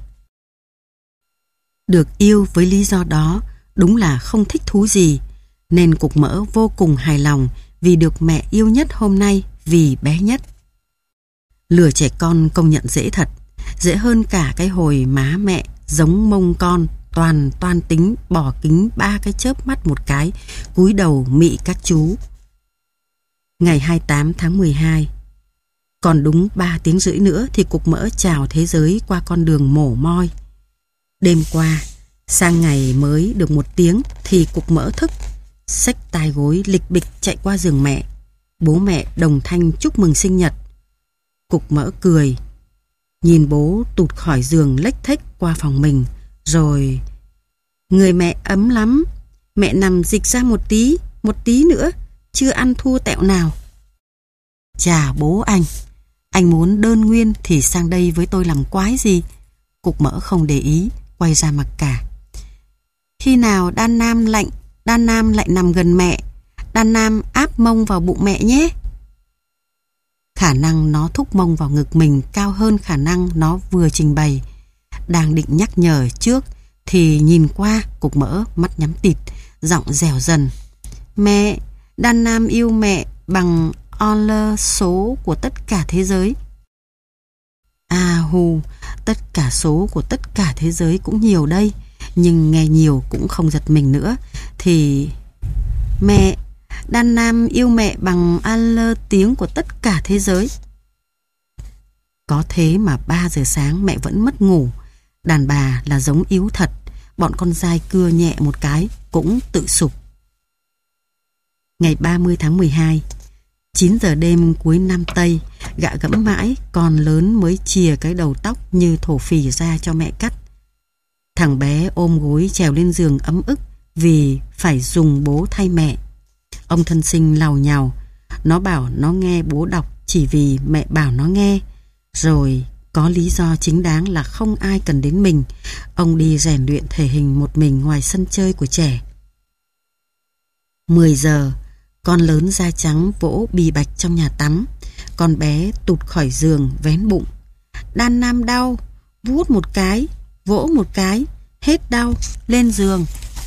Được yêu với lý do đó đúng là không thích thú gì, nên cục mỡ vô cùng hài lòng vì được mẹ yêu nhất hôm nay vì bé nhất. Lừa trẻ con công nhận dễ thật, dễ hơn cả cái hồi má mẹ giống mông con, toàn toan tính bỏ kính ba cái chớp mắt một cái, cúi đầu mị các chú. Ngày hai mươi tám tháng mười hai, còn đúng ba tiếng rưỡi nữa thì cục mỡ chào thế giới qua con đường mổ moi. Đêm qua, sang ngày mới được một tiếng thì cục mỡ thức, xách tai gối lịch bịch chạy qua giường mẹ. Bố mẹ đồng thanh chúc mừng sinh nhật. Cục mỡ cười, nhìn bố tụt khỏi giường lếch thếch qua phòng mình, rồi: Người mẹ ấm lắm, mẹ nằm dịch ra một tí, một tí nữa, chưa ăn thua tẹo nào. Chà bố anh, anh muốn đơn nguyên thì sang đây với tôi làm quái gì? Cục mỡ không để ý, quay ra mặc cả. Khi nào Đan Nam lạnh, Đan Nam lại nằm gần mẹ, Đan Nam áp mông vào bụng mẹ nhé. Khả năng nó thúc mông vào ngực mình cao hơn khả năng nó vừa trình bày. Đang định nhắc nhở trước thì nhìn qua cục mỡ mắt nhắm tịt, giọng dẻo dần. Mẹ, Đan Nam yêu mẹ bằng order số của tất cả thế giới. À hù, tất cả số của tất cả thế giới cũng nhiều đây, nhưng nghe nhiều cũng không giật mình nữa. Thì mẹ, Đan Nam yêu mẹ bằng order tiếng của tất cả thế giới. Có thế mà ba giờ sáng mẹ vẫn mất ngủ. Đàn bà là giống yếu thật, bọn con dai cưa nhẹ một cái cũng tự sụp. Ngày ba mươi tháng mười hai, chín giờ đêm cuối năm Tây, gạ gẫm mãi, con lớn mới chìa cái đầu tóc như thổ phỉ ra cho mẹ cắt. Thằng bé ôm gối trèo lên giường ấm ức vì phải dùng bố thay mẹ. Ông thân sinh làu nhàu, nó bảo nó nghe bố đọc chỉ vì mẹ bảo nó nghe, rồi có lý do chính đáng là không ai cần đến mình. Ông đi rèn luyện thể hình một mình ngoài sân chơi của trẻ. mười giờ, con lớn da trắng vỗ bì bạch trong nhà tắm. Con bé tụt khỏi giường vén bụng. Đan Nam đau, vuốt một cái, vỗ một cái, hết đau, lên giường.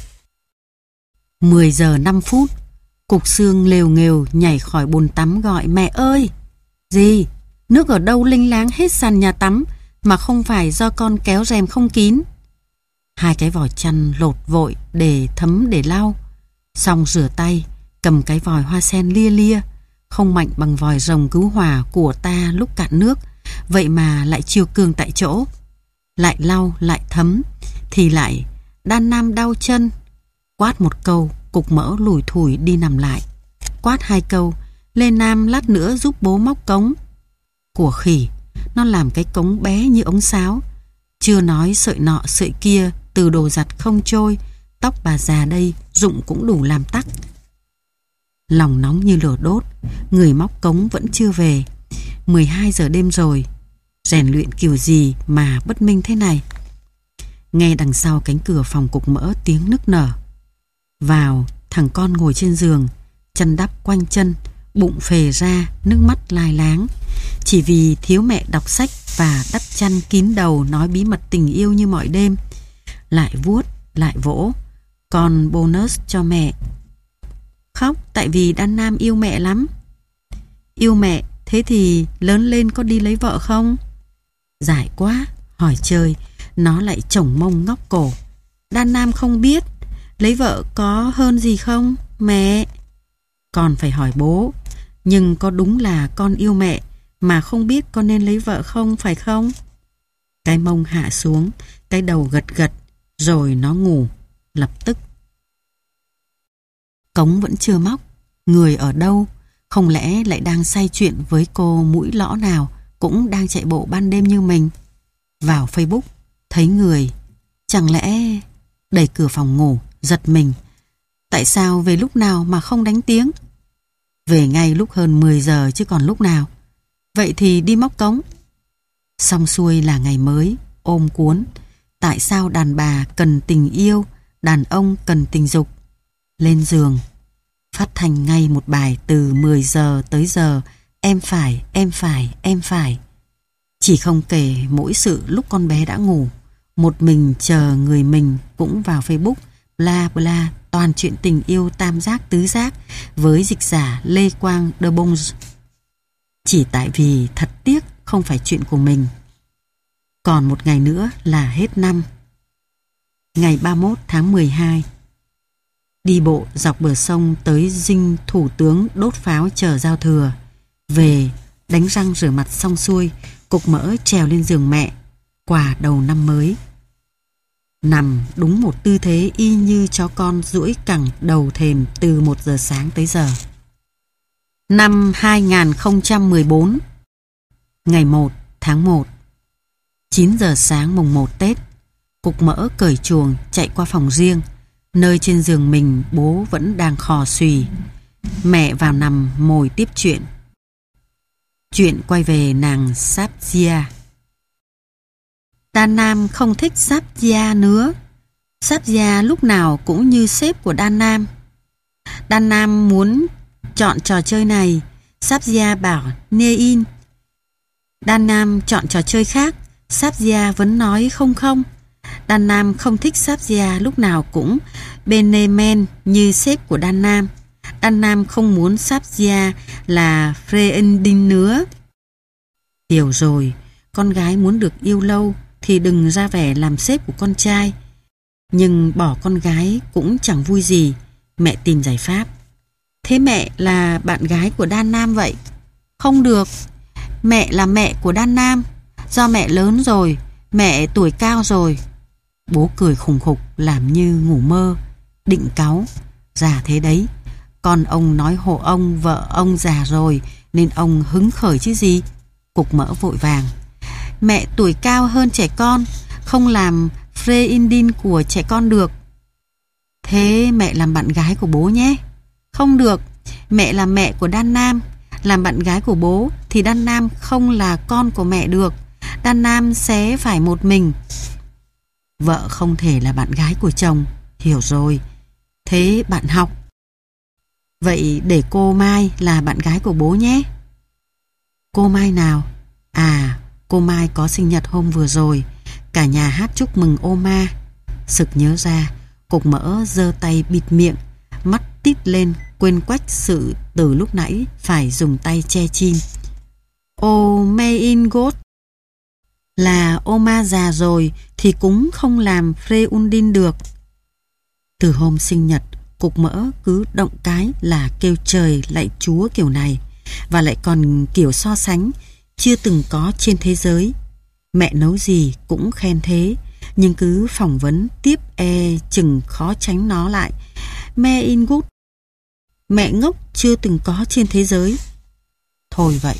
mười giờ năm phút, cục xương lều nghều nhảy khỏi bồn tắm gọi mẹ ơi. Gì? Nước ở đâu linh láng hết sàn nhà tắm mà không phải do con kéo rèm không kín. Hai cái vòi chăn lột vội để thấm để lau. Xong rửa tay, cầm cái vòi hoa sen lia lia, không mạnh bằng vòi rồng cứu hỏa của ta lúc cạn nước, vậy mà lại chiều cường tại chỗ. Lại lau lại thấm thì lại Đan Nam đau chân. Quát một câu, cục mỡ lủi thủi đi nằm lại. Quát hai câu, Lê Nam lát nữa giúp bố móc cống. Của khỉ, nó làm cái cống bé như ống sáo. Chưa nói sợi nọ sợi kia từ đồ giặt không trôi, tóc bà già đây rụng cũng đủ làm tắc. Lòng nóng như lửa đốt, người móc cống vẫn chưa về. mười hai giờ đêm rồi, rèn luyện kiểu gì mà bất minh thế này. Nghe đằng sau cánh cửa phòng cục mỡ tiếng nức nở. Vào, thằng con ngồi trên giường, chân đắp quanh chân, bụng phề ra, nước mắt lai láng. Chỉ chỉ vì thiếu mẹ đọc sách và đắp chăn kín đầu nói bí mật tình yêu như mọi đêm. Lại vuốt, lại vỗ. Còn bonus cho mẹ. Khóc tại vì Đan Nam yêu mẹ lắm. Yêu mẹ, thế thì lớn lên có đi lấy vợ không? Giải quá, hỏi chơi, nó lại chổng mông ngóc cổ. Đan Nam không biết, lấy vợ có hơn gì không, mẹ? Con phải hỏi bố, nhưng có đúng là con yêu mẹ mà không biết con nên lấy vợ không, phải không? Cái mông hạ xuống, cái đầu gật gật, rồi nó ngủ, lập tức. Cống vẫn chưa móc, người ở đâu? Không lẽ lại đang say chuyện với cô mũi lõ nào cũng đang chạy bộ ban đêm như mình? Vào Facebook, thấy người. Chẳng lẽ... Đẩy cửa phòng ngủ, giật mình. Tại sao về lúc nào mà không đánh tiếng? Về ngay lúc hơn mười giờ chứ còn lúc nào. Vậy thì đi móc cống. Xong xuôi là ngày mới, ôm cuốn. Tại sao đàn bà cần tình yêu, đàn ông cần tình dục? Lên giường, phát thanh ngay một bài từ mười giờ tới giờ. Em phải, em phải, em phải. Chỉ không kể mỗi sự lúc con bé đã ngủ. Một mình chờ người mình cũng vào Facebook, bla bla, toàn chuyện tình yêu tam giác tứ giác với dịch giả Lê Quang De Bons. Chỉ tại vì thật tiếc không phải chuyện của mình. Còn một ngày nữa là hết năm. Ngày ba mươi mốt tháng mười hai. Đi bộ dọc bờ sông tới dinh thủ tướng đốt pháo chờ giao thừa. Về, đánh răng rửa mặt xong xuôi, cục mỡ trèo lên giường mẹ. Quà đầu năm mới. Nằm đúng một tư thế y như chó con duỗi cẳng đầu thềm từ một giờ sáng tới giờ. Năm hai nghìn không trăm mười bốn. Ngày một tháng một. chín giờ sáng mùng một Tết. Cục mỡ cởi chuồng chạy qua phòng riêng, nơi trên giường mình bố vẫn đang khò xùy. Mẹ vào nằm mồi tiếp chuyện. Chuyện quay về nàng Sapgia. Đan Nam không thích Sapgia nữa. Sapgia lúc nào cũng như sếp của Đan Nam. Đan Nam muốn chọn trò chơi này, Sapgia bảo Nein. Đan Nam chọn trò chơi khác, Sapgia vẫn nói không không. Đan Nam không thích Sapgia lúc nào cũng Benemen như sếp của Đan Nam. Đan Nam không muốn Sapgia là Freundin nữa. Hiểu rồi, con gái muốn được yêu lâu thì đừng ra vẻ làm sếp của con trai. Nhưng bỏ con gái cũng chẳng vui gì. Mẹ tìm giải pháp. Thế mẹ là bạn gái của Đan Nam vậy? Không được. Mẹ là mẹ của Đan Nam. Do mẹ lớn rồi, mẹ tuổi cao rồi. Bố cười khùng khục làm như ngủ mơ. Định cáu. Già thế đấy. Con ông nói hộ ông, vợ ông già rồi nên ông hứng khởi chứ gì. Cục mỡ vội vàng. Mẹ tuổi cao hơn trẻ con, không làm Freundin của trẻ con được. Thế mẹ làm bạn gái của bố nhé. Không được. Mẹ là mẹ của Đan Nam. Làm bạn gái của bố thì Đan Nam không là con của mẹ được. Đan Nam sẽ phải một mình. Vợ không thể là bạn gái của chồng. Hiểu rồi. Thế bạn học. Vậy để cô Mai là bạn gái của bố nhé. Cô Mai nào? À, cô Mai có sinh nhật hôm vừa rồi. Cả nhà hát chúc mừng ô ma. Sực nhớ ra, cục mỡ giơ tay bịt miệng, mắt tít lên, quên quách sự từ lúc nãy phải dùng tay che chim. Ô mein Gott. Là ô ma già rồi thì cũng không làm Freundin được. Từ hôm sinh nhật, cục mỡ cứ động cái là kêu trời lạy Chúa kiểu này, và lại còn kiểu so sánh chưa từng có trên thế giới. Mẹ nấu gì cũng khen thế, nhưng cứ phỏng vấn tiếp e chừng khó tránh nó lại. Mẹ in good. Mẹ ngốc chưa từng có trên thế giới. Thôi vậy.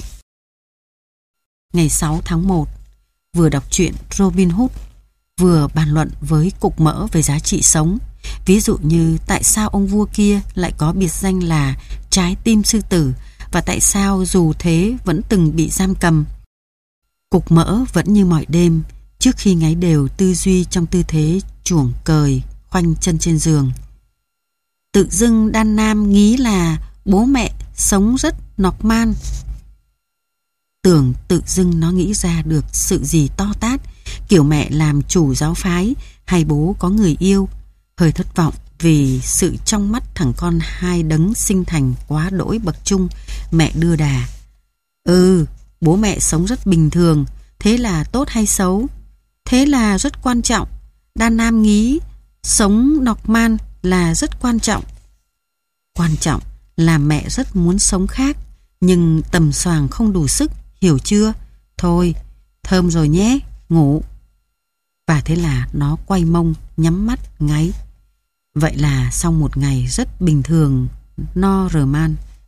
Ngày sáu tháng một, vừa đọc truyện Robin Hood, vừa bàn luận với cục mỡ về giá trị sống. Ví dụ như tại sao ông vua kia lại có biệt danh là trái tim sư tử, và tại sao dù thế vẫn từng bị giam cầm. Cục mỡ vẫn như mọi đêm, trước khi ngáy đều tư duy trong tư thế chuồng cời, khoanh chân trên giường. Tự dưng Đan Nam nghĩ là bố mẹ sống rất nọc man. Tưởng tự dưng nó nghĩ ra được sự gì to tát, kiểu mẹ làm chủ giáo phái hay bố có người yêu. Hơi thất vọng vì sự trong mắt thằng con hai đấng sinh thành quá đỗi bậc trung, mẹ đưa đà. Ừ, bố mẹ sống rất bình thường, thế là tốt hay xấu? Thế là rất quan trọng. Đan Nam nghĩ sống normal là rất quan trọng. Quan trọng là mẹ rất muốn sống khác, nhưng tầm xoàng không đủ sức, hiểu chưa? Thôi, thơm rồi nhé, ngủ. Và thế là nó quay mông, nhắm mắt, ngáy. Vậy là sau một ngày rất bình thường, normal.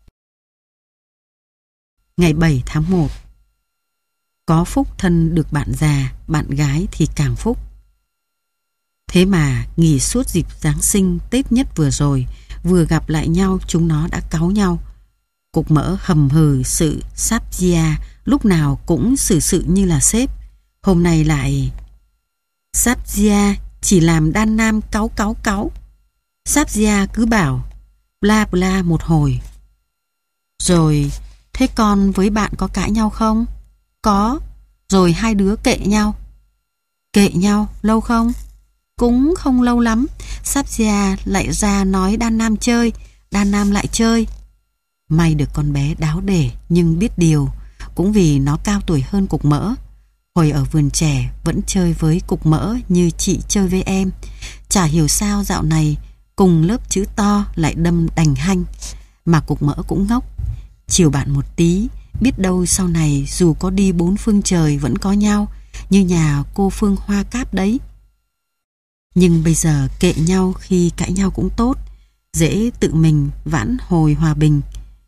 Ngày bảy tháng một. Có phúc thân được bạn già, bạn gái thì càng phúc. Thế mà nghỉ suốt dịp Giáng sinh, Tết nhất vừa rồi, vừa gặp lại nhau chúng nó đã cáu nhau. Cục Mỡ hầm hừ sự sáp gia, lúc nào cũng xử sự như là sếp. Hôm nay lại sáp gia chỉ làm Đan Nam cáu cáu cáu. Sáp gia cứ bảo bla bla một hồi. Rồi, thế con với bạn có cãi nhau không? Có. Rồi hai đứa kệ nhau. Kệ nhau lâu không? Cũng không lâu lắm. Sáp gia lại ra nói Đan Nam chơi, Đan Nam lại chơi. May được con bé đáo để nhưng biết điều, cũng vì nó cao tuổi hơn Cục Mỡ. Hồi ở vườn trẻ vẫn chơi với Cục Mỡ như chị chơi với em. Chả hiểu sao dạo này cùng lớp chữ to lại đâm đành hanh. Mà Cục Mỡ cũng ngốc, chiều bạn một tí, biết đâu sau này dù có đi bốn phương trời vẫn có nhau, như nhà cô Phương Hoa Cáp đấy. Nhưng bây giờ kệ nhau khi cãi nhau cũng tốt, dễ tự mình vãn hồi hòa bình.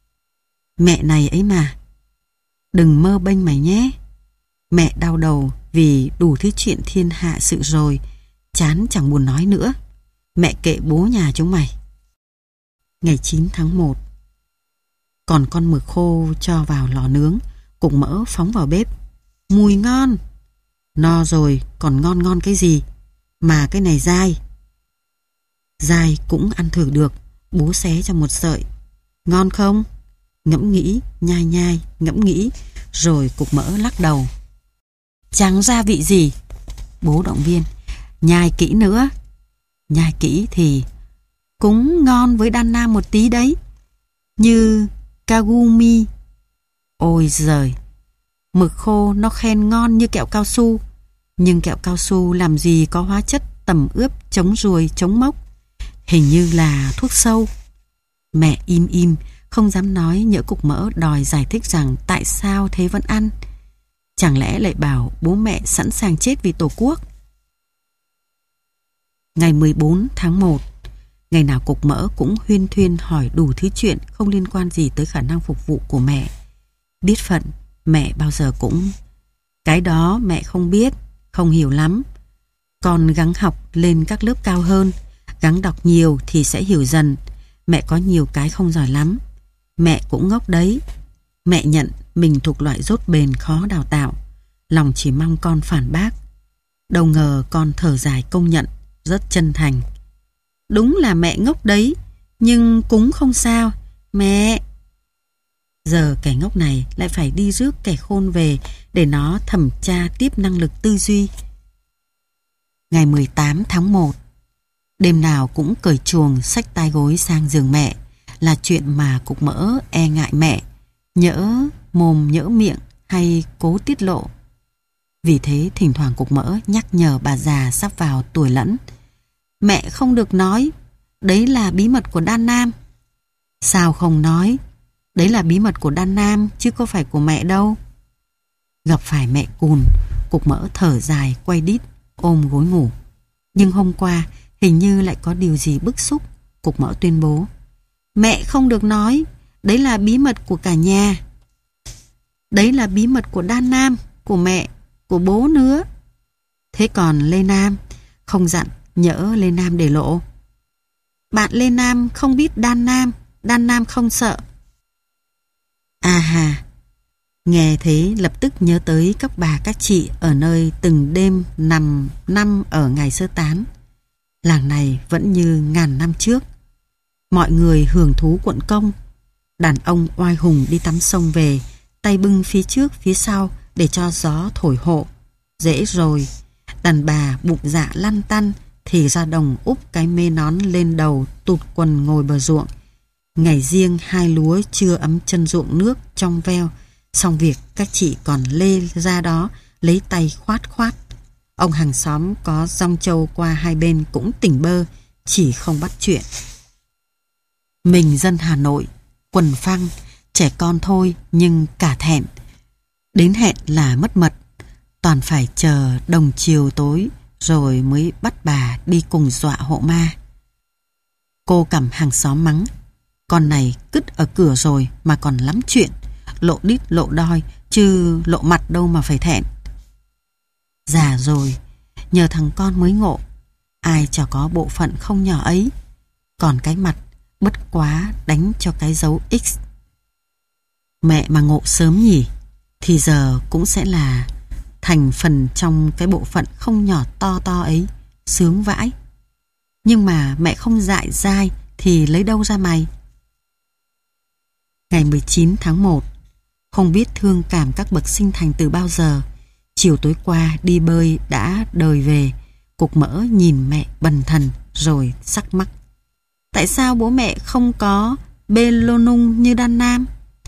Mẹ này ấy mà, đừng mơ bênh mày nhé. Mẹ đau đầu vì đủ thứ chuyện thiên hạ sự rồi, chán chẳng buồn nói nữa. Mẹ kệ bố nhà chúng mày. Ngày chín tháng một. Còn con mực khô cho vào lò nướng, Cục Mỡ phóng vào bếp. Mùi ngon. No rồi, còn ngon ngon cái gì? Mà cái này dai. Dai cũng ăn thử được, bố xé cho một sợi. Ngon không? Ngẫm nghĩ, nhai nhai, ngẫm nghĩ, rồi Cục Mỡ lắc đầu. Chẳng gia vị gì. Bố động viên. Nhai kỹ nữa. Nhai kỹ thì cũng ngon với Đan Nam một tí đấy. Như Kagumi. Ôi giời, mực khô nó khen ngon như kẹo cao su. Nhưng kẹo cao su làm gì có hóa chất tẩm ướp chống ruồi, chống mốc. Hình như là thuốc sâu. Mẹ im im, không dám nói, nhỡ Cục Mỡ đòi giải thích rằng tại sao thế vẫn ăn. Chẳng lẽ lại bảo bố mẹ sẵn sàng chết vì Tổ quốc. Ngày mười bốn tháng một. Ngày nào Cục Mỡ cũng huyên thuyên hỏi đủ thứ chuyện không liên quan gì tới khả năng phục vụ của mẹ. Biết phận, mẹ bao giờ cũng cái đó mẹ không biết, không hiểu lắm. Con gắng học lên các lớp cao hơn, gắng đọc nhiều thì sẽ hiểu dần. Mẹ có nhiều cái không giỏi lắm. Mẹ cũng ngốc đấy. Mẹ nhận mình thuộc loại dốt bền khó đào tạo. Lòng chỉ mong con phản bác. Đâu ngờ con thở dài công nhận, rất chân thành. Đúng là mẹ ngốc đấy, nhưng cũng không sao. Mẹ... Giờ kẻ ngốc này lại phải đi rước kẻ khôn về để nó thẩm tra tiếp năng lực tư duy. Ngày mười tám tháng một. Đêm nào cũng cởi chuồng xách tai gối sang giường mẹ, là chuyện mà Cục Mỡ e ngại mẹ, nhỡ mồm nhỡ miệng hay cố tiết lộ. Vì thế thỉnh thoảng Cục Mỡ nhắc nhở bà già sắp vào tuổi lẫn. Mẹ không được nói, đấy là bí mật của Đan Nam. Sao không nói? Đấy là bí mật của Đan Nam chứ có phải của mẹ đâu. Gặp phải mẹ cùn, Cục Mỡ thở dài quay đít ôm gối ngủ. Nhưng hôm qua hình như lại có điều gì bức xúc. Cục Mỡ tuyên bố, mẹ không được nói, đấy là bí mật của cả nhà. Đấy là bí mật của Đan Nam, của mẹ, của bố nữa. Thế còn Lê Nam, không dặn nhỡ Lê Nam để lộ. Bạn Lê Nam không biết Đan Nam, Đan Nam không sợ. À hà, nghe thế lập tức nhớ tới các bà các chị ở nơi từng đêm nằm năm ở ngày sơ tán. Làng này vẫn như ngàn năm trước. Mọi người hưởng thú quận công. Đàn ông oai hùng đi tắm sông về, tay bưng phía trước phía sau để cho gió thổi hộ. Dễ rồi. Đàn bà bụng dạ lăn tăn thì ra đồng úp cái mê nón lên đầu, tụt quần ngồi bờ ruộng. Ngày riêng hai lúa chưa ấm chân ruộng nước trong veo, xong việc các chị còn lê ra đó lấy tay khoát khoát. Ông hàng xóm có dong trâu qua hai bên cũng tỉnh bơ, chỉ không bắt chuyện. Mình dân Hà Nội, quần phăng, trẻ con thôi nhưng cả thẹn. Đến hẹn là mất mật, toàn phải chờ đồng chiều tối rồi mới bắt bà đi cùng dọa hộ ma. Cô cầm hàng xóm mắng, con này cứt ở cửa rồi mà còn lắm chuyện, lộ đít lộ đoi chứ lộ mặt đâu mà phải thẹn. Già rồi, nhờ thằng con mới ngộ, ai chả có bộ phận không nhỏ ấy. Còn cái mặt bất quá đánh cho cái dấu X. Mẹ mà ngộ sớm nhỉ, thì giờ cũng sẽ là thành phần trong cái bộ phận không nhỏ to to ấy, sướng vãi. Nhưng mà mẹ không dại dai thì lấy đâu ra mày. Ngày mười chín tháng một, không biết thương cảm các bậc sinh thành từ bao giờ, chiều tối qua đi bơi đã đời về, Cục Mỡ nhìn mẹ bần thần rồi sắc mắc. Tại sao bố mẹ không có bê lô nung như Đan Nam?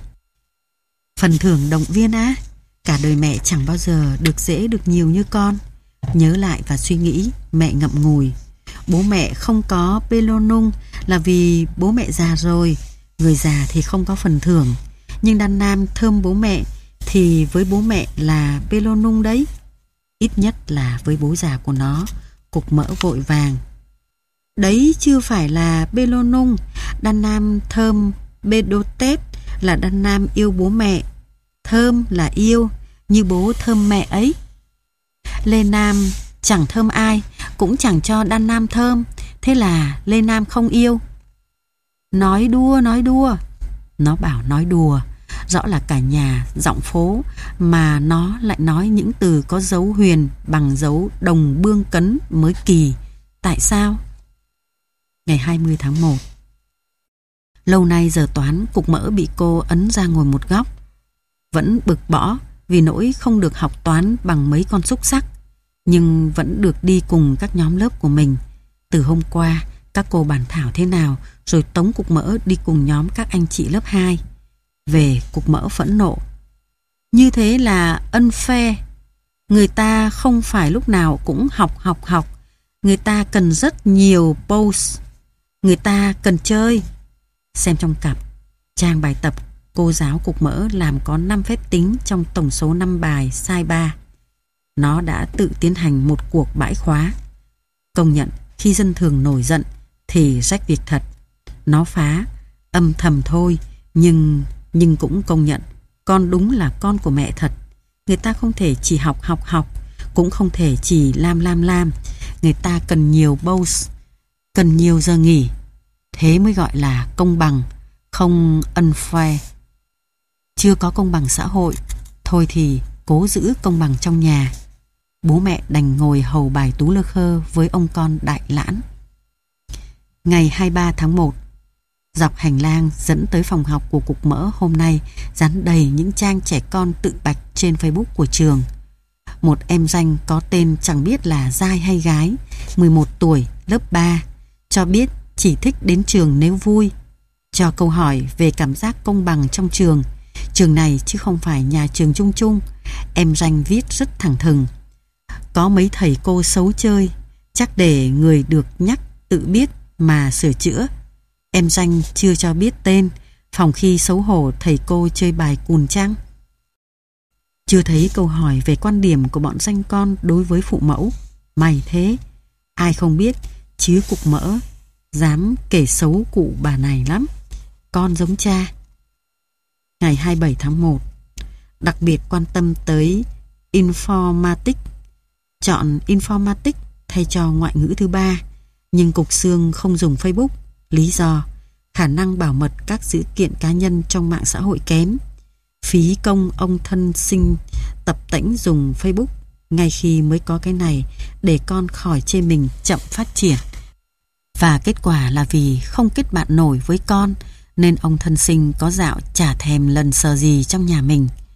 Phần thưởng động viên á, cả đời mẹ chẳng bao giờ được dễ được nhiều như con. Nhớ lại và suy nghĩ, mẹ ngậm ngùi. Bố mẹ không có bê lô nung là vì bố mẹ già rồi, người già thì không có phần thưởng. Nhưng Đan Nam thơm bố mẹ thì với bố mẹ là bê lô nung đấy. Ít nhất là với bố già của nó. Cục Mỡ vội vàng. Đấy chưa phải là bê lô nung. Đan Nam thơm bê đô tết là Đan Nam yêu bố mẹ. Thơm là yêu, như bố thơm mẹ ấy. Lê Nam chẳng thơm ai, cũng chẳng cho Đan Nam thơm, thế là Lê Nam không yêu. Nói đùa, nói đùa. Nó bảo nói đùa, rõ là cả nhà giọng phố mà nó lại nói những từ có dấu huyền bằng dấu đồng bương cấn mới kỳ. Tại sao? Ngày hai mươi tháng một. Lâu nay giờ toán Cục Mỡ bị cô ấn ra ngồi một góc. Vẫn bực bõ vì nỗi không được học toán bằng mấy con xúc xắc, nhưng vẫn được đi cùng các nhóm lớp của mình. Từ hôm qua các cô bàn thảo thế nào rồi tống Cục Mỡ đi cùng nhóm các anh chị lớp hai. Về, Cục Mỡ phẫn nộ. Như thế là unfair. Người ta không phải lúc nào cũng học học học. Người ta cần rất nhiều pose. Người ta cần chơi. Xem trong cặp trang bài tập, cô giáo Cục Mỡ làm có năm phép tính trong tổng số năm bài sai ba. Nó đã tự tiến hành một cuộc bãi khóa. Công nhận khi dân thường nổi giận thì rách việc thật. Nó phá, âm thầm thôi, nhưng nhưng cũng công nhận con đúng là con của mẹ thật. Người ta không thể chỉ học học học, cũng không thể chỉ lam lam lam. Người ta cần nhiều pause, cần nhiều giờ nghỉ. Thế mới gọi là công bằng, không unfair. Chưa có công bằng xã hội, thôi thì cố giữ công bằng trong nhà. Bố mẹ đành ngồi hầu bài Tú Lơ Khơ với ông con Đại Lãn. Ngày hai mươi ba tháng một, dọc hành lang dẫn tới phòng học của Cục Mỡ hôm nay dán đầy những trang trẻ con tự bạch trên Facebook của trường. Một em danh có tên chẳng biết là trai hay gái, mười một tuổi, lớp ba, cho biết chỉ thích đến trường nếu vui. Cho câu hỏi về cảm giác công bằng trong trường. Trường này chứ không phải nhà trường chung chung. Em danh viết rất thẳng thừng. Có mấy thầy cô xấu chơi, chắc để người được nhắc tự biết mà sửa chữa. Em danh chưa cho biết tên, phòng khi xấu hổ thầy cô chơi bài cùn trăng. Chưa thấy câu hỏi về quan điểm của bọn danh con đối với phụ mẫu. Mày thế, ai không biết, chứ Cục Mỡ dám kể xấu cụ bà này lắm. Con giống cha. Ngày hai mươi bảy tháng một, đặc biệt quan tâm tới informatics, chọn informatics thay cho ngoại ngữ thứ ba, nhưng Cục Xương không dùng Facebook. Lý do, khả năng bảo mật các dữ kiện cá nhân trong mạng xã hội kém. Phí công ông thân sinh tập tễnh dùng Facebook ngay khi mới có cái này để con khỏi chê mình chậm phát triển. Và kết quả là vì không kết bạn nổi với con nên ông thân sinh có dạo chả thèm lần sờ gì trong nhà mình.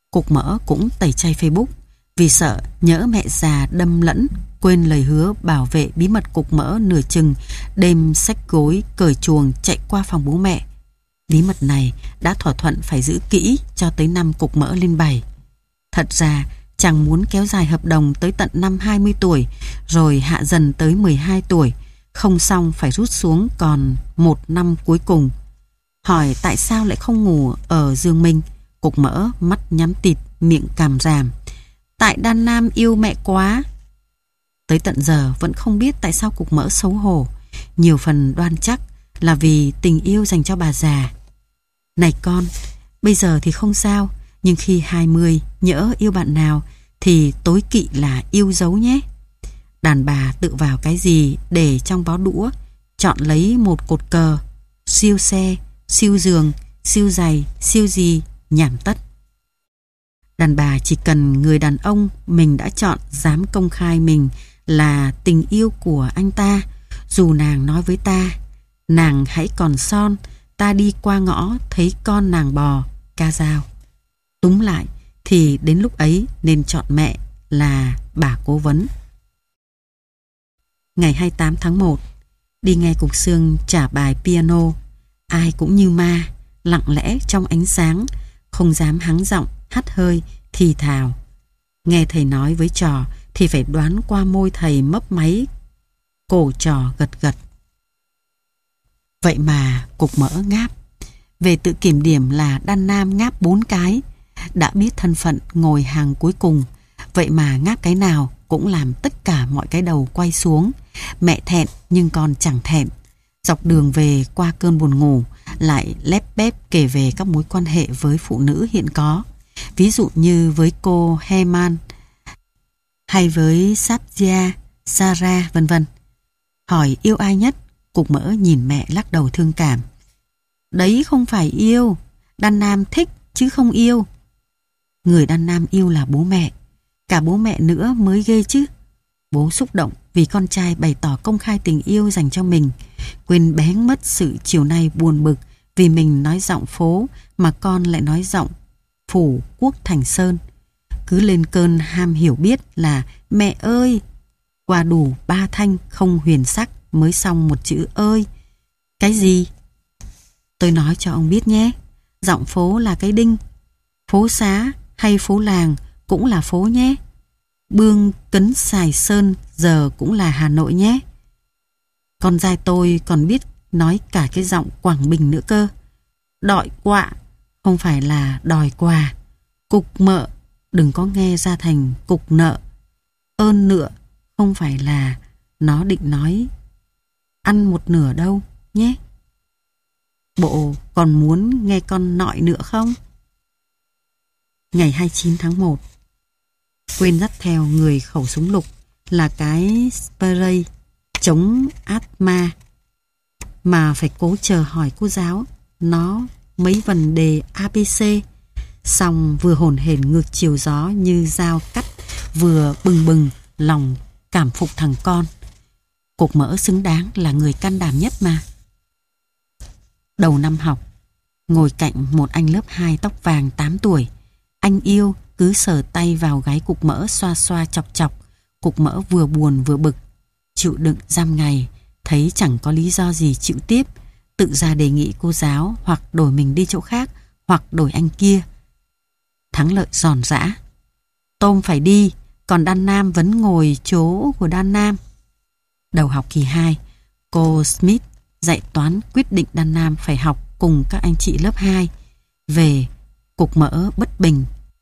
Cục Mỡ cũng tẩy chay Facebook vì sợ nhỡ mẹ già đâm lẫn, quên lời hứa bảo vệ bí mật Cục Mỡ nửa chừng đêm xách gối cởi chuồng chạy qua phòng bố mẹ. Bí mật này đã thỏa thuận phải giữ kỹ cho tới năm Cục Mỡ lên bảy. Thật ra chàng muốn kéo dài hợp đồng tới tận năm hai mươi tuổi, rồi hạ dần tới mười hai tuổi, không xong phải rút xuống còn một năm cuối cùng. Hỏi tại sao lại không ngủ ở giường mình, Cục Mỡ mắt nhắm tịt, miệng càm ràm. Tại Đan Nam yêu mẹ quá. Tới tận giờ vẫn không biết tại sao Cục Mỡ xấu hổ, nhiều phần đoan chắc là vì tình yêu dành cho bà già. Này con, bây giờ thì không sao, nhưng khi hai mươi nhỡ yêu bạn nào thì tối kỵ là yêu dấu nhé. Đàn bà tự vào cái gì để trong bó đũa, chọn lấy một cột cờ, siêu xe, siêu giường, siêu giày, siêu gì, nhảm tất. Đàn bà chỉ cần người đàn ông mình đã chọn dám công khai mình là tình yêu của anh ta, dù nàng nói với ta, nàng hãy còn son, ta đi qua ngõ thấy con nàng bò, ca dao. Túm lại thì đến lúc ấy nên chọn mẹ là bà cố vấn. Ngày hai mươi tám tháng một, đi nghe Cục Xương trả bài piano, ai cũng như ma, lặng lẽ trong ánh sáng, không dám hắng giọng, hắt hơi, thì thào. Nghe thầy nói với trò thì phải đoán qua môi thầy mấp máy, cổ trò gật gật. Vậy mà Cục Mỡ ngáp. Về tự kiểm điểm là Đan Nam ngáp bốn cái. Đã biết thân phận ngồi hàng cuối cùng, vậy mà ngáp cái nào cũng làm tất cả mọi cái đầu quay xuống. Mẹ thẹn nhưng con chẳng thẹn. Dọc đường về qua cơn buồn ngủ, lại lép bép kể về các mối quan hệ với phụ nữ hiện có. Ví dụ như với cô Heman hay với Sabia, Sarah vân vân. Hỏi yêu ai nhất, Cục Mỡ nhìn mẹ lắc đầu thương cảm. Đấy không phải yêu, Đan Nam thích chứ không yêu. Người Đan Nam yêu là bố mẹ, cả bố mẹ nữa mới ghê chứ. Bố xúc động vì con trai bày tỏ công khai tình yêu dành cho mình, quên bén mất sự chiều nay buồn bực vì mình nói giọng phố mà con lại nói giọng phủ quốc thành sơn. Cứ lên cơn ham hiểu biết là mẹ ơi, qua đủ ba thanh không huyền sắc mới xong một chữ ơi. Cái gì? Tôi nói cho ông biết nhé, giọng phố là cái đinh, phố xá hay phố làng cũng là phố nhé. Bương Cấn Sài Sơn giờ cũng là Hà Nội nhé. Con trai tôi còn biết nói cả cái giọng Quảng Bình nữa cơ. Đọi quạ không phải là đòi quà. Cục mợ đừng có nghe ra thành cục nợ. Ơn nựa không phải là nó định nói ăn một nửa đâu nhé. Bộ còn muốn nghe con nọi nữa không? Ngày hai mươi chín tháng một, quên dắt theo người khẩu súng lục là cái spray chống asthma, mà phải cố chờ hỏi cô giáo nó mấy vấn đề a bê xê. Xong vừa hổn hển ngược chiều gió như dao cắt, vừa bừng bừng lòng cảm phục thằng con. Cục Mỡ xứng đáng là người can đảm nhất mà. Đầu năm học, ngồi cạnh một anh lớp hai tóc vàng tám tuổi. Anh yêu cứ sờ tay vào gáy Cục Mỡ xoa xoa chọc chọc. Cục Mỡ vừa buồn vừa bực, chịu đựng giam ngày, thấy chẳng có lý do gì chịu tiếp, tự ra đề nghị cô giáo hoặc đổi mình đi chỗ khác, hoặc đổi anh kia. Thắng lợi giòn giã. Tôm phải đi, còn Đan Nam vẫn ngồi chỗ của Đan Nam. Đầu học kỳ hai, cô Smith dạy toán quyết định Đan Nam phải học cùng các anh chị lớp hai. Về, Cục Mỡ bất bình.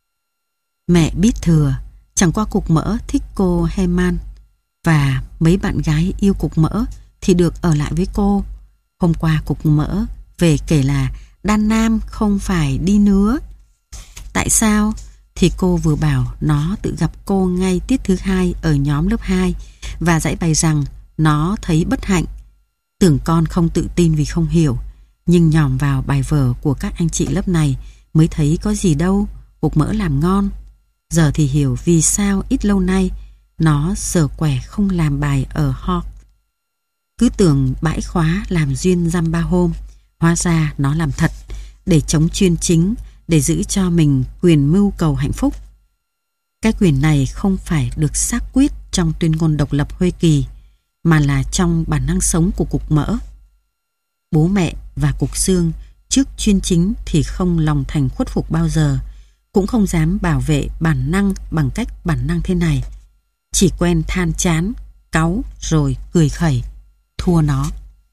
Mẹ biết thừa, chẳng qua Cục Mỡ thích cô Heman, và mấy bạn gái yêu Cục Mỡ thì được ở lại với cô. Hôm qua Cục Mỡ về kể là Đan Nam không phải đi nữa. Tại sao? Thì cô vừa bảo nó tự gặp cô ngay tiết thứ hai ở nhóm lớp hai và giải bày rằng nó thấy bất hạnh. Tưởng con không tự tin vì không hiểu, nhưng nhòm vào bài vở của các anh chị lớp này mới thấy có gì đâu, Cục Mỡ làm ngon. Giờ thì hiểu vì sao ít lâu nay nó sờ quẻ không làm bài ở Hawk. Cứ tưởng bãi khóa làm duyên dăm ba hôm, hóa ra nó làm thật để chống chuyên chính, để giữ cho mình quyền mưu cầu hạnh phúc. Cái quyền này không phải được xác quyết trong tuyên ngôn độc lập Huê Kỳ, mà là trong bản năng sống của cục mỡ. Bố mẹ và cục xương trước chuyên chính thì không lòng thành khuất phục bao giờ, cũng không dám bảo vệ bản năng bằng cách bản năng thế này. Chỉ quen than chán, cáu rồi cười khẩy, thua nó.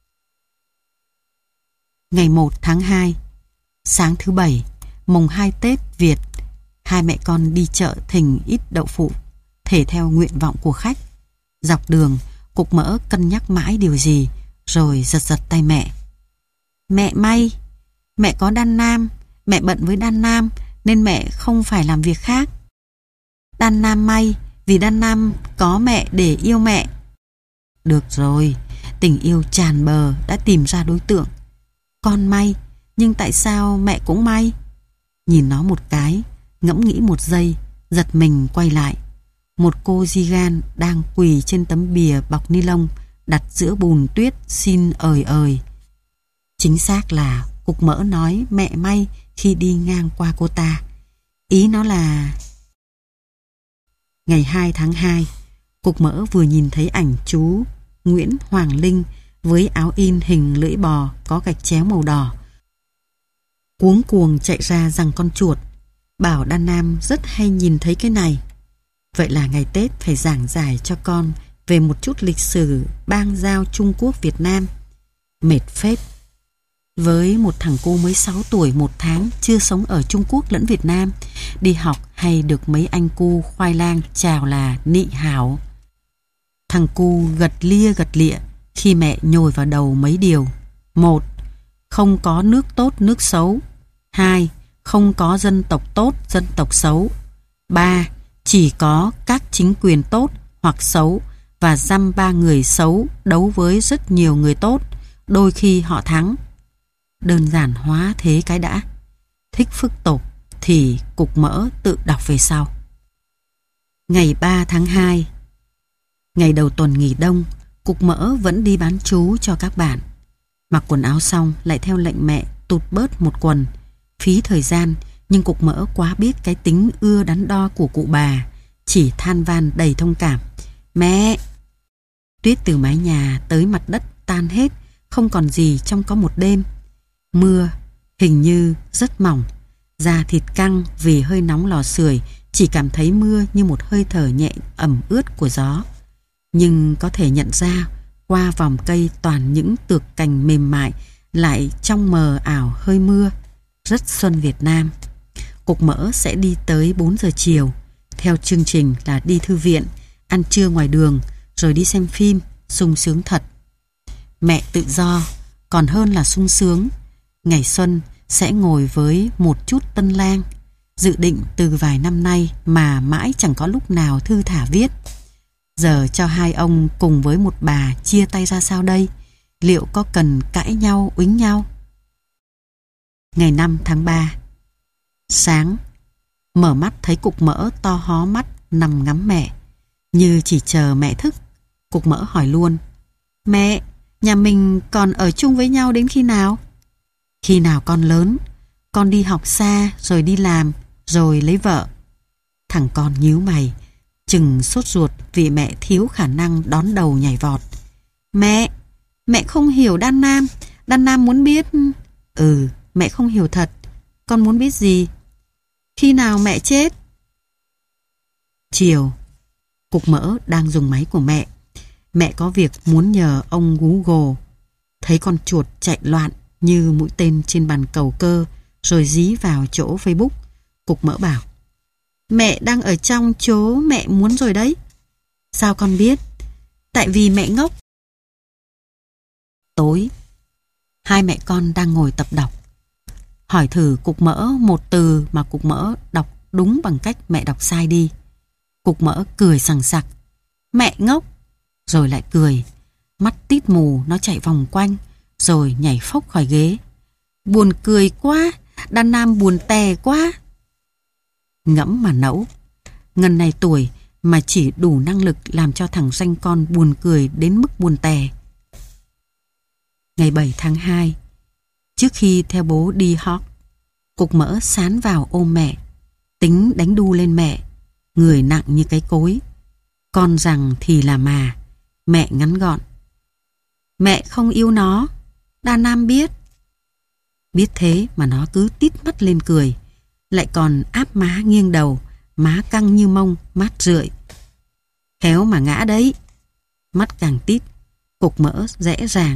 Ngày một tháng hai, sáng thứ bảy, mùng hai Tết Việt, hai mẹ con đi chợ thình ít đậu phụ, thể theo nguyện vọng của khách. Dọc đường, cục mỡ cân nhắc mãi điều gì, rồi giật giật tay mẹ. Mẹ may, mẹ có đan nam, mẹ bận với đan nam nên mẹ không phải làm việc khác. Đan nam may, vì đan nam có mẹ để yêu mẹ. Được rồi, tình yêu tràn bờ đã tìm ra đối tượng. Con may, nhưng tại sao mẹ cũng may? Nhìn nó một cái, ngẫm nghĩ một giây, giật mình quay lại. Một cô di gan đang quỳ trên tấm bìa bọc ni lông đặt giữa bùn tuyết xin ời ời. Chính xác là cục mỡ nói mẹ may khi đi ngang qua cô ta. Ý nó là... Ngày hai tháng hai, cục mỡ vừa nhìn thấy ảnh chú Nguyễn Hoàng Linh với áo in hình lưỡi bò có gạch chéo màu đỏ. Cuống cuồng chạy ra giằng con chuột, bảo Đan Nam rất hay nhìn thấy cái này. Vậy là ngày Tết phải giảng giải cho con về một chút lịch sử bang giao Trung Quốc Việt Nam. Mệt phết. Với một thằng cu mới sáu tuổi một tháng, chưa sống ở Trung Quốc lẫn Việt Nam, đi học hay được mấy anh cu khoai lang chào là nị hảo. Thằng cu gật lia gật lịa khi mẹ nhồi vào đầu mấy điều. Một, không có nước tốt nước xấu. Hai, không có dân tộc tốt dân tộc xấu. Ba, chỉ có các chính quyền tốt hoặc xấu và dăm ba người xấu đấu với rất nhiều người tốt, đôi khi họ thắng. Đơn giản hóa thế cái đã. Thích phức tạp thì cục mỡ tự đọc về sau. Ngày ba tháng hai, ngày đầu tuần nghỉ đông, cục mỡ vẫn đi bán trú cho các bạn. Mặc quần áo xong lại theo lệnh mẹ tụt bớt một quần. Phí thời gian, nhưng cục mỡ quá biết cái tính ưa đắn đo của cụ bà, chỉ than van đầy thông cảm. Mẹ! Tuyết từ mái nhà tới mặt đất tan hết, không còn gì trong có một đêm. Mưa hình như rất mỏng, da thịt căng vì hơi nóng lò sưởi, chỉ cảm thấy mưa như một hơi thở nhẹ ẩm ướt của gió. Nhưng có thể nhận ra qua vòng cây toàn những tược cành mềm mại, lại trong mờ ảo hơi mưa. Rất xuân Việt Nam. Cục mỡ sẽ đi tới bốn giờ chiều. Theo chương trình là đi thư viện, ăn trưa ngoài đường, rồi đi xem phim, sung sướng thật. Mẹ tự do, còn hơn là sung sướng. Ngày xuân sẽ ngồi với một chút tân lang. Dự định từ vài năm nay mà mãi chẳng có lúc nào thư thả viết. Giờ cho hai ông cùng với một bà chia tay ra sao đây? Liệu có cần cãi nhau, uýnh nhau? Ngày năm tháng ba, sáng, mở mắt thấy cục mỡ to hó mắt nằm ngắm mẹ. Như chỉ chờ mẹ thức, cục mỡ hỏi luôn. Mẹ, nhà mình còn ở chung với nhau đến khi nào? Khi nào con lớn, con đi học xa rồi đi làm, rồi lấy vợ. Thằng con nhíu mày, chừng sốt ruột vì mẹ thiếu khả năng đón đầu nhảy vọt. Mẹ, mẹ không hiểu Đan Nam. Đan Nam muốn biết. Ừ, mẹ không hiểu thật. Con muốn biết gì? Khi nào mẹ chết? Chiều, cục mỡ đang dùng máy của mẹ. Mẹ có việc muốn nhờ ông Google. Thấy con chuột chạy loạn như mũi tên trên bàn cầu cơ, rồi dí vào chỗ Facebook. Cục mỡ bảo, mẹ đang ở trong chỗ mẹ muốn rồi đấy. Sao con biết? Tại vì mẹ ngốc. Tối, hai mẹ con đang ngồi tập đọc. Hỏi thử cục mỡ một từ mà cục mỡ đọc đúng bằng cách mẹ đọc sai đi. Cục mỡ cười sằng sặc. Mẹ ngốc. Rồi lại cười. Mắt tít mù nó chạy vòng quanh, rồi nhảy phốc khỏi ghế. Buồn cười quá. Đan Nam buồn tè quá. Ngẫm mà nẫu. Ngần này tuổi mà chỉ đủ năng lực làm cho thằng ranh con buồn cười đến mức buồn tè. Ngày bảy tháng hai, trước khi theo bố đi Hawk, Cục mỡ sán vào ôm mẹ, tính đánh đu lên mẹ, người nặng như cái cối. Con rằng thì là mà, mẹ ngắn gọn. Mẹ không yêu nó, Đan Nam biết. Biết thế mà nó cứ tít mắt lên cười, lại còn áp má nghiêng đầu, má căng như mông, mát rượi. Khéo mà ngã đấy. Mắt càng tít, cục mỡ rẽ ràng.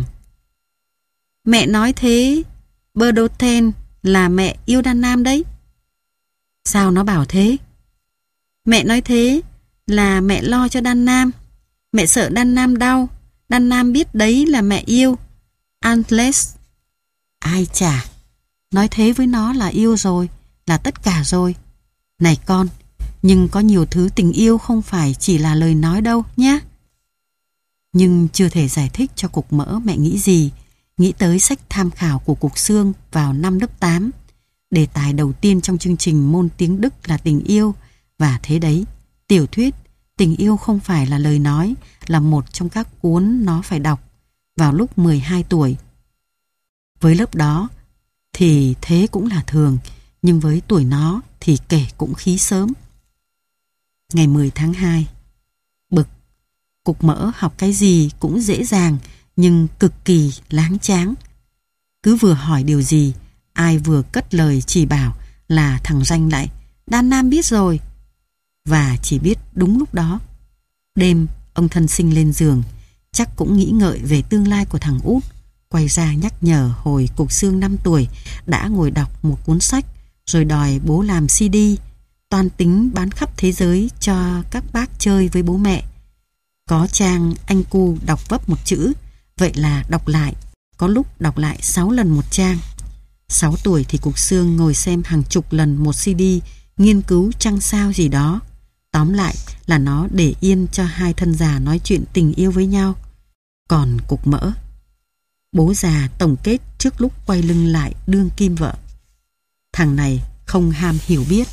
Mẹ nói thế, Berdoten là mẹ yêu Đan Nam đấy. Sao nó bảo thế? Mẹ nói thế là mẹ lo cho Đan Nam. Mẹ sợ Đan Nam đau. Đan Nam biết đấy là mẹ yêu. Unless. Ai chả. Nói thế với nó là yêu rồi, là tất cả rồi. Này con, nhưng có nhiều thứ tình yêu không phải chỉ là lời nói đâu nhé. Nhưng chưa thể giải thích cho cục mỡ mẹ nghĩ gì. Nghĩ tới sách tham khảo của Cục Xương vào năm lớp tám. Đề tài đầu tiên trong chương trình môn tiếng Đức là tình yêu. Và thế đấy, tiểu thuyết tình yêu không phải là lời nói, là một trong các cuốn nó phải đọc vào lúc mười hai tuổi. Với lớp đó thì thế cũng là thường, nhưng với tuổi nó thì kể cũng khí sớm. Ngày mười tháng hai, bực, cục mỡ học cái gì cũng dễ dàng nhưng cực kỳ láng cháng. Cứ vừa hỏi điều gì, ai vừa cất lời chỉ bảo là thằng Ranh lại Đan Nam biết rồi. Và chỉ biết đúng lúc đó. Đêm ông thân sinh lên giường, chắc cũng nghĩ ngợi về tương lai của thằng út. Quay ra nhắc nhở hồi Cục Xương năm tuổi đã ngồi đọc một cuốn sách, rồi đòi bố làm xê đê, toan tính bán khắp thế giới cho các bác chơi với bố mẹ. Có trang anh cu đọc vấp một chữ, vậy là đọc lại, có lúc đọc lại sáu lần một trang. Sáu tuổi thì Cục Xương ngồi xem hàng chục lần một xê đê, nghiên cứu trăng sao gì đó. Tóm lại là nó để yên cho hai thân già nói chuyện tình yêu với nhau. Còn Cục Mỡ, bố già tổng kết trước lúc quay lưng lại đương kim vợ. Thằng này không ham hiểu biết.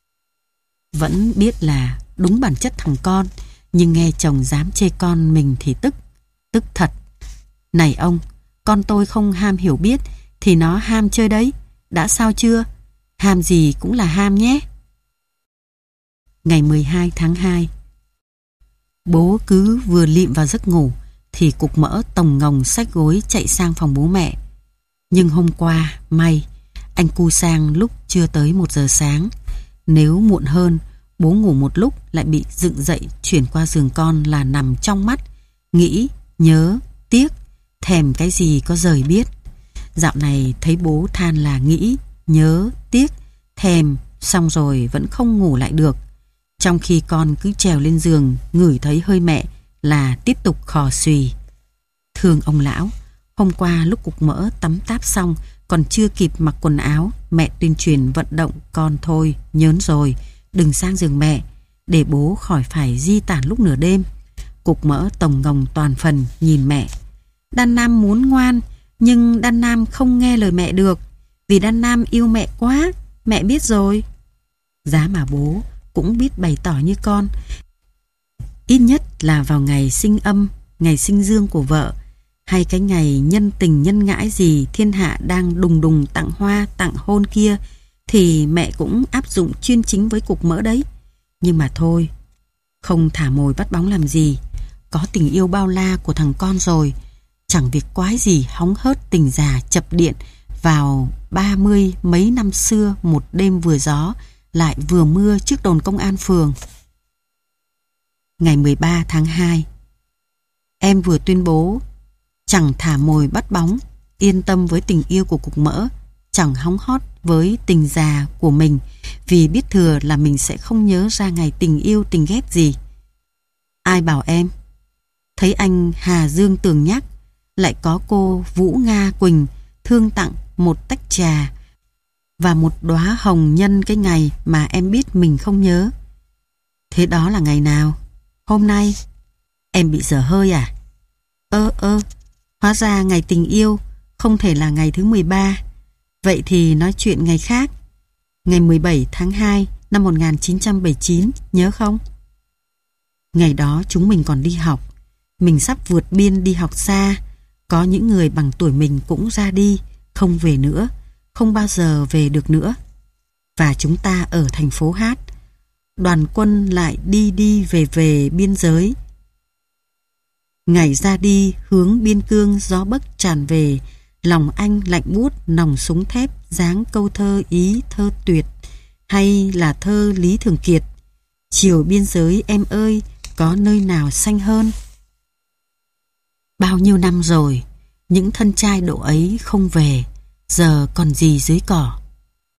Vẫn biết là đúng bản chất thằng con, nhưng nghe chồng dám chê con mình thì tức. Tức thật. Này ông, con tôi không ham hiểu biết thì nó ham chơi đấy. Đã sao chưa? Ham gì cũng là ham nhé. Ngày mười hai tháng hai, bố cứ vừa lịm vào giấc ngủ thì Cục Mỡ tồng ngồng xách gối chạy sang phòng bố mẹ. Nhưng hôm qua, may, anh cu sang lúc chưa tới một giờ sáng. Nếu muộn hơn, bố ngủ một lúc lại bị dựng dậy chuyển qua giường con là nằm trong mắt, nghĩ, nhớ, tiếc, thèm cái gì có rời biết. Dạo này thấy bố than là nghĩ, nhớ, tiếc, thèm, xong rồi vẫn không ngủ lại được. Trong khi con cứ trèo lên giường, ngửi thấy hơi mẹ là tiếp tục khò xùy. Thương ông lão, hôm qua lúc Cục Mỡ tắm táp xong, còn chưa kịp mặc quần áo, mẹ tuyên truyền vận động con thôi, nhớn rồi, đừng sang giường mẹ, để bố khỏi phải di tản lúc nửa đêm. Cục Mỡ tồng ngồng toàn phần nhìn mẹ. Đan Nam muốn ngoan, nhưng Đan Nam không nghe lời mẹ được, vì Đan Nam yêu mẹ quá, mẹ biết rồi. Giá mà bố cũng biết bày tỏ như con. Ít nhất là vào ngày sinh âm, ngày sinh dương của vợ, hay cái ngày nhân tình nhân ngãi gì thiên hạ đang đùng đùng tặng hoa tặng hôn kia, thì mẹ cũng áp dụng chuyên chính với Cục Mỡ đấy. Nhưng mà thôi, không thả mồi bắt bóng làm gì. Có tình yêu bao la của thằng con rồi, chẳng việc quái gì hóng hớt tình già chập điện vào ba mươi mấy năm xưa, một đêm vừa gió lại vừa mưa trước đồn công an phường. Ngày mười ba tháng hai, em vừa tuyên bố chẳng thả mồi bắt bóng, yên tâm với tình yêu của Cục Mỡ, chẳng hóng hót với tình già của mình, vì biết thừa là mình sẽ không nhớ ra ngày tình yêu tình ghét gì. Ai bảo em? Thấy anh Hà Dương Tường nhắc, lại có cô Vũ Nga Quỳnh thương tặng một tách trà và một đóa hồng nhân cái ngày mà em biết mình không nhớ. Thế đó là ngày nào? Hôm nay? Em bị dở hơi à? Ơ ơ, hóa ra ngày tình yêu không thể là ngày thứ mười ba. Vậy thì nói chuyện ngày khác. Ngày mười bảy tháng hai năm một nghìn chín trăm bảy mươi chín, nhớ không? Ngày đó chúng mình còn đi học. Mình sắp vượt biên đi học xa. Có những người bằng tuổi mình cũng ra đi, không về nữa. không bao giờ về được nữa. Và chúng ta ở thành phố hát. Đoàn quân lại đi đi về về biên giới. Ngày ra đi hướng biên cương gió bấc tràn về, lòng anh lạnh buốt nòng súng thép dáng câu thơ ý thơ tuyệt, hay là thơ Lý Thường Kiệt: chiều biên giới em ơi, có nơi nào xanh hơn. Bao nhiêu năm rồi, những thân trai độ ấy không về, giờ còn gì dưới cỏ.